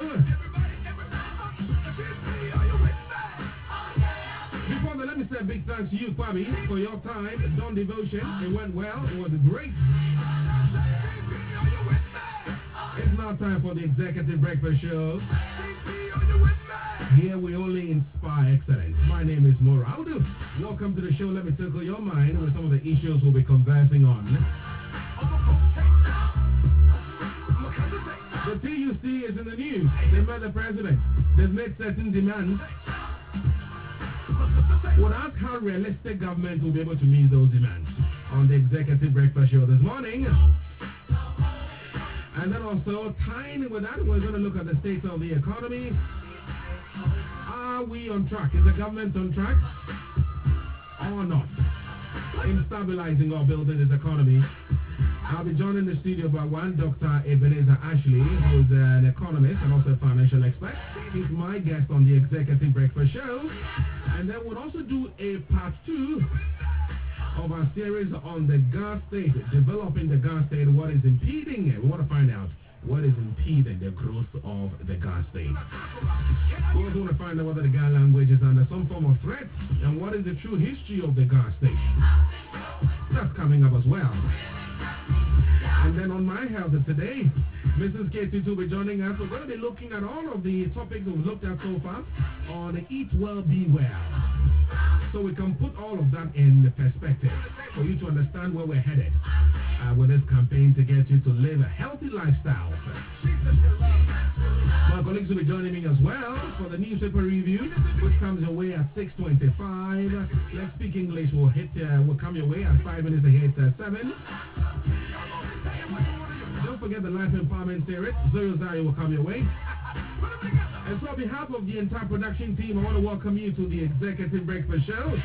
Before that, let me say a big thanks to you, Fabi, for your time, dawn devotion. It went well. It was great. It's now time for the Executive Breakfast Show. Here we only inspire excellence. My name is Maura Audu. Welcome to the show. Let me tickle your mind with some of the issues we'll be conversing on. The TUC is in the news. They met the president. They've made certain demands. We'll ask how realistic government will be able to meet those demands on the Executive Breakfast Show this morning. And then also, tying with that, we're going to look at the state of the economy. Are we on track? Is the government on track or not in stabilizing or building this economy? I'll be joined in the studio by one Dr. Ebenezer Ashley, who's an economist and also a financial expert. He's my guest on the Executive Breakfast Show. And then we'll also do a part 2 of our series on the gas state, developing the gas state, what is impeding it. We want to find out what is impeding the growth of the gas state. We also want to find out whether the Ga language is under some form of threat and what is the true history of the gas state. That's coming up as well. And then on my health today, Mrs. K2 will be joining us. We're going to be looking at all of the topics we've looked at so far on Eat Well, Be Well. So we can put all of that in perspective for you to understand where we're headed with this campaign to get you to live a healthy lifestyle. My colleagues will be joining me as well for the newspaper review, which comes your way at 6:25. Let's Speak English will come your way at 5 minutes ahead at 7. Don't forget the Life Empowerment Series. Zoe Zari will come your way. And so on behalf of the entire production team, I want to welcome you to the Executive Breakfast Show.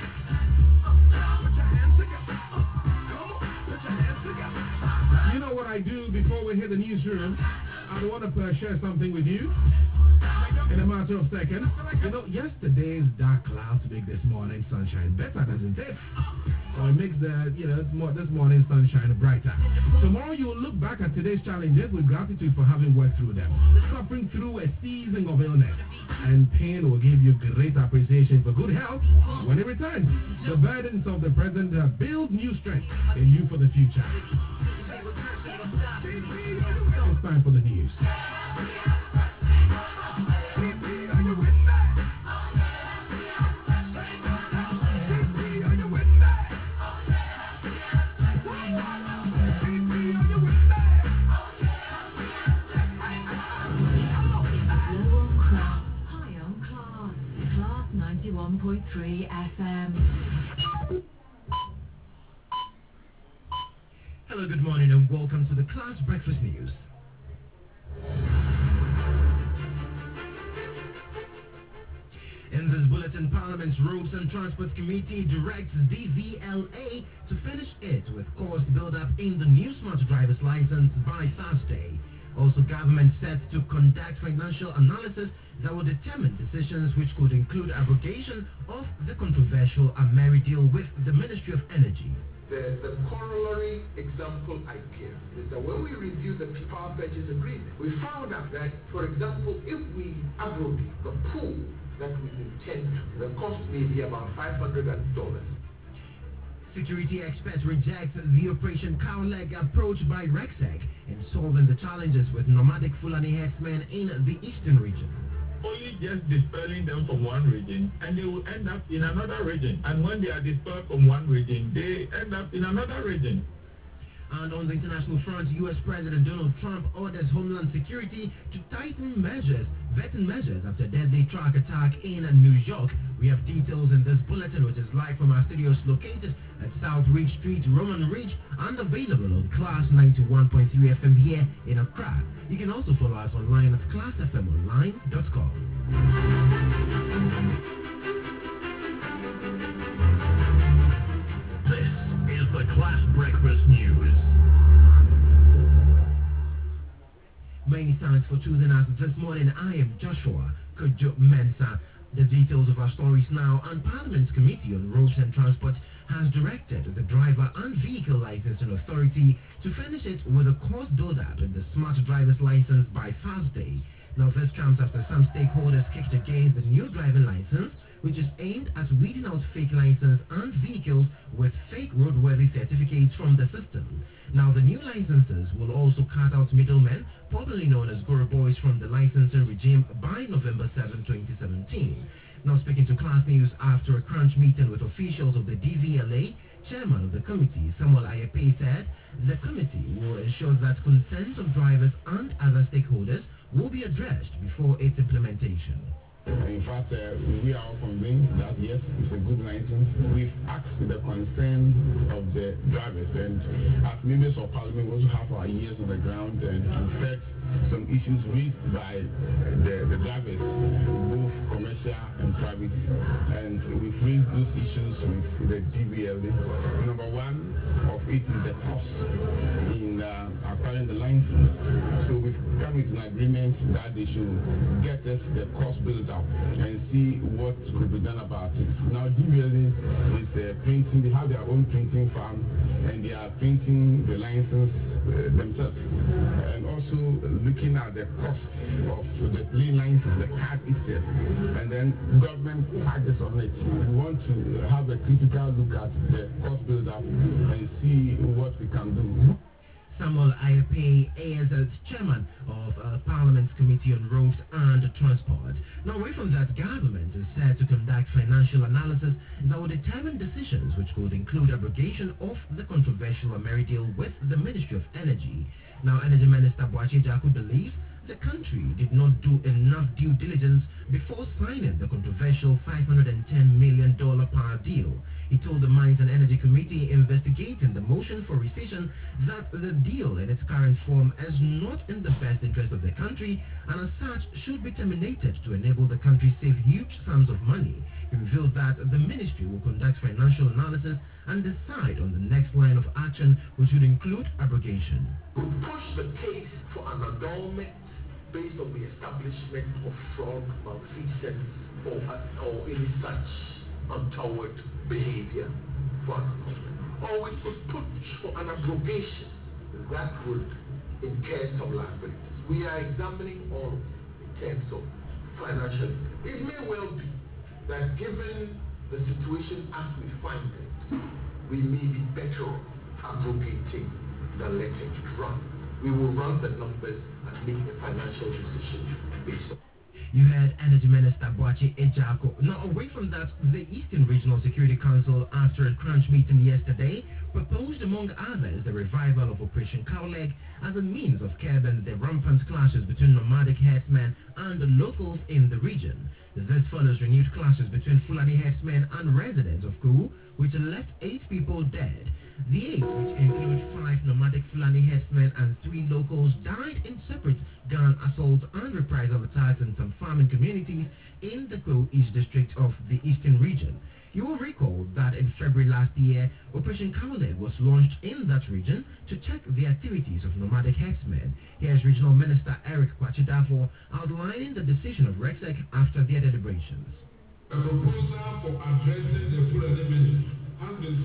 You know what I do before we hit the newsroom? I want to share something with you in a matter of seconds. You know, yesterday's dark clouds make this morning sunshine better, doesn't it? So it makes the, this morning's sunshine brighter. Tomorrow you will look back at today's challenges with gratitude for having worked through them. Suffering through a season of illness and pain will give you great appreciation for good health when it returns. The burdens of the present build new strength in you for the future. It's time for the news. High on Class 91.3 FM. Hello, good morning and welcome to the Class Breakfast News. In this bulletin, Parliament's Roads and Transport Committee directs DVLA to finish it with cost build-up in the new smart driver's license by Thursday. Also, government set to conduct financial analysis that will determine decisions which could include abrogation of the controversial Ameri deal with the Ministry of Energy. The corollary example I give is that when we reviewed the power purchase agreement, we found out that, for example, if we abrogate the pool that we intend to, the cost may be about $500. Security experts reject the Operation Cowleg approach by Rexec in solving the challenges with nomadic Fulani herdsmen in the eastern region. Only just dispelling them from one region, and they will end up in another region. And when they are dispelled from one region, they end up in another region. And on the international front, U.S. President Donald Trump orders Homeland Security to tighten measures, vetting measures after a deadly truck attack in New York, We have details in this bulletin, which is live from our studios located at South Ridge Street, Roman Ridge, and available on Class 91.3 FM here in Accra. You can also follow us online at classfmonline.com. This is the Class Breakfast News. Many thanks for choosing us this morning. I am Joshua Kojo Mensah. The details of our stories now. And Parliament's Committee on Roads and Transport has directed the Driver and Vehicle Licensing Authority to finish it with a course build-up in the Smart Driver's License by Thursday. Now this comes after some stakeholders kicked against the new driving license, which is aimed at weeding out fake licenses and vehicles with fake roadworthy certificates from the system. Now the new licenses will also cut out middlemen, popularly known as Guru Boys, from the licensing regime by November 7, 2017. Now speaking to Class News after a crunch meeting with officials of the DVLA, Chairman of the committee, Samuel Ayape, said the committee will ensure that concerns of drivers and other stakeholders will be addressed before its implementation. In fact, we are all convinced that yes, it's a good license. We've asked the concern of the drivers, and as members of Parliament, we also have our ears on the ground and heard some issues raised by the drivers, both commercial and private. And we've raised those issues with the DVLA. Number one of it is the cost in acquiring the license. So we've come into an agreement that they should get us the cost built up and see what could be done about it. Now DVLA is printing, they have their own printing farm and they are printing the license themselves. And also looking at the cost of the clean license, the card itself. And then government charges on it. We want to have a critical look at the cost build up and see what we can do. Samuel Ayape is chairman of Parliament's Committee on Roads and Transport. Now, away from that, government is set to conduct financial analysis that will determine decisions which could include abrogation of the controversial Ameri deal with the Ministry of Energy. Now, Energy Minister Boakye Ejiakor believes the country did not do enough due diligence before signing the controversial $510 million power deal. He told the Mines and Energy Committee investigating the motion for rescission that the deal in its current form is not in the best interest of the country and as such should be terminated to enable the country save huge sums of money. He revealed that the ministry will conduct financial analysis and decide on the next line of action, which would include abrogation. We push the case for an annulment based on the establishment of fraud, malfeasance, or any such untoward behavior for an annulment. Or we could push for an abrogation that would incur some liabilities. We are examining all in terms of financial. It may well be that given the situation as we find it, we may be better off abrogating than letting it run. We will run the numbers and make a financial decision based on. You heard Energy Minister Boakye Ejiakor. Now, away from that, the Eastern Regional Security Council, after a crunch meeting yesterday, proposed, among others, the revival of Operation Cowleg as a means of curbing the rampant clashes between nomadic herdsmen and the locals in the region. This follows renewed clashes between Fulani herdsmen and residents of Kuru, which left 8 people dead. The 8, which include 5 nomadic Fulani herdsmen and 3 locals, died in separate gun assaults and reprisal attacks in some farming communities in the Kuru East district of the Eastern region. You will recall that in February last year, Operation Cowleg was launched in that region to check the activities of nomadic herdsmen. Here's Regional Minister Eric Kwachi Darfour outlining the decision of RECSEC after their deliberations. A proposal for addressing the Fulani ministry has been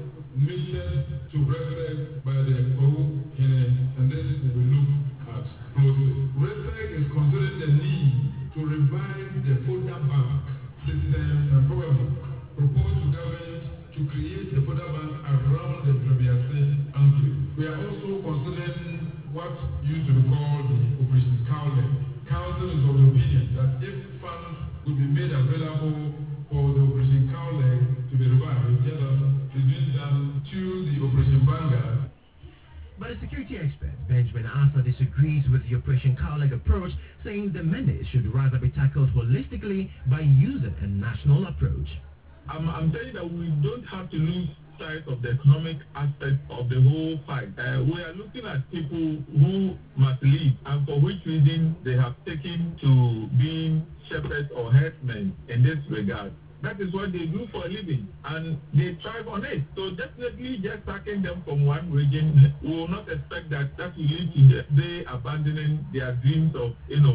submitted to RECSEC by the Kuru and this will be looked at closely. RECSEC is considering the need to revive the fodder bank system and probably propose to government to create a fodder bank around the Brebiase enclave. We are also considering what used to be called the Operation Cowleg. Council is of the opinion that if funds could be made available for the Operation Cowleg to be revived, instead of being done to the Operation Vanguard. But it security expert Benjamin Arthur disagrees with the Operation Cowleg approach, saying the menace should rather be tackled holistically by using a national approach. I'm saying that we don't have to lose sight of the economic aspect of the whole fight. We are looking at people who must leave and for which reason they have taken to being shepherds or herdsmen in this regard. That is what they do for a living, and they thrive on it. So definitely just sacking them from one region, we will not expect that will lead to they abandoning their dreams of,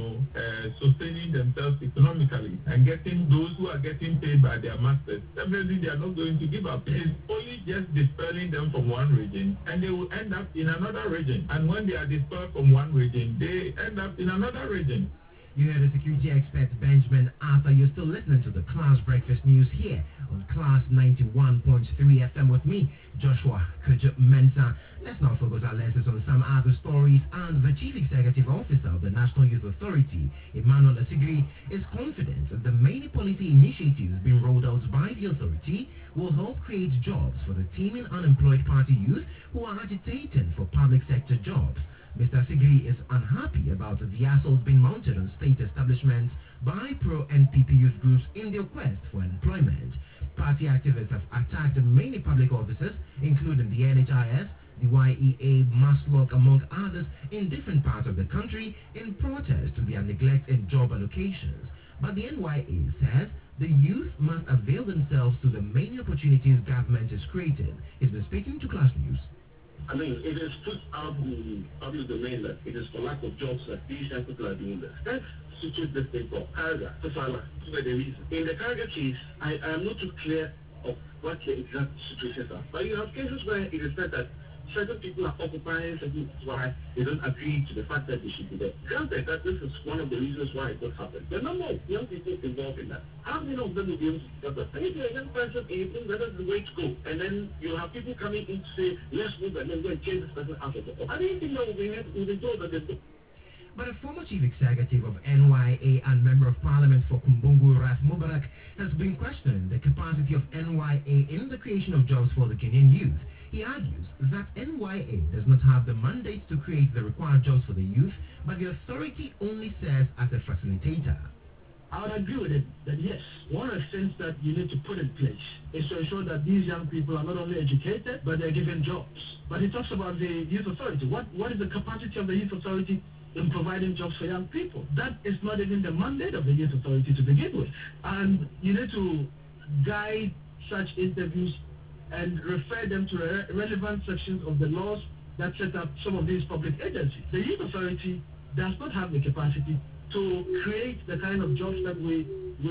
sustaining themselves economically and getting those who are getting paid by their masters. Definitely they are not going to give up. It's only just dispelling them from one region, and they will end up in another region. And when they are dispelled from one region, they end up in another region. You heard the security expert Benjamin Arthur. You're still listening to the Class Breakfast News here on Class 91.3 FM with me, Joshua Kujo-Mensah. Let's now focus our lenses on some other stories. And the Chief Executive Officer of the National Youth Authority, Emmanuel Asigri, is confident that the many policy initiatives being rolled out by the authority will help create jobs for the teeming unemployed party youth who are agitating for public sector jobs. Mr. Asigri is unhappy about the assault being mounted on state establishments by pro-NPP youth groups in their quest for employment. Party activists have attacked many public offices, including the NHIS, the YEA, MASLOC, among others, in different parts of the country in protest to their neglect in job allocations. But the NYA says the youth must avail themselves to the many opportunities government is creating. He's been speaking to Class News. I mean, it is put out in the public domain that it is for lack of jobs that these young people are doing this. Let's situate this thing for Karaga, Safala, for the reason. In the Karaga case, I am not too clear of what the exact situations are. But you have cases where it is said that certain people are occupying certain why they don't agree to the fact that they should be there. Granted that this is one of the reasons why it could happen. The number of young people involved in that, how many of them will be able to discuss that? And if you're a young person and you think that is the way to go, and then you have people coming in to say, let's move and then go and change this person out of the office. I don't think that will be told that they But a former chief executive of NYA and member of parliament for Kumbungu, Ras Mubarak, has been questioning the capacity of NYA in the creation of jobs for the Kenyan youth. He argues that NYA does not have the mandate to create the required jobs for the youth, but the authority only serves as a facilitator. I would agree with it that yes, one of the things that you need to put in place is to ensure that these young people are not only educated, but they're given jobs. But he talks about the youth authority. What is the capacity of the youth authority in providing jobs for young people? That is not even the mandate of the youth authority to begin with. And you need to guide such interviews and refer them to relevant sections of the laws that set up some of these public agencies. The youth authority does not have the capacity to create the kind of jobs that we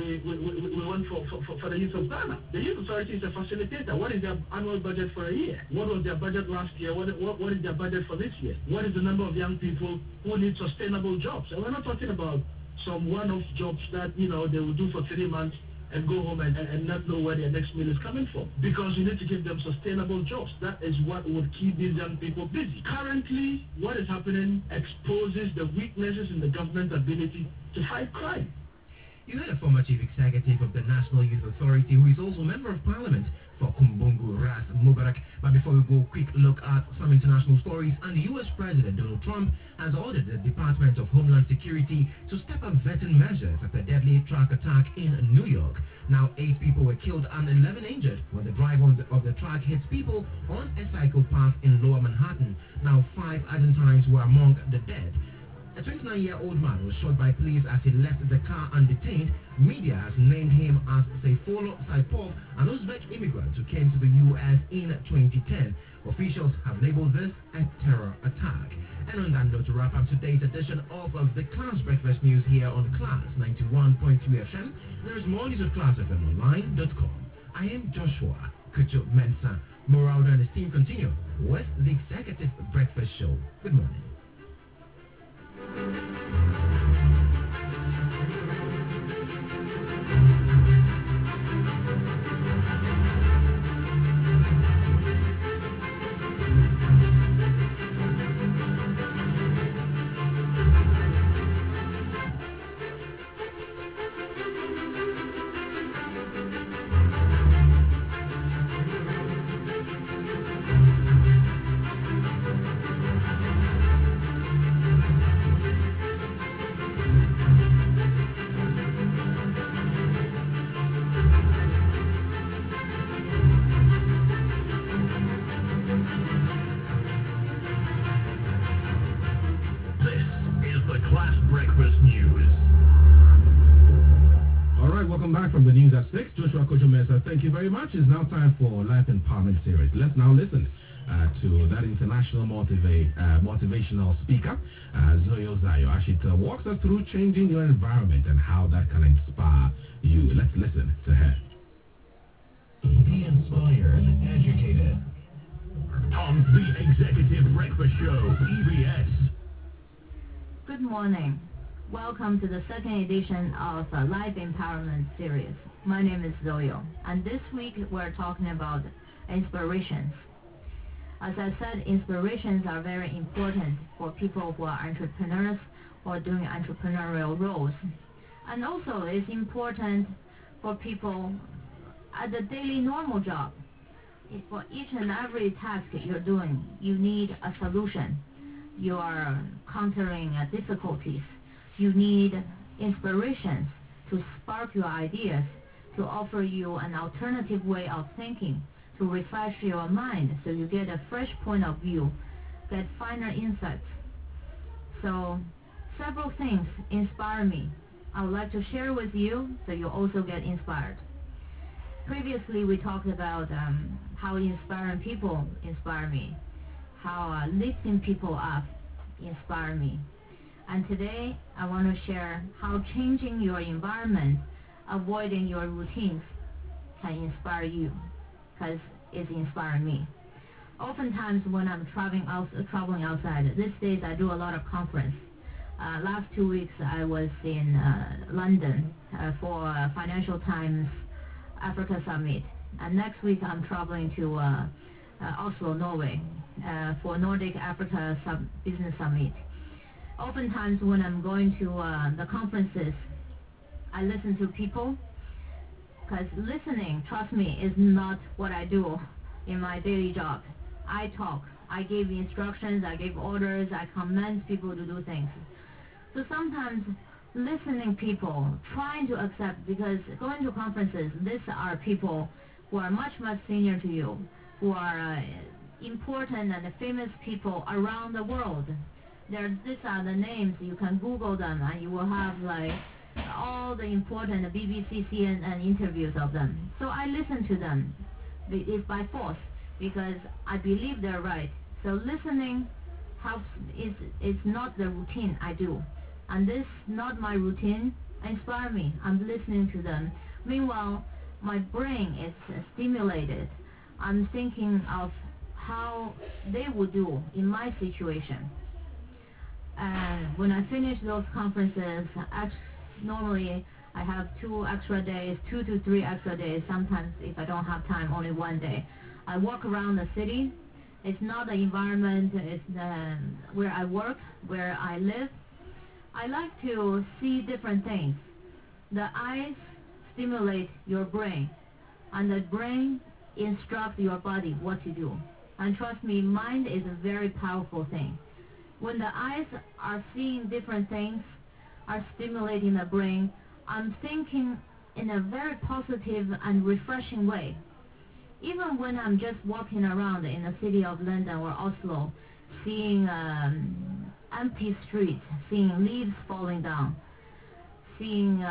want for the youth of Ghana. The youth authority is a facilitator. What is their annual budget for a year? What was their budget last year? What is their budget for this year? What is the number of young people who need sustainable jobs? And we're not talking about some one-off jobs that, they will do for 3 months and go home and not know where their next meal is coming from. Because you need to give them sustainable jobs. That is what would keep these young people busy. Currently, what is happening exposes the weaknesses in the government's ability to fight crime. You heard a former chief executive of the National Youth Authority, who is also member of parliament for Kumbungu, Ras Mubarak. But before we go, quick look at some international stories. And the U.S. President Donald Trump has ordered the Department of Homeland Security to step up vetting measures after a deadly truck attack in New York. Now, 8 people were killed and 11 injured when the driver of the truck hits people on a cycle path in Lower Manhattan. Now, 5 Argentines were among the dead. A 29-year-old man was shot by police as he left the car undetained. Media has named him as Sayfullo Saipov, an Uzbek immigrant who came to the U.S. in 2010. Officials have labeled this a terror attack. And on that note, to wrap up today's edition of the Class Breakfast News here on Class 91.3 FM, there is more news at classfmonline.com. I am Joshua Kujo-Mensah. Moraldo and his team continue with the Executive Breakfast Show. Good morning. 6. Joshua Kojomesa, thank you very much. It's now time for Life Empowerment Series. Let's now listen to that international motivational speaker, Zoyo Zayo, as she walks us through changing your environment and how that can inspire you. Let's listen to her. Be inspired, educated. On the Executive Breakfast Show, EBS. Good morning. Welcome to the second edition of Life Empowerment Series. My name is Zoyo, and this week we're talking about inspirations. As I said, inspirations are very important for people who are entrepreneurs or doing entrepreneurial roles. And also it's important for people at the daily normal job. For each and every task you're doing, you need a solution. You are countering difficulties. You need inspirations to spark your ideas, to offer you an alternative way of thinking, to refresh your mind so you get a fresh point of view, get finer insights. So several things inspire me. I would like to share with you so you also get inspired. Previously we talked about how inspiring people inspire me, how lifting people up inspire me. And today I want to share how changing your environment, avoiding your routines can inspire you, because it's inspiring me. Oftentimes when I'm traveling outside, these days I do a lot of conference. Last 2 weeks I was in London for Financial Times Africa Summit. And next week I'm traveling to Oslo, Norway for Nordic Africa Business Summit. Oftentimes when I'm going to the conferences, I listen to people, because listening, trust me, is not what I do in my daily job. I talk, I give instructions, I give orders, I command people to do things. So sometimes listening people, trying to accept, because going to conferences, these are people who are much, much senior to you, who are important and famous people around the world. These are the names. You can Google them and you will have like all the important BBC, CNN interviews of them. So I listen to them. It's by force because I believe they're right. So listening helps. It's not the routine I do. And this not my routine inspire me. I'm listening to them. Meanwhile, my brain is stimulated. I'm thinking of how they would do in my situation. And when I finish those conferences, normally I have 2 to 3 extra days. Sometimes if I don't have time, only 1 day. I walk around the city. It's not the environment, it's where I work, where I live. I like to see different things. The eyes stimulate your brain, and the brain instructs your body what to do. And trust me, mind is a very powerful thing. When the eyes are seeing different things, are stimulating the brain, I'm thinking in a very positive and refreshing way. Even when I'm just walking around in the city of London or Oslo, seeing empty streets, seeing leaves falling down, seeing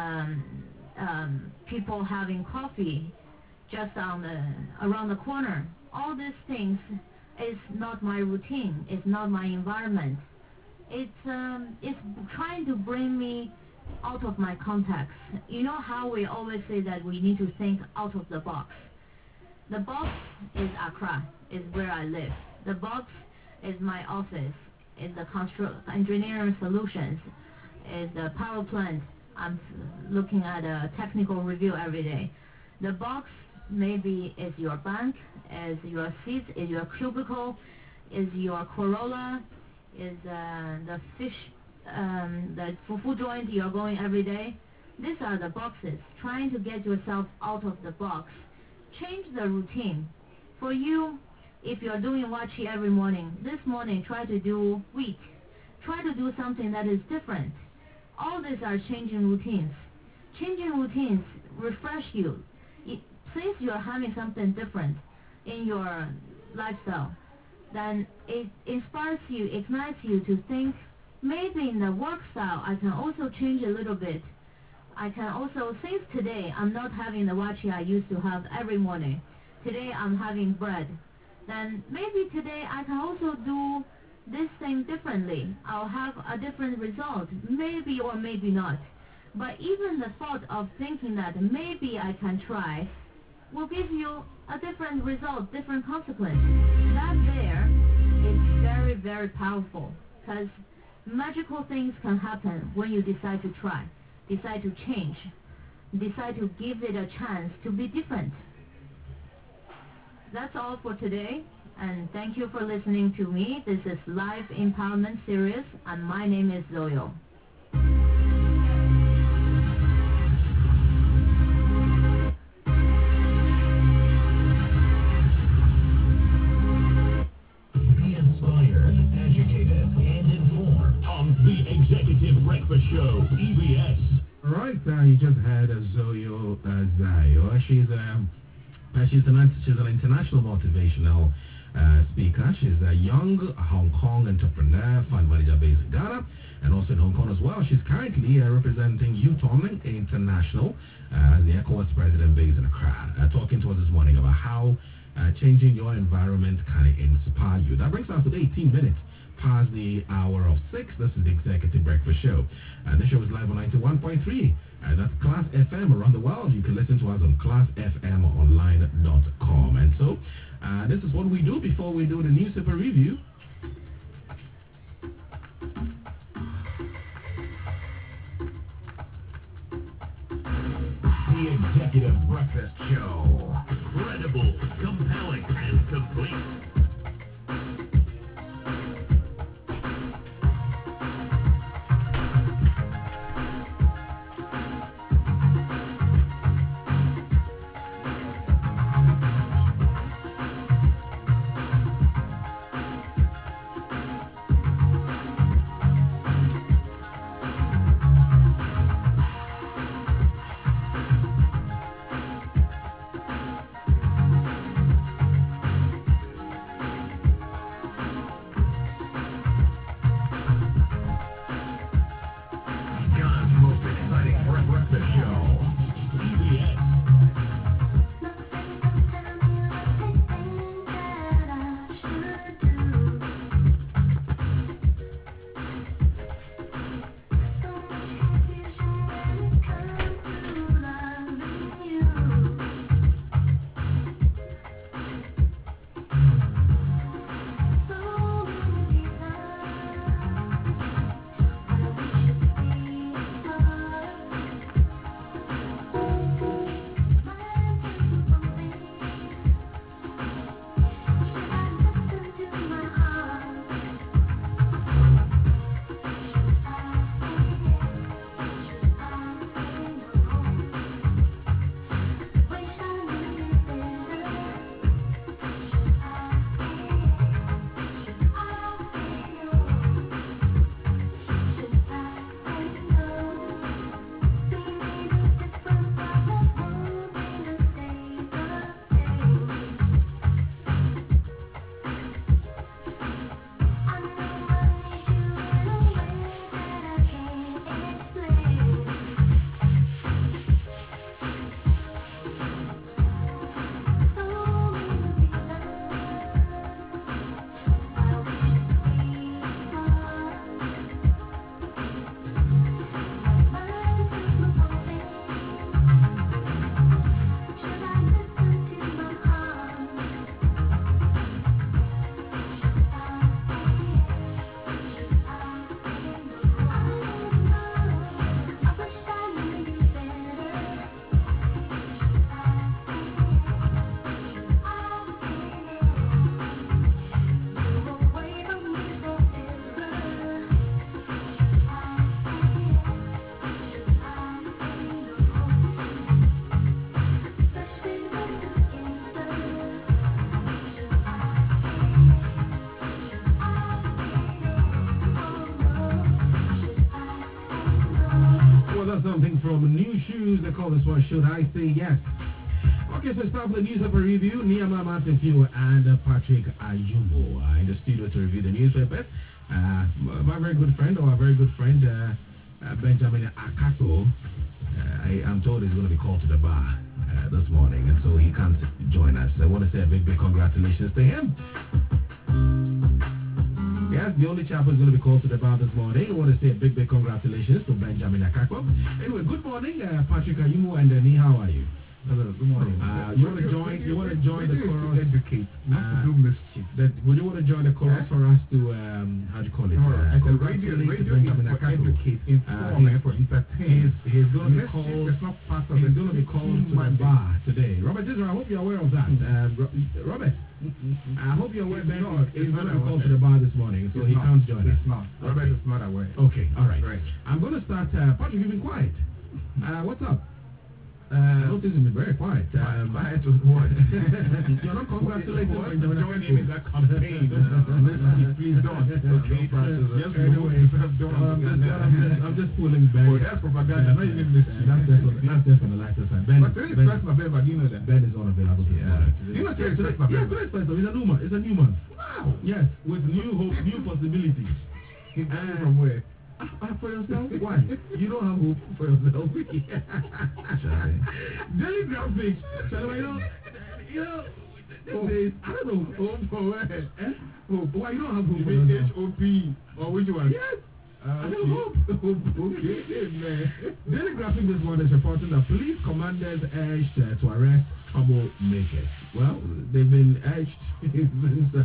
people having coffee just around the corner, all these things is not my routine, it's not my environment. It's trying to bring me out of my context. You know how we always say that we need to think out of the box. The box is Accra, is where I live. The box is my office, is the engineering solutions, is the power plant. I'm looking at a technical review every day. The box maybe is your bank, is your seat, is your cubicle, is your Corolla, is the fish, the fufu joint you're going every day. These are the boxes. Trying to get yourself out of the box. Change the routine. For you, if you're doing wachi every morning, this morning try to do wheat. Try to do something that is different. All these are changing routines. Changing routines refresh you. Since you're having something different in your lifestyle, then it inspires you, ignites you to think, maybe in the work style I can also change a little bit. I can also, since today I'm not having the wachi I used to have every morning. Today I'm having bread. Then maybe today I can also do this thing differently. I'll have a different result, maybe or maybe not. But even the thought of thinking that maybe I can try will give you a different result, different consequence. That there is very, very powerful, because magical things can happen when you decide to try, decide to change, decide to give it a chance to be different. That's all for today, and thank you for listening to me. This is Life Empowerment Series, and my name is Zoyo. Be inspired, educated, and informed on The Executive Breakfast Show, EBS. Right, you just had Zoyo Zayo. She's an international motivational speaker. She's a young Hong Kong entrepreneur, fund manager based in Ghana, and also in Hong Kong as well. She's currently representing Youton International as the ECOWAS president based in Accra. Talking to us this morning about how changing your environment can inspire you. That brings us to 18 minutes past the hour of 6. This is the Executive Breakfast Show. The show is live on 91.3. That's Class FM around the world. You can listen to us on classfmonline.com. And so, this is what we do before we do the newspaper review. The Executive Breakfast Show. Credible, compelling, and complete. Something from New Shoes. They call this one Should I Say Yes? Okay, so it's time for the newspaper review. Niyama Matefiu and Patrick Ayubo are in the studio to review the newspaper. My very good friend, Benjamin Akato, I'm told he's going to be called to the bar this morning, and so he can't join us. I want to say a big congratulations to him. Yes, the only chap who's going to be called to the bar this morning. I want to say a big congratulations to Benjamin Akakwa. Anyway, good morning, Patrick Ayumu and Ni. How are you? Hello, good morning. You want to join the chorus? Educate, not to do mischief. Would you want to join the chorus for us to how do you call it? I said radio is for educate, inform, and for entertain. He's going to be called. It's not part of he's going to be called to the bar today. Robert Israel, I hope you're aware of that. Robert, I hope you're aware that he's going to be called to the bar this morning, so he can't join us. It's not. Robert is not aware. Okay, all right. I'm going to start. Patrick, you've been quiet. What's up? I noticed you've been very quiet. Quiet was what? You're not congratulating me. Join him in that campaign. Please don't. Okay. Just I'm just pulling back. Oh, that's propaganda. Not even this. That's just on the lighter side. Ben, but today is 1st November. Do you know that? Ben is unavailable this morning. You know today is 1st November? Yeah, today's 1st November. It's a new month. It's a new month. Wow. Yes, with new hope, new possibilities. From where? For yourself? Why? You don't have hope for yourself. Daily graphics. I don't know. Hope for where? Hope. Why you don't have hope for yourself? H-O-P. Or which one? Yes. I don't hope. Okay, man. Daily graphic this morning is reporting that police commanders urged to arrest troublemakers. Well, they've been urged since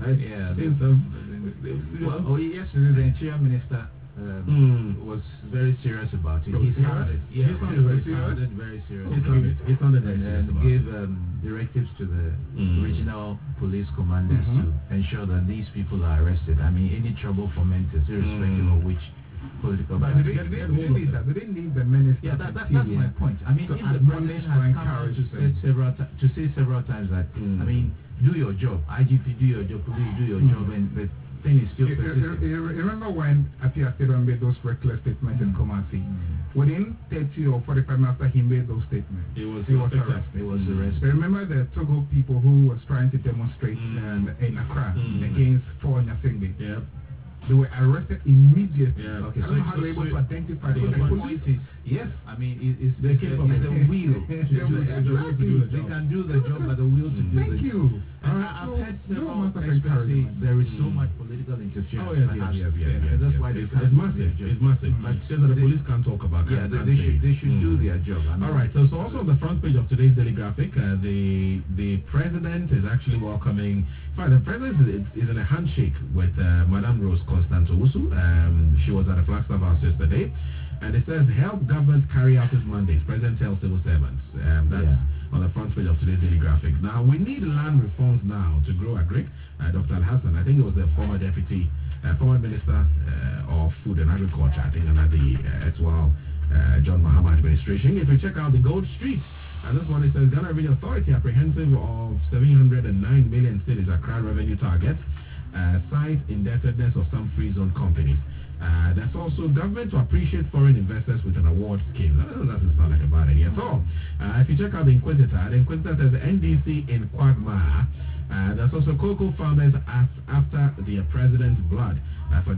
yesterday the Interior Minister was very serious about it. He sounded very serious. He sounded very serious and gave directives to the regional police commanders to ensure that these people are arrested. I mean, any trouble for mentors, irrespective of which political party. Do they need the minister? Yeah, that's my point. I mean, if the president has come out to say several times that, I mean, do your job, IGP, do your job, police, do your job, and the thing is still persistent. Remember when Apia Stadium made those reckless statements in Kumasi? Within 30 or 45 minutes after he made those statements, he was arrested. Remember the Togo people who was trying to demonstrate in Accra against Paul Nyasingbe? Yeah. They were arrested immediately. Yeah. Okay, so how they were able to identify the point is, yes, I mean, it's the will to do the job. They can do the job, but the will to do the job. Thank you. I've heard several experts say there is so much political interference. Oh, yes. That's why it's massive. It's massive. But just that the police can't talk about it. They should do their job. All right. So also on the front page of today's Daily Graphic, the president is actually welcoming. In fact, the president is in a handshake with Madame Rose Constantowusu. She was at the Flagstaff House yesterday. And it says, help government carry out its mandates. President tells civil servants. That's on the front page of today's Daily Graphic. Now, we need land reforms now to grow agri. Dr. Al-Hassan, I think it was the former Minister of Food and Agriculture, I think under the John Mahama administration. If you check out the Gold Street, this one it says, Ghana Revenue Authority apprehensive of 709 million cedis Accra revenue target, cite indebtedness of some free zone companies. There's also government to appreciate foreign investors with an award scheme. That doesn't sound like a bad idea at all. If you check out the Inquisitor says NDC in Quagmire. There's also cocoa farmers after the president's blood for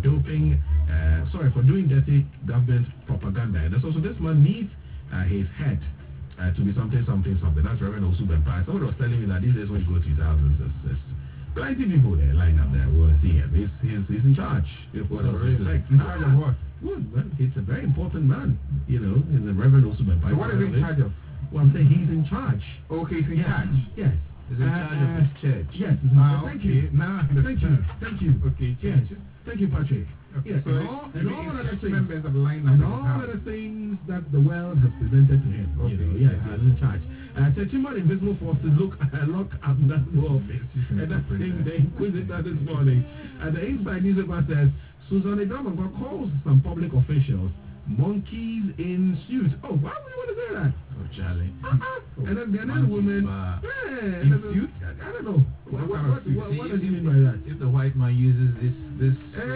doing dirty government propaganda. And there's also this man needs his head to be something. That's Reverend Osubempa. Somebody was telling me that these days when you go to his house, there's plenty of people there lined up there. We'll see him. He's in charge. In charge of what? Well, he's a very important man. He's the Reverend Osubempa. So what is he in charge of? Well, I'm saying he's in charge. Okay, he's in charge. Yes. He's in charge of his church. Yes. Thank you. Thank you. Okay, yes. Thank you, Patrick. Okay, yes. So all other things, members of line up and all other things that the world has presented to him. Okay. Yes, he's in charge. So two more invisible forces look at that office. And that's thing the Inquisitor this morning. And the Inside newspaper says Susan Edamogo calls some public officials monkeys in suits. Oh, why would you want to say that? Oh, Charlie. And then the other woman in suits? I don't know. What does he mean by that? If the white man uses this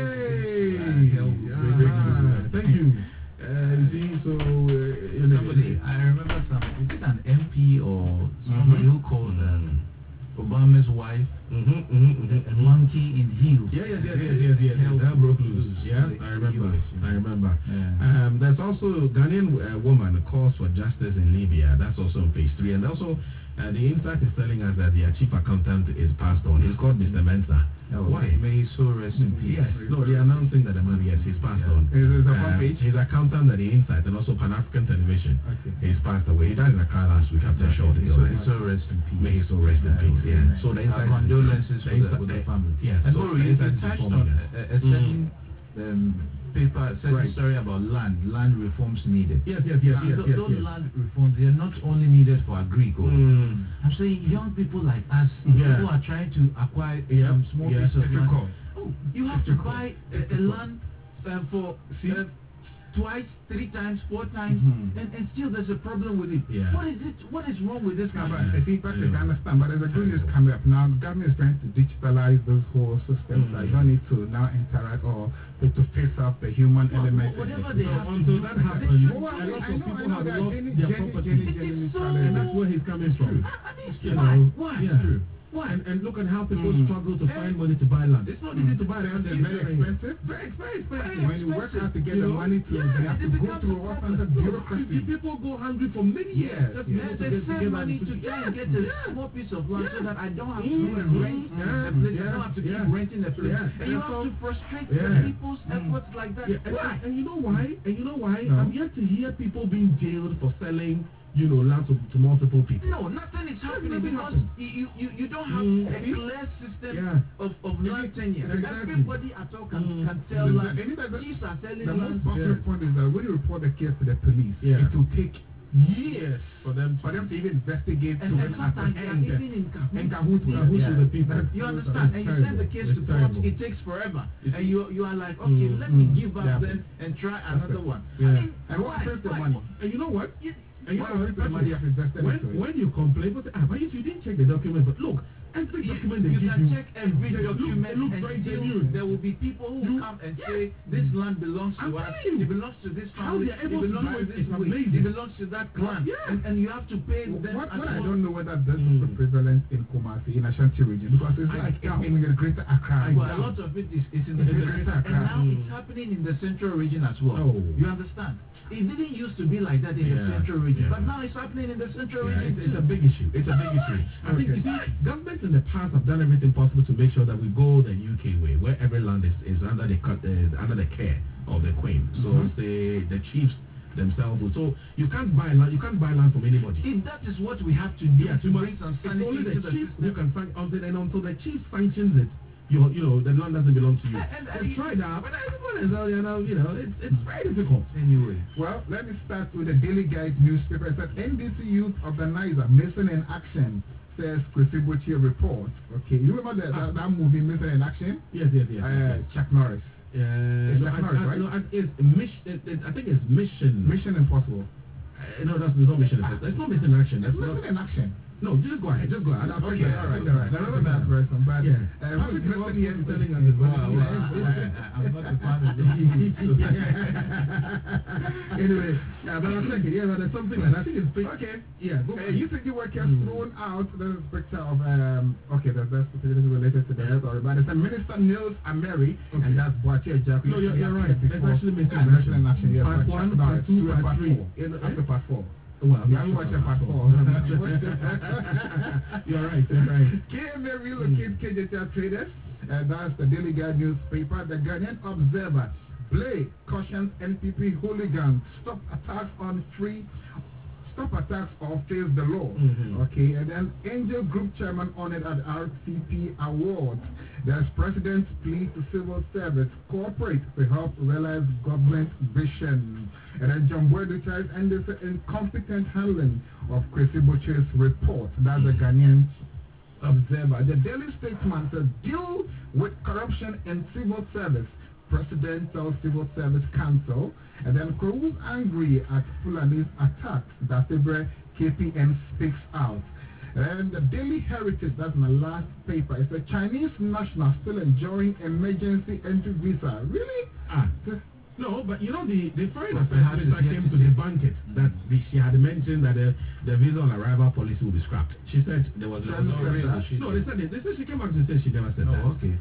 thank you. Somebody, I remember is it an MP or somebody who called Obama's wife a monkey in heels? Yes. That broke loose. Yeah, I remember. Yeah. There's also Ghanaian woman calls for justice in Libya. That's also on page 3. And also, the Insight is telling us that their chief accountant is passed on. He's called Mr. Mensah. Why? May he so rest in peace. Yes, no, they're announcing that the man, yes, he's passed on. Is the front page? His accountant at the Insight and also Pan-African Television. He's passed away. He died in a car last week after a short illness. So rest in peace. May he so rest in peace, yeah. So the Insight... condolences with the family. Yes. And so you touched on a certain paper, certain story about land reforms needed. Yes. Those land reforms, they are not only needed for agriculture. I'm saying young people like us who are trying to acquire small piece of land. You have to buy a land for twice, 3 times, 4 times, and still there's a problem with it. What is it? What is wrong with this country? I think Patrick, I understand, but there's a good news coming up now. The government is trying to digitalize those whole systems. I don't need to now interact or to face up the human element. Whatever they have until that happens, a lot of people have lost their property. And that's where he's coming from. Why? Why? And look at how people struggle to find money to buy land. It's not easy to buy land. It's very expensive. Very expensive. When you work hard to get the money to, they have to go through all kinds of bureaucracy. People go hungry for many years. They save money to try and get a small piece of land so that I don't have to rent a place. I don't have to keep renting a place. And you have to frustrate the people's efforts like that. Why? And you know why? I'm yet to hear people being jailed for selling land to multiple people. No, nothing is happening because you don't have a clear system of land tenure. Everybody at all can sell land. Chiefs are selling land. The most popular point is that when you report the case to the police, it will take years for them to even investigate and sometimes even in cahoots with the people. You understand? And you send the case to court, it takes forever. And you are like, okay, let me give up then and try another one. And what happens to the money? And you know what? And when you complain, but you didn't check the document, but look, every document you can check every document and still there will be people who come and say this land belongs to us, it belongs to this family, it belongs to this way, it belongs to that clan, and you have to pay them. What I don't know whether this is prevalent in Kumasi, in Ashanti region, because it's like in the greater Accra. Well, a lot of it is in the greater Accra, and now it's happening in the central region as well. You understand? It didn't used to be like that in the central region, but now it's happening in the central region. It's a big issue. I think, you see, governments in the past have done everything possible to make sure that we go the UK way, where every land is under the care of the Queen. So the chiefs themselves. So you can't buy land. You can't buy land from anybody. If that is what we have to do to bring some sanity only the to chief the who can until the chief sanctions it. The land doesn't belong to you. They've tried that, but everyone is, it's very difficult. Anyway, well, let me start with the Daily Guide newspaper. It said NDC youth organizer Missing in Action, says Kwesi Bochie report. Okay, you remember that movie Missing in Action? Yes. Chuck Norris. It's Chuck Norris, right? No, it's Mission. I think it's Mission. Mission Impossible. No, that's not Mission Impossible. It's not Missing in Action. It's Missing in Action. No, just go ahead. Okay, all right. I remember that version, but Patrick is also telling us as well. I'm not a fan of Anyway, but I'll check it. But there's something like that. I think it's big. Okay. Yeah. UCG workers thrown out. There's a picture of that's related to the story. But it's a Minister Nils Ameri, and that's Boachie Ejiakor. No, you're right. It's actually Missing in Action. Part 1, Part 2, Part 3. After Part 4. Well, I'm watching Part 4. You're right. KMA relocate KJT traders. That's the Daily Guide newspaper. The Ghanaian Observer. Blay cautions NPP hooligans. Stop attacks or face the law. Okay, and then Angel Group Chairman honored at RCP Award. There's President's plea to civil service cooperate to help realize government vision. And then John Boyd charged NDC incompetent handling of Kwesi Bochie's report. That's the Ghanaian Observer. The Daily Statesman says deal with corruption in civil service. President tells Civil Service Council. And then Crow's angry at Fulani's attacks. Datebre KPN speaks out. And the Daily Heritage, that's my last paper. It's a Chinese national still enjoying emergency entry visa. Really? No, but the foreign affairs minister came to debunk it. That she had mentioned that the visa on arrival policy will be scrapped. She said there was no reason. No, they said she came back to say she never said that. Okay.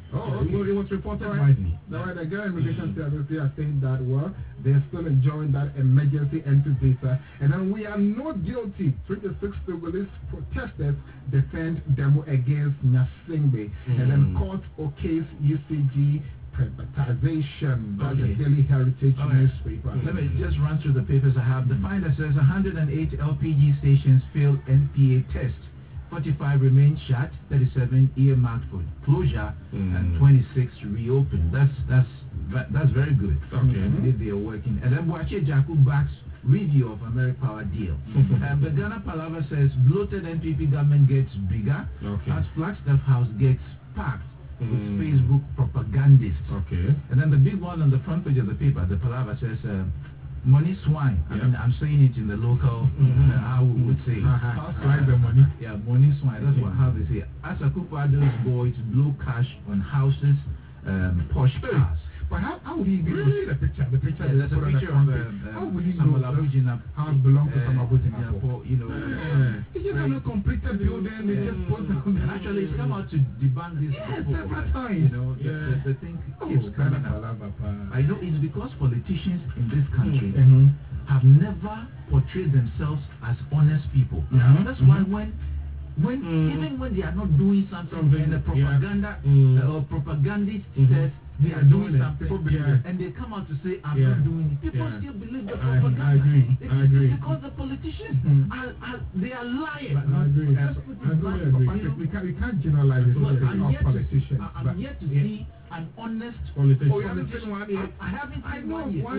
It was reported widely. The Ghana Immigration Service are saying that, well, they're still enjoying that emergency entry visa. And then we are not guilty. 26 Togolese protesters defend demo against Nyasingbe. And then court okays UCG privatization. That's the Daily Heritage newspaper. Let me just run through the papers I have. The finder says 108 LPG stations failed NPA test. 45 remain shut, 37 earmarked for closure, and 26 reopened. That's very good. They are working. And then Boache Jaku backs review of AmeriPower deal. The Ghana Palava says bloated NPP government gets bigger as Flagstaff House gets packed with Facebook propagandists. And then the big one on the front page of the paper, the Palava says money swine. I mean, I'm saying it in the local, how we would say. Swine the money. Yeah, money swine. That's how they say. As a Akufo-Addo's boys blow cash on houses, posh cars. But how would he be able to see the picture? The picture there's a picture of how would he know that house belongs to Samuel Abujina? You know, it's just a completed building. They just put actually, it's come out to debunk this several times. You know, the thing keeps coming up. I know it's because politicians in this country have never portrayed themselves as honest people. That's why even when they are not doing something and the propaganda or propagandist says they are doing something and they come out to say I'm not doing it, people still believe the propaganda. I agree. Because the politicians they are lying. I agree. We can't generalize it. I'm yet to see an honest politician. I haven't seen one yet.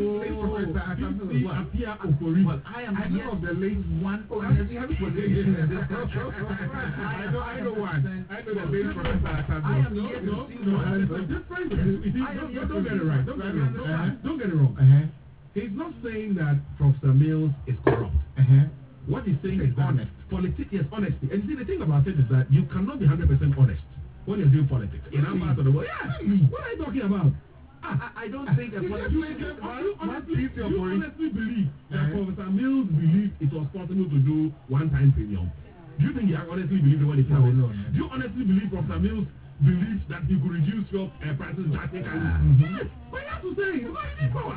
I am yet of the late one honest politician in this country. I know one. I know the late professor. I am yet to see one. Don't get it right. Don't get it wrong. He's not saying that Professor Mills is corrupt. What he's saying is honest. Yes, honesty. And see, the thing about it is that you cannot be 100% honest when you're doing politics. In our part of the world. What are you talking about? I don't think a politician... You honestly believe that Professor Mills believed it was possible to do one-time premium. Do you think he honestly believed when he said it? Do you honestly believe Professor Mills believes that he could reduce your prices drastically? Yes, but you have to say it. What is it for?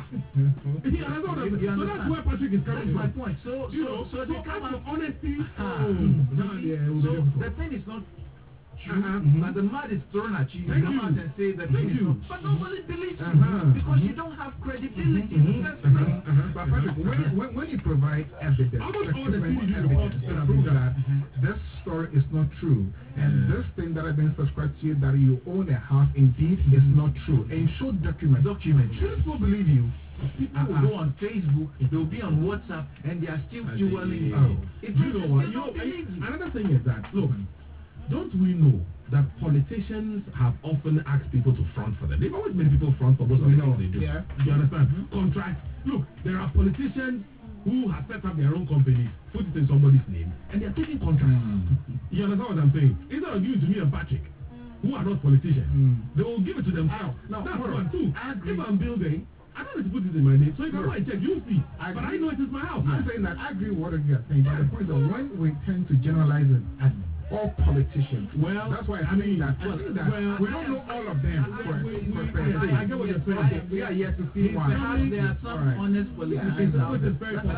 So that's where Patrick is coming from. That's my point. So they come out honesty. So the thing is not true, but the mud is thrown at you. You come out and say that thing is not. But nobody believes you because you don't have credibility. But when you provide evidence, to prove that this story is not true, and this thing that I've been subscribed to, that you own a house, indeed is not true, and show documents. People believe you. People will go on Facebook, they'll be on WhatsApp, and they are still fueling you. If you know what? Another thing is that, look, don't we know that politicians have often asked people to front for them? They've always made people front for most of the things they do. Do you understand? Contract. Look, there are politicians who have set up their own companies, put it in somebody's name, and they're taking contracts. You understand what I'm saying? Instead of giving it to me and Patrick, who are not politicians, they will give it to themselves. Now, that's one. Two, if I'm building, I don't need to put it in my name. So if I go and check, you'll see. But I know it is my house. I'm saying that I agree with what you're saying, but the point is when we tend to generalize it as all politicians. Well, that's why I think that we don't know all of them. I get what you're saying. We are yet to see one. There are some honest politicians out there.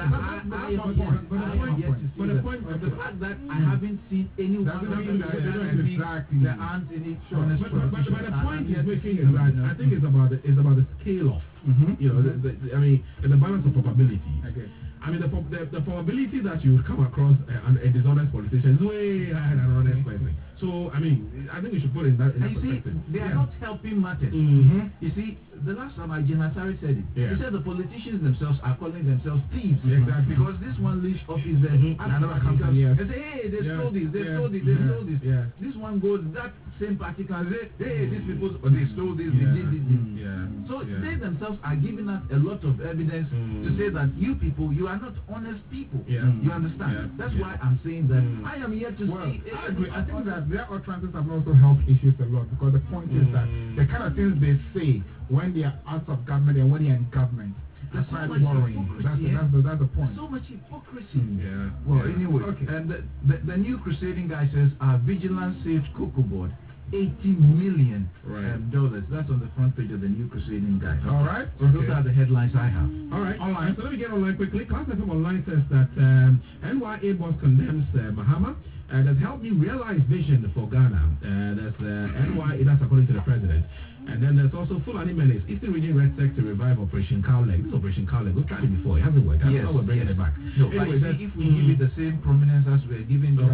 But the fact that I haven't seen anyone there aren't any honest politicians. But the point he's making is that I think it's about the scale of, you know, the balance of probability. I mean, the probability that you will come across a dishonest politician is way higher than an honest person. So, I mean, I think we should put it in that perspective. See, they are not helping matters. You see, the last time Jenasari said it, he said the politicians themselves are calling themselves thieves. Exactly. Because this one leaves office there, another comes and say, hey, they stole this, they stole this, they stole this. This one goes, that same party can say, hey, these people, they stole this, they did this. So they themselves are giving us a lot of evidence to say that you people, you are not honest people. You understand? That's why I'm saying that I am here to see. I agree. I think that their utterances have also helped issues a lot, because the point is that the kind of things they say when they are out of government and when they are in government, that's quite worrying. That's the point. So much hypocrisy. Well, anyway, and the new crusading guy says, vigilance saved Cocoa Board. $80 million. That's on the front page of the New Crusading Guide. All right. So those are the headlines I have. All right. Online. So let me get online quickly. Class FM Online says that NYA boss condemns Mahama. That's helped me realize vision for Ghana. That's NYA, that's according to the president. And then there's also Fulani Menace, Eastern Region Red Sector revive Operation Cowleg. This Operation Cowleg, we've tried it before. It hasn't worked. Yes, we're bringing it back. No, anyway, if we give it the same prominence as we're giving the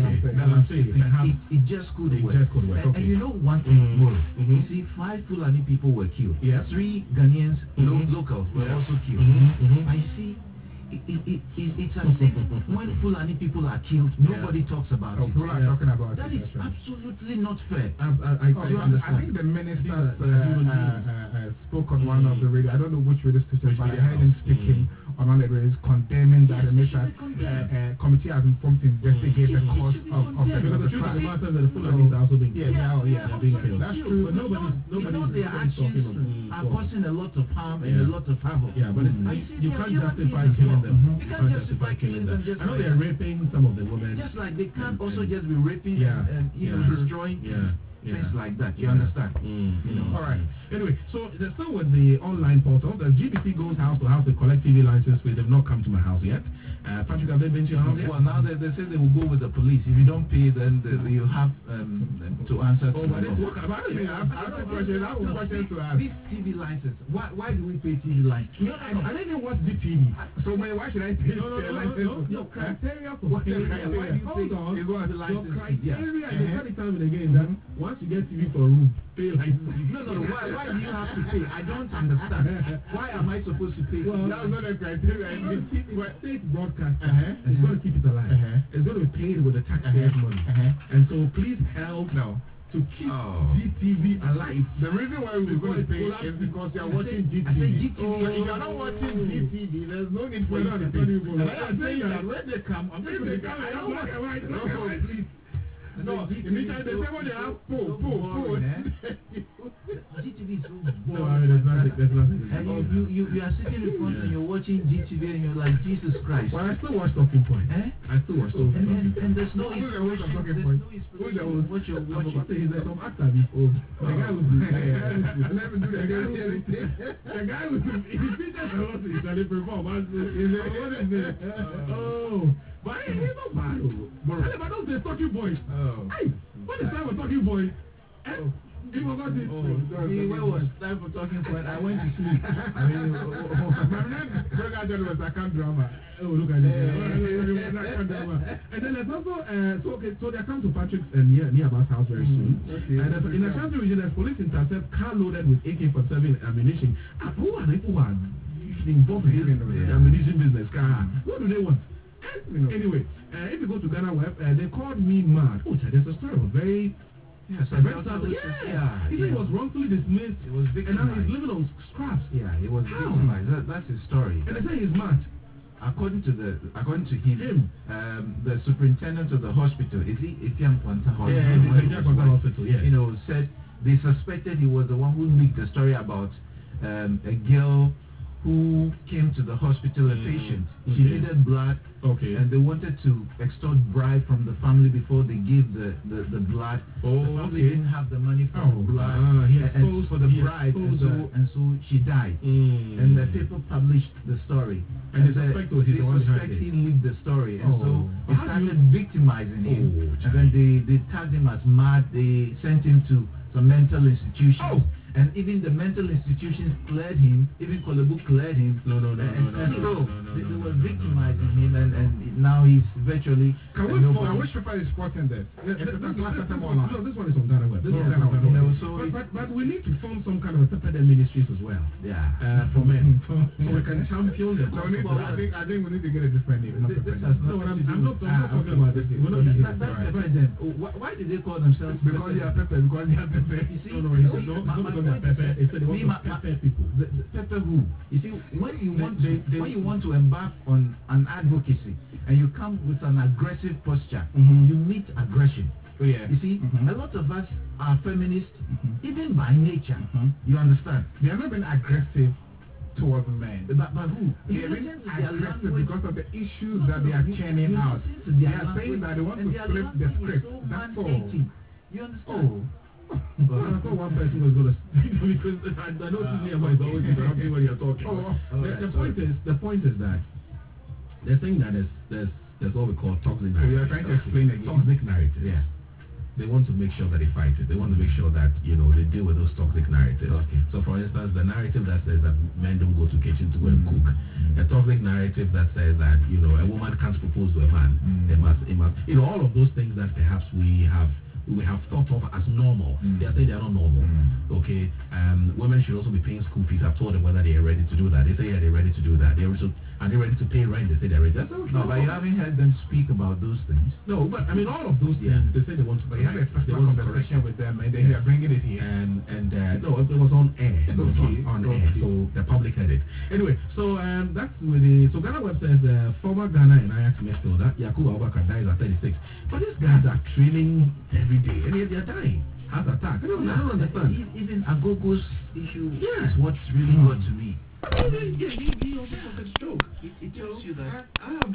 it just could work. And you know one thing more. You see, 5 Fulani people were killed. 3 Ghanaians, locals, were also killed. I see. It's as if when Fulani people are killed, nobody talks about it. People are talking about that it. is absolutely not fair. I think the minister spoke on one of the radio. I don't know which radio station, but I heard him speaking on one of the radios condemning that the minister committee has informed to investigate the cause of the truth of the matter that the Fulani are also being killed. They're being killed. That's true. But nobody their actions are causing a lot of harm and a lot of havoc. Yeah, but you can't justify killing them. You can't justify killing them. I know they're raping some of the women. Just like they can't also just be raping and destroying things like that. You understand? All right. Anyway, so let's start with the online portal. The GBC goes house to house to collect TV license. They have not come to my house yet. Patrick, have they been to your house yet? Well, now they say they will go with the police. If you don't pay, then you have to answer to but it's work about it. I have a question to ask. This TV license, why do we pay TV license? I don't even watch the TV. So why should I pay license? No criteria for what's the criteria? Hold on. Your criteria is very time and again that once you get TV for a room, pay license. No. Why do you have to pay? I don't understand. Why am I supposed to pay? Well, that's not a criteria. State broadcast. It's going to keep it alive. It's going to be paid with the taxpayers' money. And so please help now to keep GTV alive. The reason why we're going to pay is because you're watching GTV. So if you're not watching GTV, there's no need for you to pay. And I'm saying that when they come, I'm going to come. I don't want to write. No, initially they say when they have phone. GTV is so boring. No, there's nothing. And you are sitting in front and you're watching GTV and you're like, Jesus Christ. Well, I still watch Talking Point. I still watch Talking Point. And there's no inspiration. Who's what you're watching? He's like some actor before. The guy who's the guy who's he features a lot in Charlie perform. Oh. But he's not bad. But those are Talking Boys. Hey, what is time for Talking Boys? He forgot it. Where was time for Talking Point? I went to sleep. My name was Sakan Drama. Oh, look at it. And then there's also, so they come to Patrick's nearby house very soon. And in the Ashanti region, there's police intercept car loaded with AK-47 ammunition. Who are they who are involved in the ammunition business? What do they want? Anyway, if you go to Ghana Web, they called me mad. Oh, there's a story of very... He said he was wrongfully dismissed. He was victimized. And now he's living on scraps. Yeah, he was victimized. That's his story. And they say he's mad. According to him, the superintendent of the hospital, is he Etienne Kwanta Hospital? Yeah. Said they suspected he was the one who leaked the story about a girl who came to the hospital, a patient. She needed blood, and they wanted to extort bribe from the family before they gave the blood. The family didn't have the money for the blood and for the bribe, and so she died. And the paper published the story. And they suspect he leaked the story, and so they started victimizing him. And then they tagged him as mad. They sent him to some mental institutions. And even the mental institutions cleared him, even Kolebu cleared him. No. They were victimizing him, and now he's virtually... Which paper is quoting this? No, this one is on Ghana Web. But we need to form some kind of a pepper ministries as well. Yeah. For men. So we can champion them. I think we need to get a different name. I'm not talking about this. Why did they call themselves... Because they are pepper. You see, Pepper people. Pepper who? You see, when you want to embark on an advocacy and you come with an aggressive posture, you meet aggression. You see, a lot of us are feminists, even by nature. You understand? They are not been aggressive towards men. But who? They are being aggressive because of the issues that they are churning out. They are saying that they want to flip the script. That's all. You understand? Well, I thought one person was going to speak because I noticed Nehemiah is always interrupting when you're talking. The point is that the thing that there's what we call toxic narrative. So you're trying to explain again. Toxic narrative, yeah. They want to make sure that they fight it. They want to make sure that, they deal with those toxic narratives. Okay. So, for instance, the narrative that says that men don't go to kitchen to go and cook. A toxic narrative that says that, a woman can't propose to a man. It must, all of those things that perhaps we have thought of as normal. They are saying they are not normal. Okay. Women should also be paying school fees. I've told them whether they are ready to do that. They say, yeah, they're ready to do that. Are they ready to pay rent? They say they're ready. That's okay. No, but you haven't heard them speak about those things. No, but all of those things, they say they want to. But you have a personal conversation with them, and then you are bringing it here. No, it was on air. It was on air, so the public heard it. Anyway, so that's with the. So Ghana Web says former Ghana and Ajax midfielder Yakubu Abubakar dies at 36. But these guys are training every day, and yet they are dying. Heart attack. I don't understand. Even Agogo's issue is what's really got to me. He also suffered stroke. It tells you that. I have